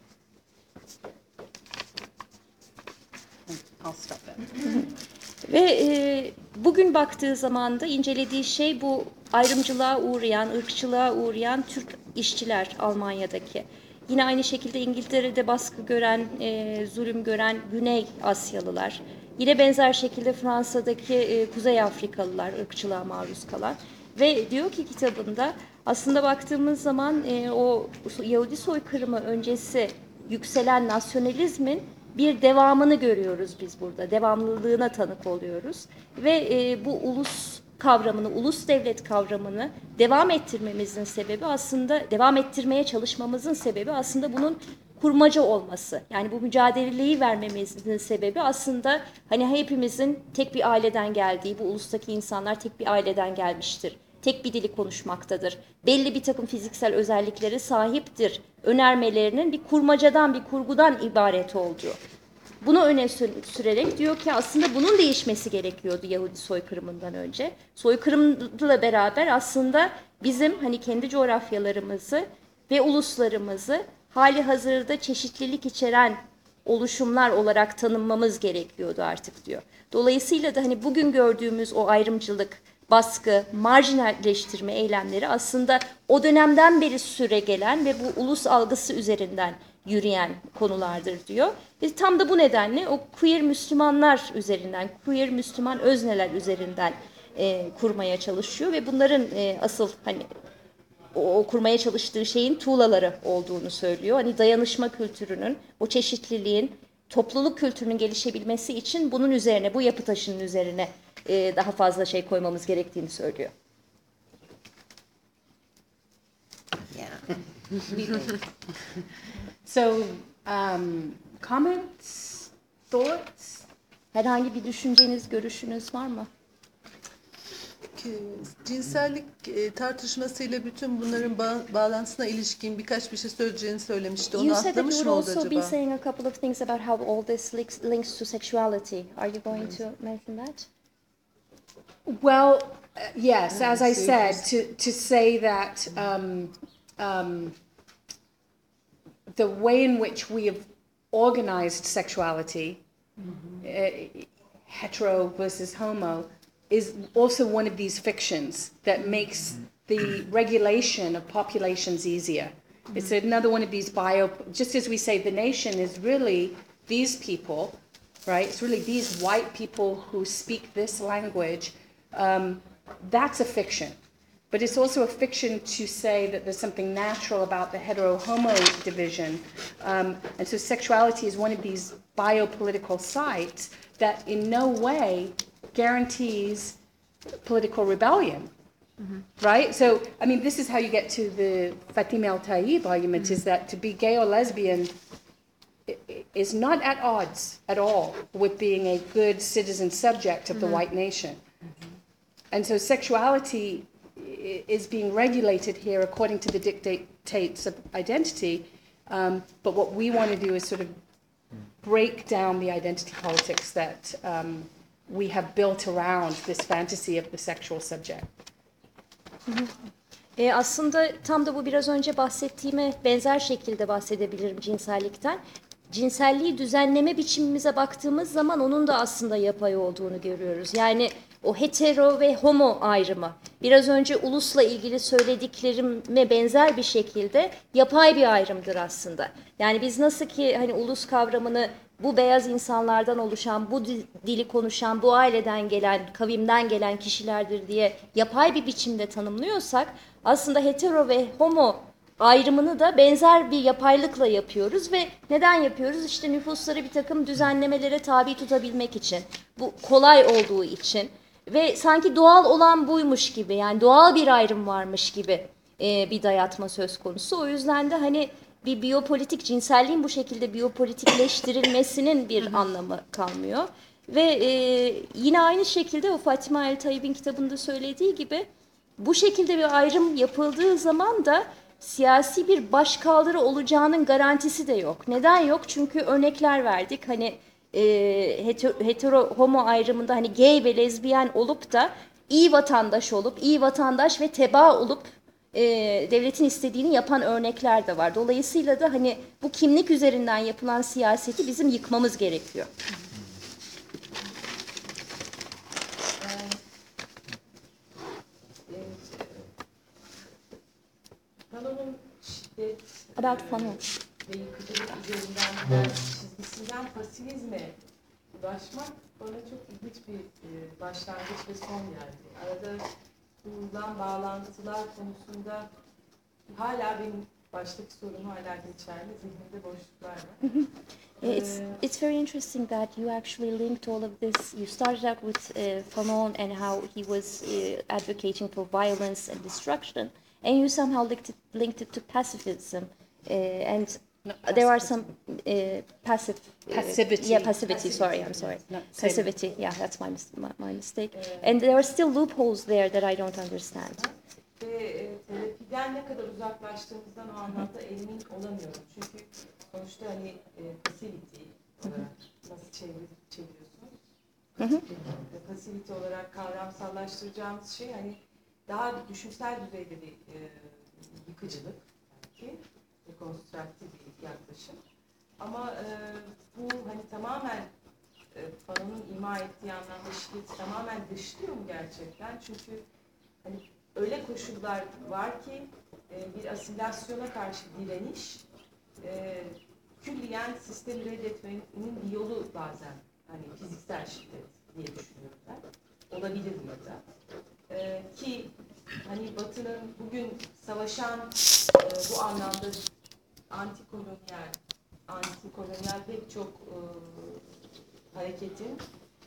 I'll stop there. Ve bugün baktığı zaman da incelediği şey bu ayrımcılığa uğrayan, ırkçılığa uğrayan Türk işçiler Almanya'daki. Yine aynı şekilde İngiltere'de baskı gören, zulüm gören Güney Asyalılar. Yine benzer şekilde Fransa'daki Kuzey Afrikalılar ırkçılığa maruz kalan. Ve diyor ki kitabında aslında baktığımız zaman o Yahudi soykırımı öncesi yükselen nasyonalizmin bir devamını görüyoruz biz burada. Devamlılığına tanık oluyoruz. Ve bu ulus kavramını, ulus devlet kavramını devam ettirmemizin sebebi aslında, devam ettirmeye çalışmamızın sebebi aslında bunun kurmaca olması. Yani bu mücadeleyi vermemizin sebebi aslında hani hepimizin tek bir aileden geldiği, bu ulustaki insanlar tek bir aileden gelmiştir. Tek bir dili konuşmaktadır. Belli bir takım fiziksel özelliklere sahiptir. Önermelerinin bir kurmacadan, bir kurgudan ibaret olduğu. Bunu öne sürerek diyor ki aslında bunun değişmesi gerekiyordu Yahudi soykırımından önce. Soykırımla beraber aslında bizim hani kendi coğrafyalarımızı ve uluslarımızı hali hazırda çeşitlilik içeren oluşumlar olarak tanımlamamız gerekiyordu artık diyor. Dolayısıyla da hani bugün gördüğümüz o ayrımcılık, baskı, marjinalleştirme eylemleri aslında o dönemden beri süregelen ve bu ulus algısı üzerinden yürüyen konulardır diyor. Ve tam da bu nedenle o queer Müslümanlar üzerinden, queer Müslüman özneler üzerinden kurmaya çalışıyor ve bunların asıl hani o kurmaya çalıştığı şeyin tuğlaları olduğunu söylüyor. Hani dayanışma kültürünün, o çeşitliliğin, topluluk kültürünün gelişebilmesi için bunun üzerine, bu yapı taşının üzerine daha fazla şey koymamız gerektiğini söylüyor. So, comments, thoughts? Herhangi bir düşünceniz, görüşünüz var mı? Cinsellik tartışmasıyla bütün bunların bağlantısına ilişkin birkaç bir şey söyleyeceğini söylemişti. Onu You said that atlamış you mı would oldu also acaba? be saying a couple of things about how all this links to sexuality. Are you going to mention that? Well, yes, as I said, to say that the way in which we have organized sexuality, hetero versus homo, is also one of these fictions that makes the regulation of populations easier. It's another one of these just as we say the nation is really these people, right? It's really these white people who speak this language. That's a fiction. But it's also a fiction to say that there's something natural about the hetero-homo division. And so sexuality is one of these biopolitical sites that in no way guarantees political rebellion. Right? So, I mean, this is how you get to the Fatima El-Taib argument, is that to be gay or lesbian is not at odds at all with being a good citizen subject of the white nation. And so sexuality is being regulated here according to the dictates of identity, but what we want to do is sort of break down the identity politics that we have built around this fantasy of the sexual subject. Aslında tam da bu biraz önce bahsettiğime benzer şekilde bahsedebilirim cinsellikten. cinselliği düzenleme biçimimize baktığımız zaman onun da aslında yapay olduğunu görüyoruz. Yani o hetero ve homo ayrımı biraz önce ulusla ilgili söylediklerime benzer bir şekilde yapay bir ayrımdır aslında. Yani biz nasıl ki hani ulus kavramını bu beyaz insanlardan oluşan, bu dili konuşan, bu aileden gelen, kavimden gelen kişilerdir diye yapay bir biçimde tanımlıyorsak aslında hetero ve homo ayrımını da benzer bir yapaylıkla yapıyoruz ve neden yapıyoruz? İşte nüfusları bir takım düzenlemelere tabi tutabilmek için, bu kolay olduğu için ve sanki doğal olan buymuş gibi, yani doğal bir ayrım varmış gibi bir dayatma söz konusu. O yüzden de hani bir biyopolitik, cinselliğin bu şekilde biyopolitikleştirilmesinin bir anlamı kalmıyor. Ve yine aynı şekilde o Fatima El Tayyip'in kitabında söylediği gibi bu şekilde bir ayrım yapıldığı zaman da siyasi bir başkaldırı olacağının garantisi de yok. Neden yok? Çünkü örnekler verdik. Hani hetero homo ayrımında hani gay ve lezbiyen olup da iyi vatandaş olup, iyi vatandaş ve tebaa olup devletin istediğini yapan örnekler de var. Dolayısıyla da hani bu kimlik üzerinden yapılan siyaseti bizim yıkmamız gerekiyor. Fanon'un şiddet About Fanon. ve yıkıcılık üzerinden giden çizgisinden fasilizme ulaşmak bana çok ilginç bir başlangıç ve son geldi. Arada kurulan bağlantılar konusunda hala benim baştaki sorum hala geçerli. Zihnimde boşluklar var. It's very interesting that you actually linked all of this. You started out with Fanon and how he was advocating for violence and destruction, and you somehow linked it to pacifism. And there are some Passivity. Yeah, passivity. Sorry, I'm sorry. Passivity. Yeah, that's my mistake. And there are still loopholes there that I don't understand. Ve terapiden ne kadar uzaklaştığımızdan o anlamda emin olamıyorum. Çünkü sonuçta hani passivity olarak nasıl çeviriyorsunuz? Passivity olarak kavramsallaştıracağımız şey hani daha düşünsel düzeyde bir yıkıcılık belki, dekonstrüktif bir yaklaşım. Ama bu hani tamamen Fanon'un ima ettiği anlamda şiddeti tamamen dışlıyor mu gerçekten? Çünkü hani öyle koşullar var ki bir asimilasyona karşı direniş külliyen sistemi reddetmenin bir yolu bazen hani fiziksel şiddet diye düşünüyorum ben. Olabilir mi da? Ki hani Batı'nın bugün savaşan bu anlamda antikolonyal pek çok hareketin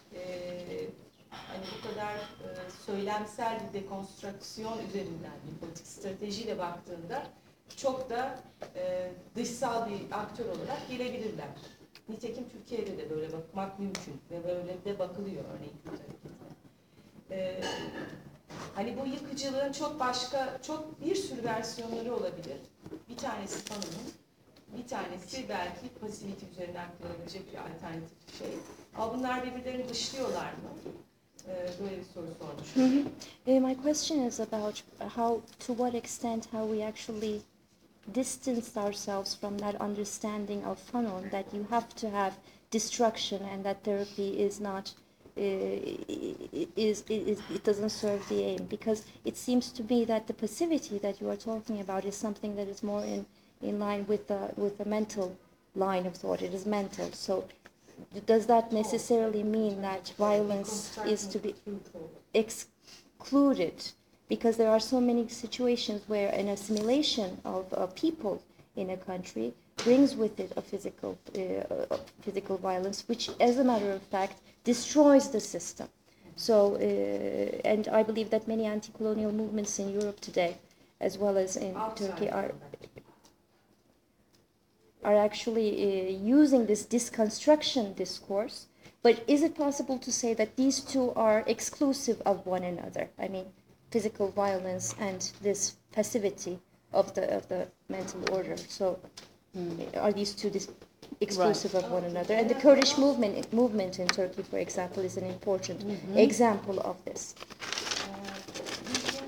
hani bu kadar söylemsel bir dekonstrüksiyon üzerinden bir politik stratejiyle baktığında çok da dışsal bir aktör olarak gelebilirler. Nitekim Türkiye'de de böyle bakmak mümkün ve böyle de bakılıyor örneğin Kürt hareketine. Hani bu yıkıcılığın çok bir sürü versiyonları olabilir. Bir tanesi Fanon'un, bir tanesi belki pasivity üzerinden kullanabilecek bir alternatif şey. Ama bunlar birbirlerini dışlıyorlar mı? Böyle bir soru sormuş. My question is about to what extent how we actually distance ourselves from that understanding of Fanon, that you have to have destruction and that therapy is not it doesn't serve the aim, because it seems to me that the passivity that you are talking about is something that is more in line with the mental line of thought. It is mental. So does that necessarily mean that violence is to be excluded? Because there are so many situations where an assimilation of people in a country brings with it a physical violence, which, as a matter of fact, destroys the system. So, and I believe that many anti-colonial movements in Europe today, as well as in Turkey, are actually using this deconstruction discourse. But is it possible to say that these two are exclusive of one another? I mean, physical violence and this passivity of the mental order. So, are these two exclusive of one another? And the Kurdish movement in Turkey, for example, is an important example of this.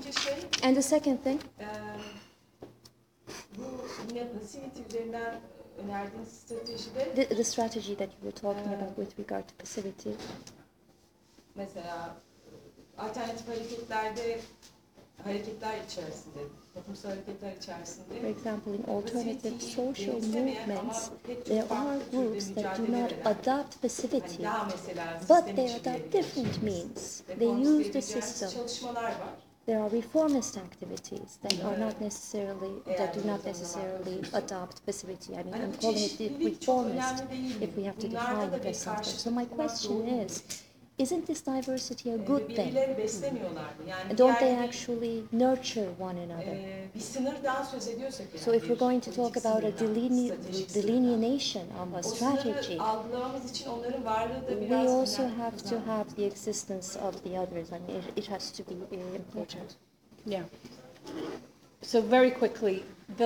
And the second thing, Bu yine passivity üzerinden önerdiğiniz stratejide The strategy that you were talking about with regard to passivity. mesela alternatif hareketler içerisinde, toplumsal hareketler içerisinde For example, in alternative passivity social benimsemeyen movements, ama pek çok there farklı are türde groups that do mücadele not veren, adopt passivity, daha mesela but sistem they içi adopt bir different means. They reformist use the diyebileceğimiz system. çalışmalar var. There are reformist activities that are not necessarily, that do not necessarily adopt passivity. I mean, Hani I'm bu calling it the çeşitlilik çok reformist önemli değil mi? if we have to Bunlarda define da it bir as something. karşıt So my tutmak question doğru mu? isn't this diversity a good thing? Birbirlerini beslemiyorlar mı? Yani Don't they diğer actually nurture one another? bir sınırdan söz ediyorsak So if we're going to talk about a delineation of a o strategy, sınırı algılamamız için onların varlığı da we biraz also önemli. have to have the existence of the others. I mean, it has to be important. Yeah. So very quickly,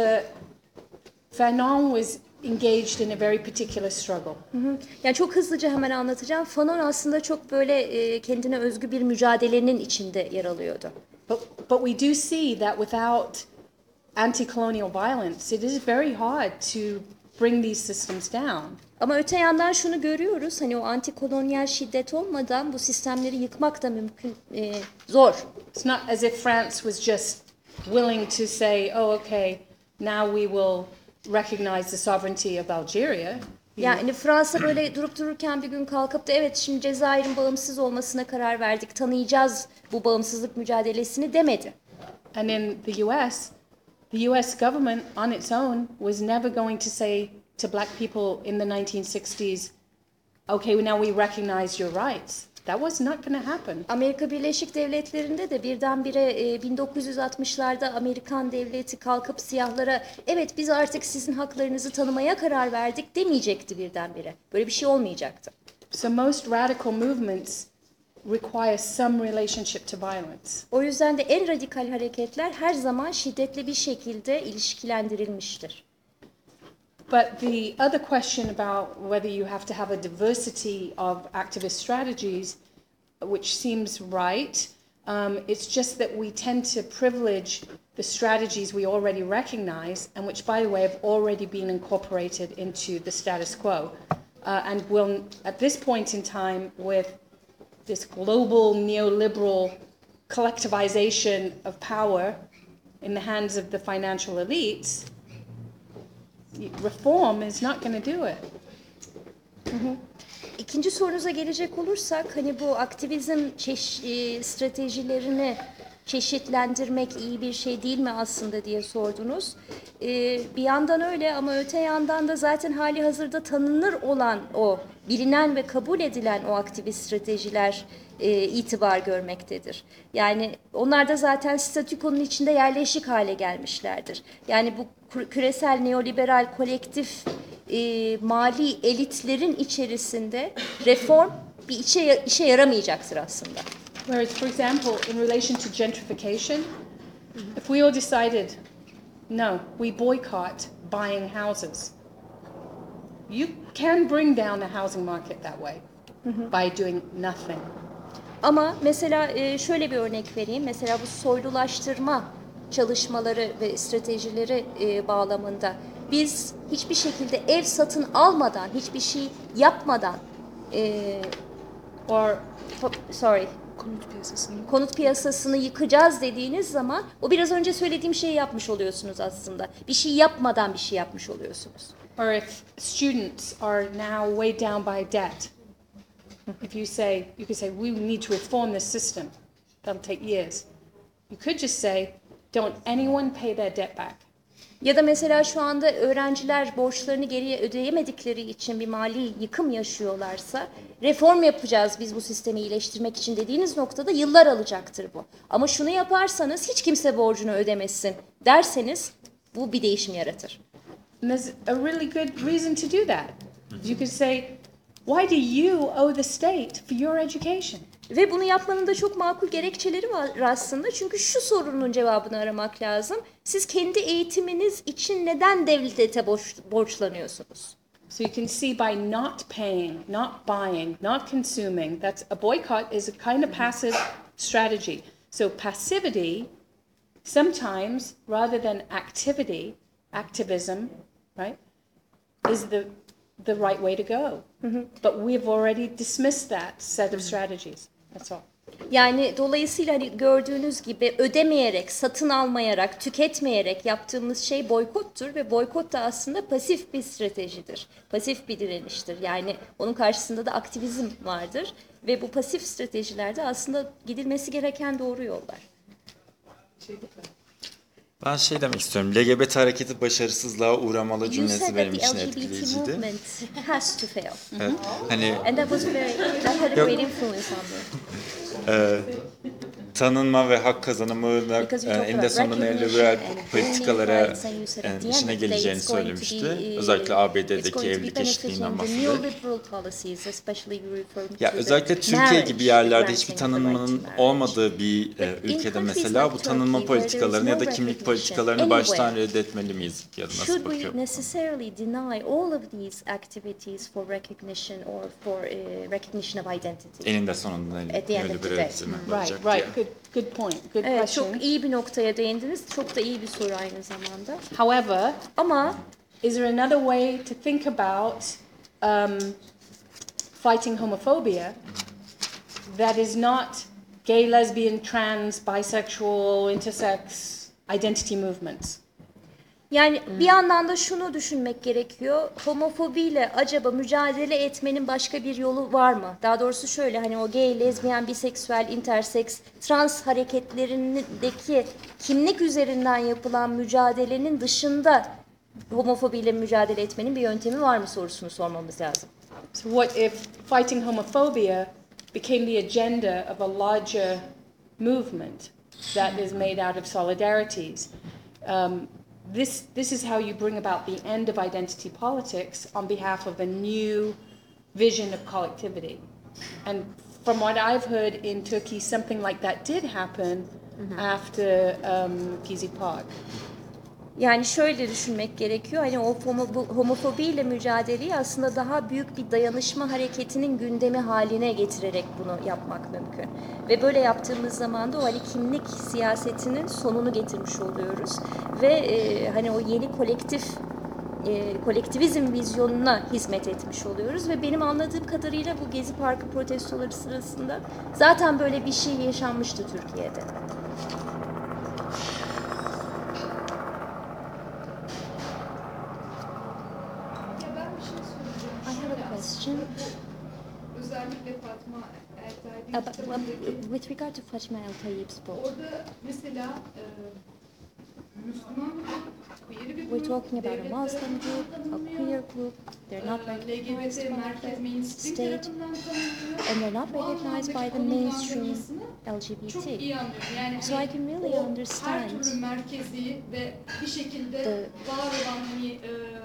Fanon was engaged in a very particular struggle. Yani çok hızlıca hemen anlatacağım. Fanon aslında çok böyle kendine özgü bir mücadelenin içinde yer alıyordu. But we do see that without anti-colonial violence, it is very hard to bring these systems down. Ama öte yandan şunu görüyoruz. Hani o antikolonyal şiddet olmadan bu sistemleri yıkmak da mümkün, zor. It's not as if France was just willing to say, oh, okay, now we will recognize the sovereignty of Algeria. Yani Fransa böyle durup dururken bir gün kalkıp da evet şimdi Cezayir'in bağımsız olmasına karar verdik, tanıyacağız bu bağımsızlık mücadelesini demedi. And in the US government on its own was never going to say to black people in the 1960s, okay, now we recognize your rights. That was not going to happen. Amerika Birleşik Devletleri'nde de birdenbire 1960'larda Amerikan devleti kalkıp siyahlara evet biz artık sizin haklarınızı tanımaya karar verdik demeyecekti birdenbire. Böyle bir şey olmayacaktı. So most radical movements require some relationship to violence. O yüzden de en radikal hareketler her zaman şiddetli bir şekilde ilişkilendirilmiştir. But the other question about whether you have to have a diversity of activist strategies, which seems right, it's just that we tend to privilege the strategies we already recognize and which, by the way, have already been incorporated into the status quo. And will, at this point in time, with this global neoliberal collectivization of power in the hands of the financial elites, reform is not going to do it. İkinci sorunuza gelecek olursak hani bu aktivizm stratejilerini çeşitlendirmek iyi bir şey değil mi aslında diye sordunuz. Bir yandan öyle ama öte yandan da zaten hali hazırda tanınır olan o bilinen ve kabul edilen o aktivist stratejiler itibar görmektedir. Yani onlar da zaten statükonun içinde yerleşik hale gelmişlerdir. Yani bu küresel neoliberal kolektif mali elitlerin içerisinde reform bir işe yaramayacaktır aslında. Whereas, for example, in relation to gentrification, if we all decided, no, we boycott buying houses, you can bring down the housing market that way by doing nothing. Ama mesela şöyle bir örnek vereyim. Mesela bu soylulaştırma çalışmaları ve stratejileri bağlamında biz hiçbir şekilde ev satın almadan, hiçbir şey yapmadan konut piyasasını yıkacağız dediğiniz zaman o biraz önce söylediğim şeyi yapmış oluyorsunuz aslında. Bir şey yapmadan bir şey yapmış oluyorsunuz. Or if students are now weighed down by debt, if you could say, we need to reform this system, that'll take years. You could just say, don't anyone pay their debt back. Ya da mesela şu anda öğrenciler borçlarını geriye ödeyemedikleri için bir mali yıkım yaşıyorlarsa reform yapacağız biz bu sistemi iyileştirmek için dediğiniz noktada yıllar alacaktır bu. Ama şunu yaparsanız hiç kimse borcunu ödemesin derseniz bu bir değişim yaratır. And there's a really good reason to do that. You could say, why do you owe the state for your education? Ve bunu yapmanın da çok makul gerekçeleri var aslında. Çünkü şu sorunun cevabını aramak lazım. Siz kendi eğitiminiz için neden devlete borçlanıyorsunuz? So you can see by not paying, not buying, not consuming, that's a boycott is a kind of passive strategy. So passivity, sometimes rather than activism, right? is the right way to go. But we've already dismissed that set of strategies. That's all. Yani dolayısıyla hani gördüğünüz gibi ödemeyerek, satın almayarak, tüketmeyerek yaptığımız şey boykottur ve boykot da aslında pasif bir stratejidir. Pasif bir direniştir. Yani onun karşısında da aktivizm vardır ve bu pasif stratejilerde aslında gidilmesi gereken doğru yollar. Ben şey demek istiyorum. LGBT hareketi başarısızlığa uğramalı You cümlesi said benim that the için LGBT etkileyiciydi. movement has to fail. Evet, hani And that had a great influence on me. tanınma ve hak kazanımı Because you talked eninde about sonunda recognition neoliberal and politikalara voting rights, and you said at the end işine of the day geleceğini it's going to söylemişti. be, Özellikle it's ABD'deki going to be evlilik eşitliğinden benefiting the bahsederek. neoliberal policies, especially you referring Ya to özellikle the Türkiye marriage, gibi yerlerde the hiçbir granting of the right to tanınmanın marriage. olmadığı bir But in ülkede countries mesela like bu tanınma Turkey, where there is politikalarını ya no da kimlik recognition politikalarını baştan anywhere, reddetmeli miyiz ya da nasıl should we bakıyor? necessarily deny all of these activities for recognition or for recognition of identity? Eninde sonunda At the end of the day. neoliberalizme Right, varacak right. diye. Good point. Good Evet, question. çok iyi bir noktaya değindiniz. Çok da iyi bir soru aynı zamanda. However, Ama is there another way to think about fighting homophobia that is not gay, lesbian, trans, bisexual, intersex identity movements? yani bir yandan da şunu düşünmek gerekiyor. Homofobiyle acaba mücadele etmenin başka bir yolu var mı? Daha doğrusu şöyle hani o gay, lezbiyen, biseksüel, intersex, trans hareketlerindeki kimlik üzerinden yapılan mücadelenin dışında homofobiyle mücadele etmenin bir yöntemi var mı sorusunu sormamız lazım. So what if fighting homophobia became the agenda of a larger movement that is made out of solidarities? This is how you bring about the end of identity politics on behalf of a new vision of collectivity. And from what I've heard in Turkey, something like that did happen after Gezi Park. Yani şöyle düşünmek gerekiyor. Hani o homofobiyle mücadeleyi aslında daha büyük bir dayanışma hareketinin gündemi haline getirerek bunu yapmak mümkün. Ve böyle yaptığımız zaman da o hani kimlik siyasetinin sonunu getirmiş oluyoruz. Ve hani o yeni kolektivizm vizyonuna hizmet etmiş oluyoruz. Ve benim anladığım kadarıyla bu Gezi Parkı protestoları sırasında zaten böyle bir şey yaşanmıştı Türkiye'de. I have a question. Özellikle Fatma Ertay'ın With regard to Fatma Altayeb's book, orada mesela Müslüman queer bir we're grup, talking about a devlet Muslim tarafından group, a tanınıyor. queer group. They're not recognized LGBT by merkez the mainstream state, tarafından tanınıyor. and they're not Bu recognized by anlamdaki the mainstream konumlandırmasını çok LGBT. iyi anlıyorum. Yani So I can really o her understand türlü merkezi ve bir şekilde the- var olan hani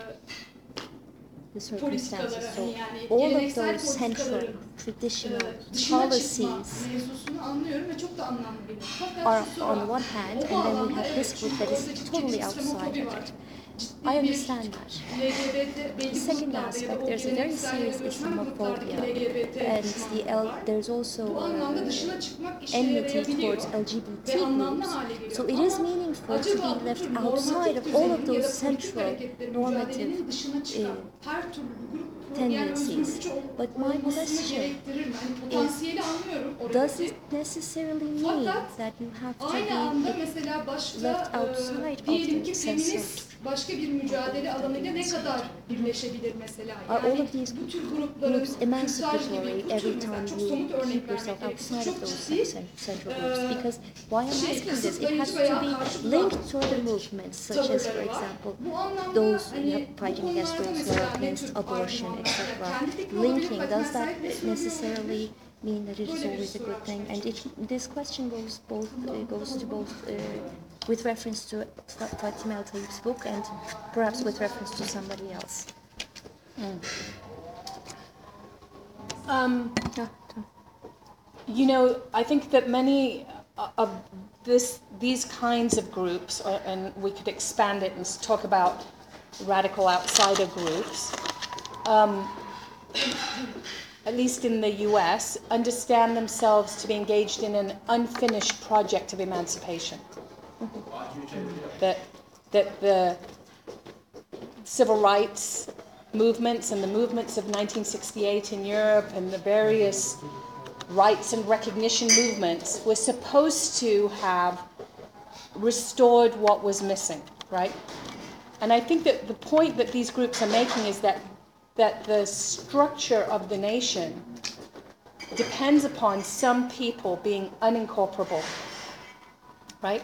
the circumstances. politikaları, So yani all of geleneksel those central, politikaların traditional dışına çıkma policies mevzusunu anlıyorum ve çok da anlamlı benim. Fakat are şu on sıra, one hand, o and then we alanda have evet, this group çünkü that is orada ciddi totally bir outside İslamofobi of var. it. Ciddi I bir understand that. LGBT belli The second gruplarda ya da aspect, o there's a very geleneksel ya da serious göçmen gruplardaki Islamophobia, LGBT and düşmanlığı var. there's also Bu anlamda dışına çıkmak işe enmity yarayabiliyor towards LGBT ve anlamlı groups. hale geliyor. So it is meaningful to acaba be bu left tür outside normatif of all of düzenin ya da those politik central hareketlerin normative mücadelenin dışına çıkan her türlü bir grup tendencies. yani özgürlükçü But my olmasını question gerektirir mi? Hani potansiyeli anlıyorum does oradaki. it necessarily mean Fakat that you have to aynı anda be mesela başka left outside of diyelim the ki sense feminist of başka bir mücadele alanıyla ne kadar birleşebilir mesela? Are all Yani of these bu tür grupların groups kürtaj emancipatory gibi bu every tür time mesela çok you somut örnek keep yourself vermek gerekirse outside of çok those ciddi central groups? Because why I'm asking this, it has kısıtlayıcı to veya be karşı linked to duran other movements, such as, for tavırları var. example, Bu anlamda those hani fighting bu against konularda those who mesela are ne against tür abortion, argümanlar, etc. kendi fikri olabilir, Linking, Fatma does that Said de söylüyor necessarily olabilir. mean that it is Böyle bir always a soru good thing? açmak And this question goes to both with reference to Fatima El-Tayyib's book and perhaps with reference to somebody else. You know, I think that many of these kinds of groups, and we could expand it and talk about radical outsider groups, at least in the US, understand themselves to be engaged in an unfinished project of emancipation. That the civil rights movements and the movements of 1968 in Europe and the various rights and recognition movements were supposed to have restored what was missing, right? And I think that the point that these groups are making is that the structure of the nation depends upon some people being unincorporable, right?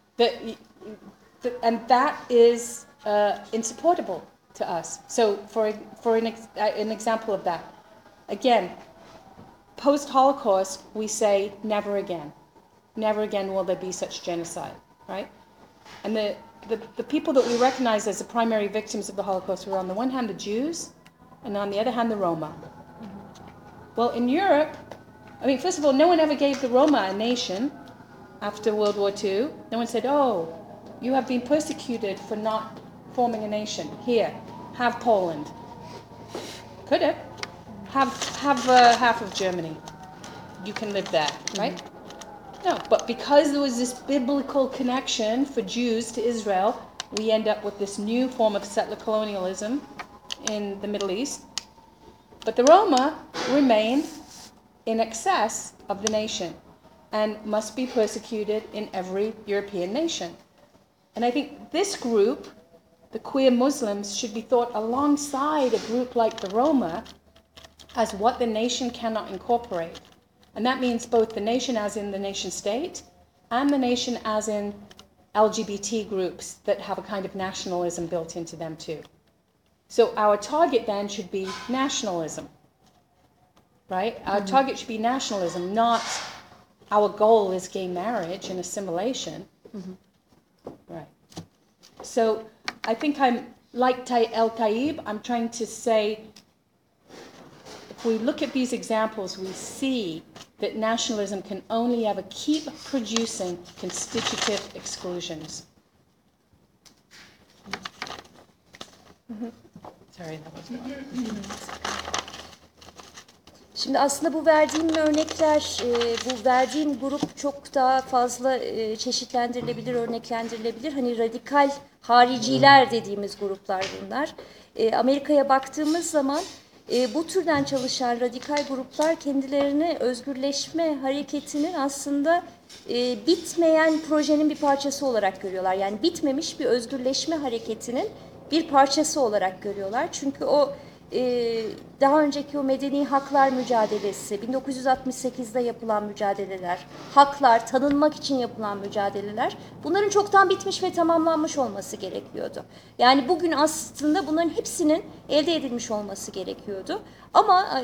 And that is insupportable to us. So for an example of that, again, post-Holocaust, we say never again. Never again will there be such genocide, right? And the people that we recognize as the primary victims of the Holocaust were on the one hand the Jews, and on the other hand the Roma. Well, in Europe, I mean, first of all, no one ever gave the Roma a nation after World War II. No one said, oh, you have been persecuted for not forming a nation. Here, have Poland. Could have. Have half of Germany. You can live there, right? No, but because there was this biblical connection for Jews to Israel, we end up with this new form of settler colonialism in the Middle East. But the Roma remain in excess of the nation and must be persecuted in every European nation. And I think this group, the queer Muslims, should be thought alongside a group like the Roma as what the nation cannot incorporate. And that means both the nation as in the nation state and the nation as in LGBT groups that have a kind of nationalism built into them too. So our target then should be nationalism, right? Our target should be nationalism, not our goal is gay marriage and assimilation. Right. So I think I'm, like El-Taib, I'm trying to say, if we look at these examples, we see that nationalism can only ever keep producing constitutive exclusions. Sorry, that was wrong. Şimdi aslında bu verdiğim örnekler, bu verdiğim grup çok daha fazla çeşitlendirilebilir, örneklendirilebilir. Hani radikal hariciler dediğimiz gruplar bunlar. Amerika'ya baktığımız zaman bu türden çalışan radikal gruplar kendilerini özgürleşme hareketinin aslında bitmeyen projenin bir parçası olarak görüyorlar. Yani bitmemiş bir özgürleşme hareketinin bir parçası olarak görüyorlar. Çünkü o daha önceki o medeni haklar mücadelesi, 1968'de yapılan mücadeleler, haklar tanınmak için yapılan mücadeleler, bunların çoktan bitmiş ve tamamlanmış olması gerekiyordu. Yani bugün aslında bunların hepsinin elde edilmiş olması gerekiyordu. Ama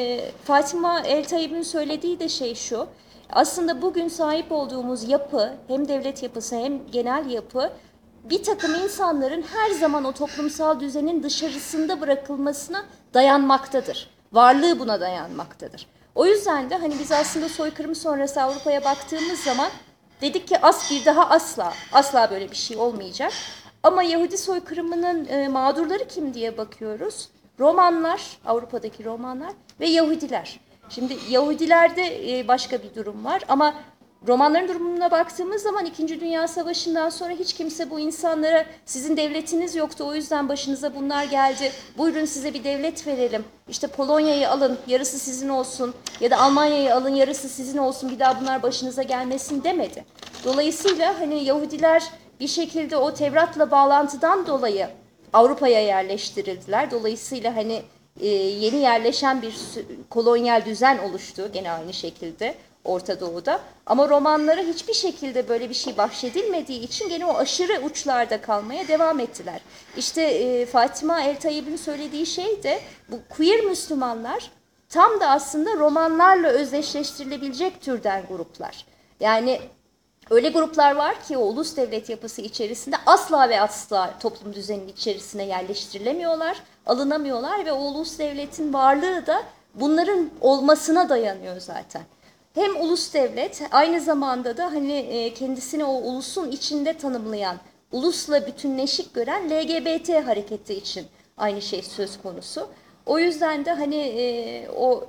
Fatima El-Taib'in söylediği de şey şu, aslında bugün sahip olduğumuz yapı, hem devlet yapısı hem genel yapı, bir takım insanların her zaman o toplumsal düzenin dışarısında bırakılmasına dayanmaktadır. Varlığı buna dayanmaktadır. O yüzden de hani biz aslında soykırım sonrası Avrupa'ya baktığımız zaman dedik ki bir daha asla böyle bir şey olmayacak. Ama Yahudi soykırımının mağdurları kim diye bakıyoruz. Romanlar, Avrupa'daki Romanlar ve Yahudiler. Şimdi Yahudilerde başka bir durum var ama Romanların durumuna baktığımız zaman 2. Dünya Savaşı'ndan sonra hiç kimse bu insanlara sizin devletiniz yoktu o yüzden başınıza bunlar geldi. Buyurun size bir devlet verelim. İşte Polonya'yı alın yarısı sizin olsun ya da Almanya'yı alın yarısı sizin olsun bir daha bunlar başınıza gelmesin demedi. Dolayısıyla hani Yahudiler bir şekilde o Tevrat'la bağlantıdan dolayı Avrupa'ya yerleştirildiler. Dolayısıyla hani yeni yerleşen bir kolonyal düzen oluştu gene aynı şekilde. Orta Doğu'da. Ama Romanlara hiçbir şekilde böyle bir şey bahşedilmediği için gene o aşırı uçlarda kalmaya devam ettiler. İşte Fatima El-Taib'in söylediği şey de bu queer Müslümanlar tam da aslında romanlarla özdeşleştirilebilecek türden gruplar. Yani öyle gruplar var ki o ulus devlet yapısı içerisinde asla ve asla toplum düzeninin içerisine yerleştirilemiyorlar, alınamıyorlar ve o ulus devletin varlığı da bunların olmasına dayanıyor zaten. Hem ulus devlet aynı zamanda da hani kendisini o ulusun içinde tanımlayan, ulusla bütünleşik gören LGBT hareketi için aynı şey söz konusu. O yüzden de hani o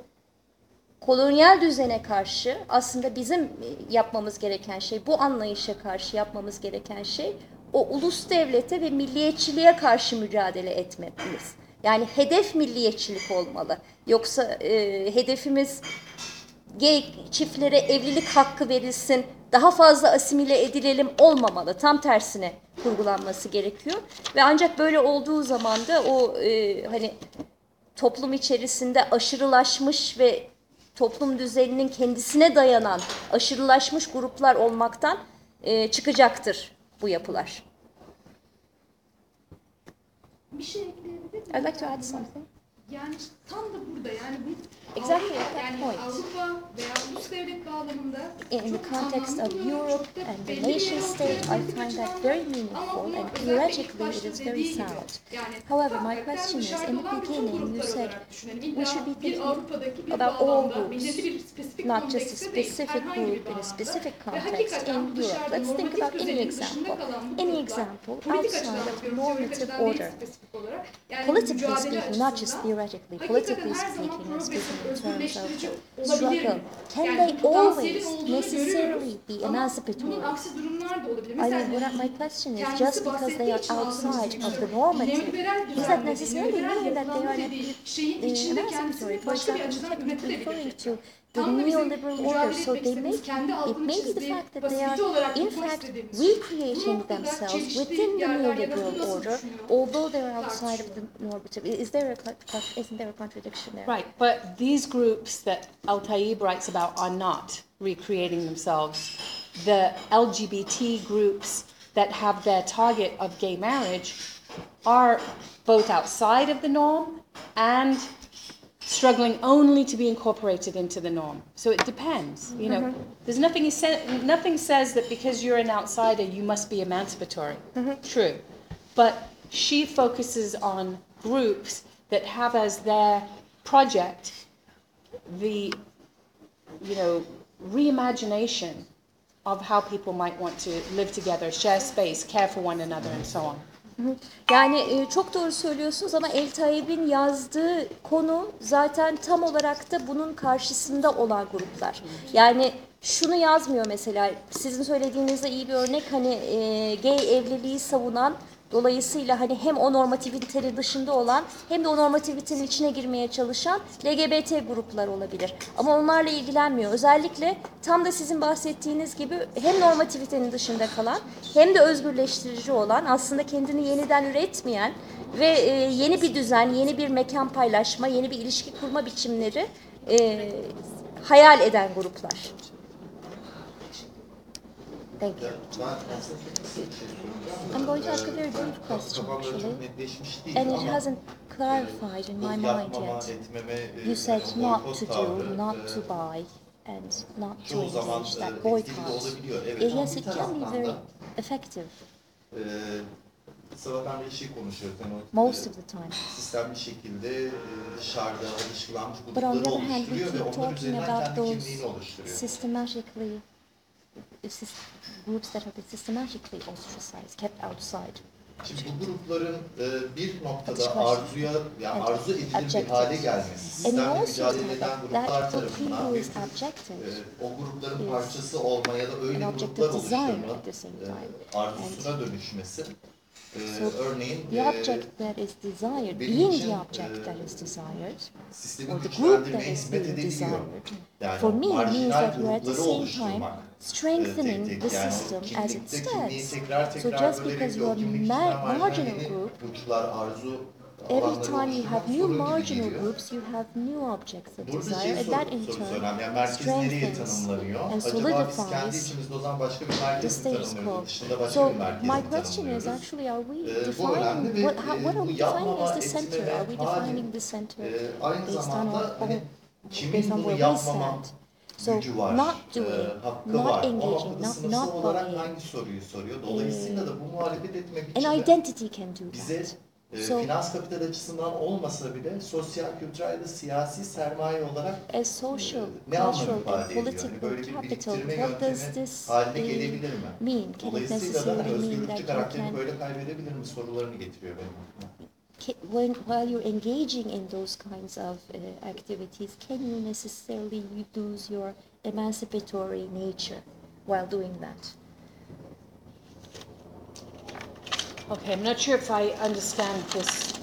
kolonyal düzene karşı aslında bizim yapmamız gereken şey, bu anlayışa karşı yapmamız gereken şey o ulus devlete ve milliyetçiliğe karşı mücadele etmemiz. Yani hedef milliyetçilik olmalı. Yoksa hedefimiz gay çiftlere evlilik hakkı verilsin, daha fazla asimile edilelim olmamalı. Tam tersine kurgulanması gerekiyor. Ve ancak böyle olduğu zaman da o hani toplum içerisinde aşırılaşmış ve toplum düzeninin kendisine dayanan aşırılaşmış gruplar olmaktan çıkacaktır bu yapılar. Bir şey ekleyebilir miyim? I'd like to add something. Yani tam da burada yani bu Exactly Avrupa, at that yani point. Avrupa veya ulus devlet bağlamında In the çok context anlamlı of buluyorum. Europe Çok da and the belli bir nation yere state, I oturuyor find politik that very açıdan. Ama meaningful bunu and özellikle ilk theoretically it başta is very dediği gibi, sound. yani However, my hakikaten question is, dışarıda in the olan bütün beginning you gruplar said olarak düşünelim. we İlla should be bir thinking Avrupa'daki bir about all bağlamda, groups, belirli bir spesifik not just a kontekste değil, specific herhangi bir group in a bağlamda. specific Ve context hakikaten in Europe. dışarıda Let's think normatif about any düzenin dışında example. kalan bu Any gruplar, example politik outside açıdan of the bakıyorum, teorik normative açıdan değil order. spesifik olarak. Yani Politically mücadele speaking, not just açısından theoretically, hakikaten politically her zaman speaking and progresif, speaking in terms of özgürleştirici the olabilir struggle, mi? can Yani they bu potansiyelin always olduğunu necessarily görüyoruz. be Ama emancipatory? bunun aksi durumlar da olabilir. I mean, Mesela my question is, kendisi just because they are bahsettiği için altını outside çizmek of the istiyorum. normative, Neoliberal does that düzen necessarily dediği, mean neoliberal that they are yapılanma dediği şeyin içinde emancipatory? kendisini For başka bir example, açıdan you kept referring üretebilecek. to the Tam da bizim neoliberal order, mücadele so etmek they istediğimiz, kendi it altını may be the çizdiği, fact that they are fasilite olarak in tutmak fact istediğimiz şey. Bu recreating noktada themselves çeliştiği within the yerler ya da neoliberal bunu nasıl order, düşünüyor? although they are outside of the normative. Isn't there a contradiction there? Right, but these groups that Al-Taib writes about are not recreating themselves. The LGBT groups that have their target of gay marriage are both outside of the norm and struggling only to be incorporated into the norm. So it depends, you know. There's nothing says that because you're an outsider you must be emancipatory. True. But she focuses on groups that have as their project the, you know, reimagination of how people might want to live together, share space, care for one another and so on. Yani çok doğru söylüyorsunuz ama El Taib'in yazdığı konu zaten tam olarak da bunun karşısında olan gruplar. Yani şunu yazmıyor mesela, sizin söylediğinizde iyi bir örnek, hani gay evliliği savunan, dolayısıyla hani hem o normativitenin dışında olan hem de o normativitenin içine girmeye çalışan LGBT gruplar olabilir. Ama onlarla ilgilenmiyor. Özellikle tam da sizin bahsettiğiniz gibi hem normativitenin dışında kalan hem de özgürleştirici olan, aslında kendini yeniden üretmeyen ve yeni bir düzen, yeni bir mekan paylaşma, yeni bir ilişki kurma biçimleri hayal eden gruplar. Thank you. I'm going to ask a very deep question actually, and it hasn't clarified in my mind yet. You said not to do, not to buy, and not to engage, that boycott. Yes, it can be very effective Sabahtan beri şey konuşuyoruz. Yani most of the time. sistemli şekilde dışarıda alışılanmış But on the grupları other hand, we oluşturuyor ve keep onlar talking üzerinden about kendi those kimliğini oluşturuyor. systematically, groups that have been systematically ostracized, kept outside. Şimdi bu grupların bir noktada Expression. arzuya, yani And arzu edilir bir objectives. hale gelmesi, And sistemle also mücadele the eden fact that gruplar for tarafından people bir who's objective o grupların is parçası olma ya da öyle an objective gruplar desire oluşturma at the same time. arzusuna dönüşmesi. So Örneğin the object that is desired, benim being için, the object that is desired, sistemi or the group that güçlendirmeye is hizmet being edebiliyor. desired, Yani for me it means marjinal that you are at the grupları same time oluşturmak. strengthening tek the tek, yani system as it kimlikte kimliği stands. tekrar So tekrar just bölerek because ve you o are kimlik içinden marginal yeni group, uçlar, arzu every alanları time you have oluşturmak new sorun gibi marginal geliyor. groups, you have new objects of Burada desire, and that in sorusu turn önemli. Yani merkez nereye strengthens tanımlanıyor? and Acaba biz kendi solidifies içimizde o zaman başka bir the merkez mi status tanımlıyoruz? quo. Dışında başka So bir merkez my mi question is tanımlıyoruz? actually, are we Bu önemli defining ve what are bu we defining yapmama, as the center? etme Are we ve hali defining the center aynı based on zamanda our hani own, kimin based on bunu where we yapmama stand? So gücü var, not doing, hakkı not var. Ama engaging, burada not sınıfsal olarak buying, hangi soruyu soruyor? Dolayısıyla da bu muhalefet etme an biçimi identity can do bize that. So finans kapital açısından olmasa bile sosyal, kültürel ya da siyasi sermaye olarak as social, ne anlam cultural, ifade and ediyor? political Hani böyle bir capital, biriktirme what does yöntemi this haline gelebilir mi? mean? Can it Dolayısıyla da hani necessarily mean özgürlükçü that you karakterini can, böyle kaybedebilir mi sorularını getiriyor benim aklıma. while you're engaging in those kinds of activities, can you necessarily lose your emancipatory nature while doing that? Okay, I'm not sure if I understand this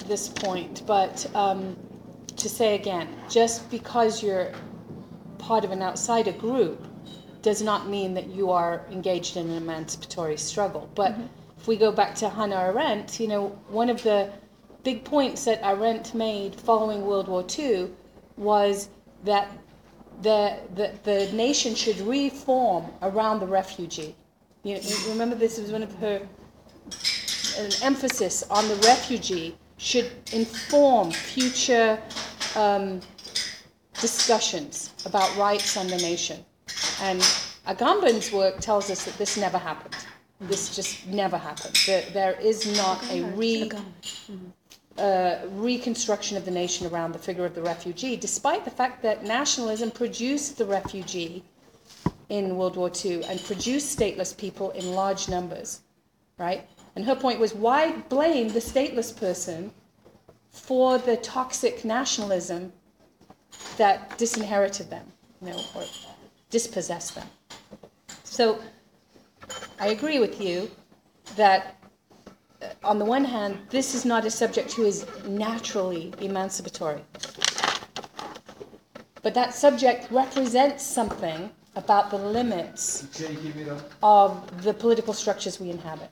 this point, but to say again, just because you're part of an outsider group does not mean that you are engaged in an emancipatory struggle. But if we go back to Hannah Arendt, you know, one of the big points that Arendt made following World War II was that the nation should reform around the refugee. You remember this was one of her an emphasis on the refugee should inform future discussions about rights and the nation. And Agamben's work tells us that this never happened. This just never happened. There is not a reconstruction of the nation around the figure of the refugee, despite the fact that nationalism produced the refugee in World War II and produced stateless people in large numbers, right? And her point was, why blame the stateless person for the toxic nationalism that disinherited them, you know, or dispossessed them? So I agree with you that on the one hand, this is not a subject who is naturally emancipatory. But that subject represents something about the limits of the political structures we inhabit.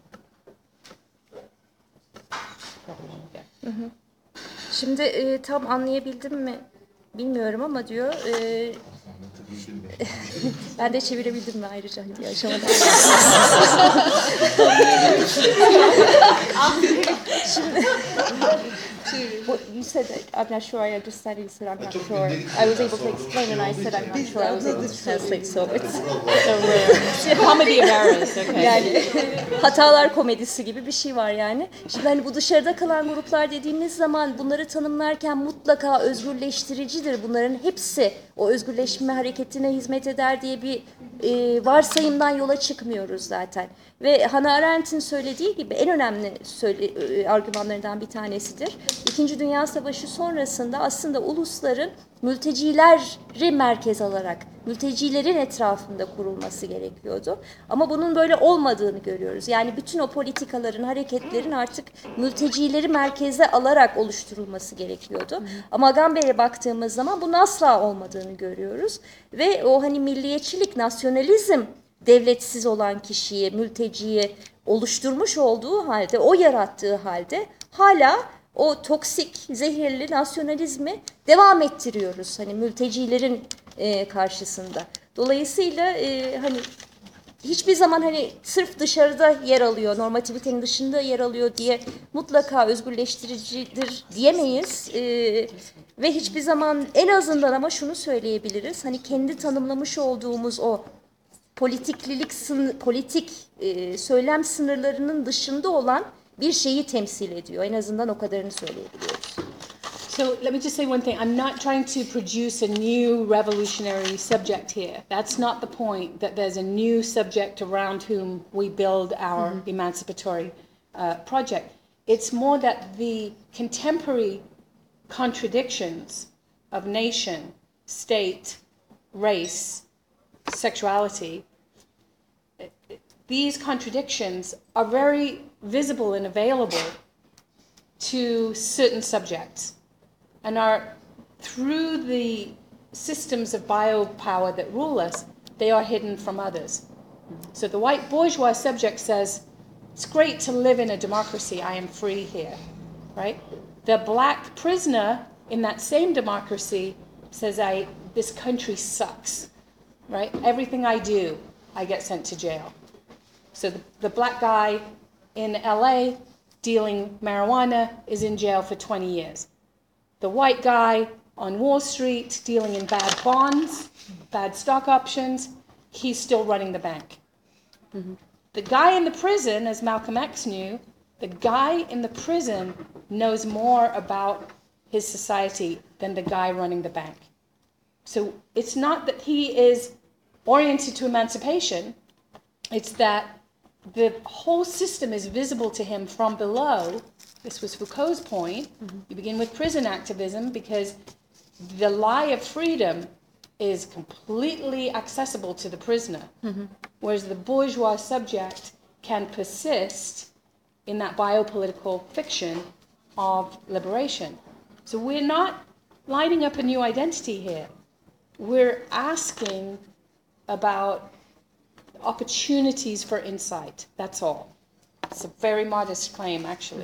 Şimdi tam anlayabildim mi bilmiyorum ama diyor. Ben de çevirebildim mi ayrıca diye aşamada. Şimdi you said that I'm not sure I understand. You said I'm not sure. I was able to explain, and I said I'm not sure. I was able to translate. So it's Comedy of errors. Okay. Yani hatalar komedisi gibi bir şey var yani. Şimdi hani bu dışarıda kalan gruplar dediğimiz zaman bunları tanımlarken mutlaka özgürleştiricidir. Bunların hepsi o özgürleşme hareketine hizmet eder diye bir varsayımdan yola çıkmıyoruz zaten. Ve Hannah Arendt'in söylediği gibi en önemli argümanlarından bir tanesidir. İkinci Dünya Savaşı sonrasında aslında ulusların mültecileri merkez alarak, mültecilerin etrafında kurulması gerekiyordu. Ama bunun böyle olmadığını görüyoruz. Yani bütün o politikaların, hareketlerin artık mültecileri merkeze alarak oluşturulması gerekiyordu. Ama Agamben'e baktığımız zaman bunun asla olmadığını görüyoruz. Ve o hani milliyetçilik, nasyonalizm devletsiz olan kişiyi, mülteciyi oluşturmuş olduğu halde, o yarattığı halde hala o toksik, zehirli nasyonalizmi devam ettiriyoruz hani mültecilerin karşısında. Dolayısıyla hani hiçbir zaman hani sırf dışarıda yer alıyor, normativitenin dışında yer alıyor diye mutlaka özgürleştiricidir diyemeyiz. Ve hiçbir zaman en azından ama şunu söyleyebiliriz. Hani kendi tanımlamış olduğumuz o politik söylem sınırlarının dışında olan bir şeyi temsil ediyor. En azından o kadarını söyleyebiliyoruz. So let me just say one thing. I'm not trying to produce a new revolutionary subject here. That's not the point, that there's a new subject around whom we build our emancipatory project. It's more that the contemporary contradictions of nation, state, race, sexuality, these contradictions are very visible and available to certain subjects and are, through the systems of biopower that rule us, they are hidden from others. So the white bourgeois subject says, it's great to live in a democracy, I am free here, right? The black prisoner in that same democracy says, this country sucks, right? Everything I do, I get sent to jail. So the black guy in LA dealing marijuana is in jail for 20 years. The white guy on Wall Street dealing in bad bonds, bad stock options, he's still running the bank. The guy in the prison, as Malcolm X knew, the guy in the prison knows more about his society than the guy running the bank. So it's not that he is oriented to emancipation, it's that the whole system is visible to him from below. This was Foucault's point. You begin with prison activism because the lie of freedom is completely accessible to the prisoner, whereas the bourgeois subject can persist in that biopolitical fiction of liberation. So we're not lining up a new identity here. We're asking about opportunities for insight. That's all. It's a very modest claim, actually.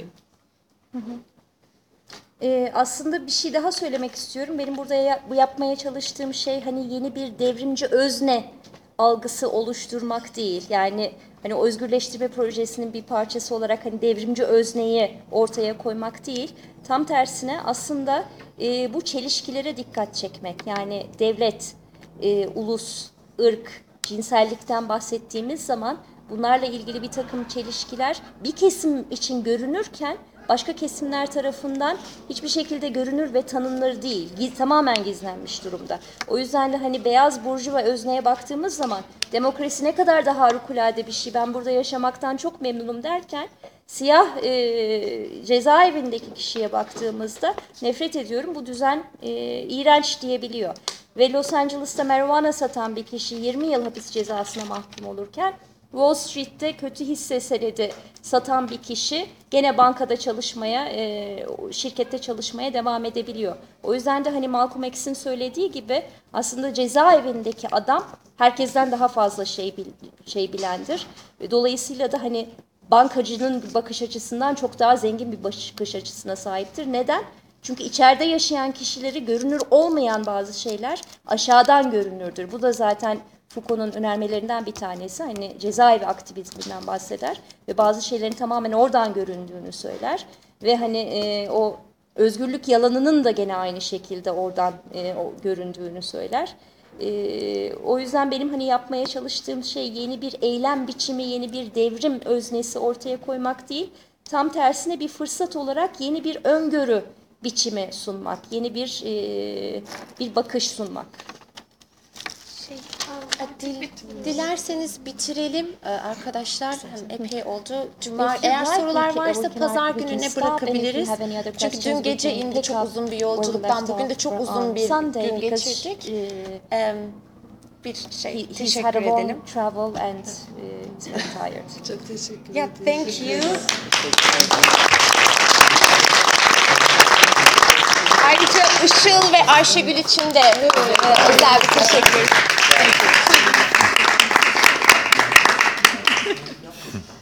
Aslında bir şey daha söylemek istiyorum. Benim burada yapmaya çalıştığım şey hani yeni bir devrimci özne algısı oluşturmak değil. Yani hani o özgürleştirme projesinin bir parçası olarak hani devrimci özneyi ortaya koymak değil. Tam tersine aslında bu çelişkilere dikkat çekmek. Yani devlet, ulus, ırk, cinsellikten bahsettiğimiz zaman bunlarla ilgili bir takım çelişkiler bir kesim için görünürken başka kesimler tarafından hiçbir şekilde görünür ve tanınır değil. Tamamen gizlenmiş durumda. O yüzden de hani beyaz burjuva özneye baktığımız zaman demokrasi ne kadar da harikulade bir şey, ben burada yaşamaktan çok memnunum derken siyah cezaevindeki kişiye baktığımızda nefret ediyorum, bu düzen iğrenç diyebiliyor. Ve Los Angeles'ta marijuana satan bir kişi 20 yıl hapis cezasına mahkum olurken Wall Street'te kötü hisse senedi satan bir kişi gene bankada çalışmaya, şirkette çalışmaya devam edebiliyor. O yüzden de hani Malcolm X'in söylediği gibi aslında cezaevindeki adam herkesten daha fazla şey bilendir. Dolayısıyla da hani bankacının bakış açısından çok daha zengin bir bakış açısına sahiptir. Neden? Çünkü içeride yaşayan kişileri görünür olmayan bazı şeyler aşağıdan görünürdür. Bu da zaten Foucault'un önermelerinden bir tanesi. Hani cezaevi aktivizminden bahseder ve bazı şeylerin tamamen oradan göründüğünü söyler. Ve hani o özgürlük yalanının da gene aynı şekilde oradan göründüğünü söyler. O yüzden benim hani yapmaya çalıştığım şey yeni bir eylem biçimi, yeni bir devrim öznesi ortaya koymak değil. Tam tersine bir fırsat olarak yeni bir öngörü biçimi sunmak, yeni bir bakış sunmak. Dilerseniz bitirelim arkadaşlar. Hem epey oldu. Eğer sorular varsa pazar gününe bırakabiliriz. Çünkü dün gece indi çok uzun bir yolculuktan. Bugün de çok uzun bir gün geçirdik. Bir teşekkür edelim. Travel and it's very tired. Çok teşekkür Yeah, ederim. thank you. Ayrıca Işıl ve Ayşegül için de özel bir teşekkür.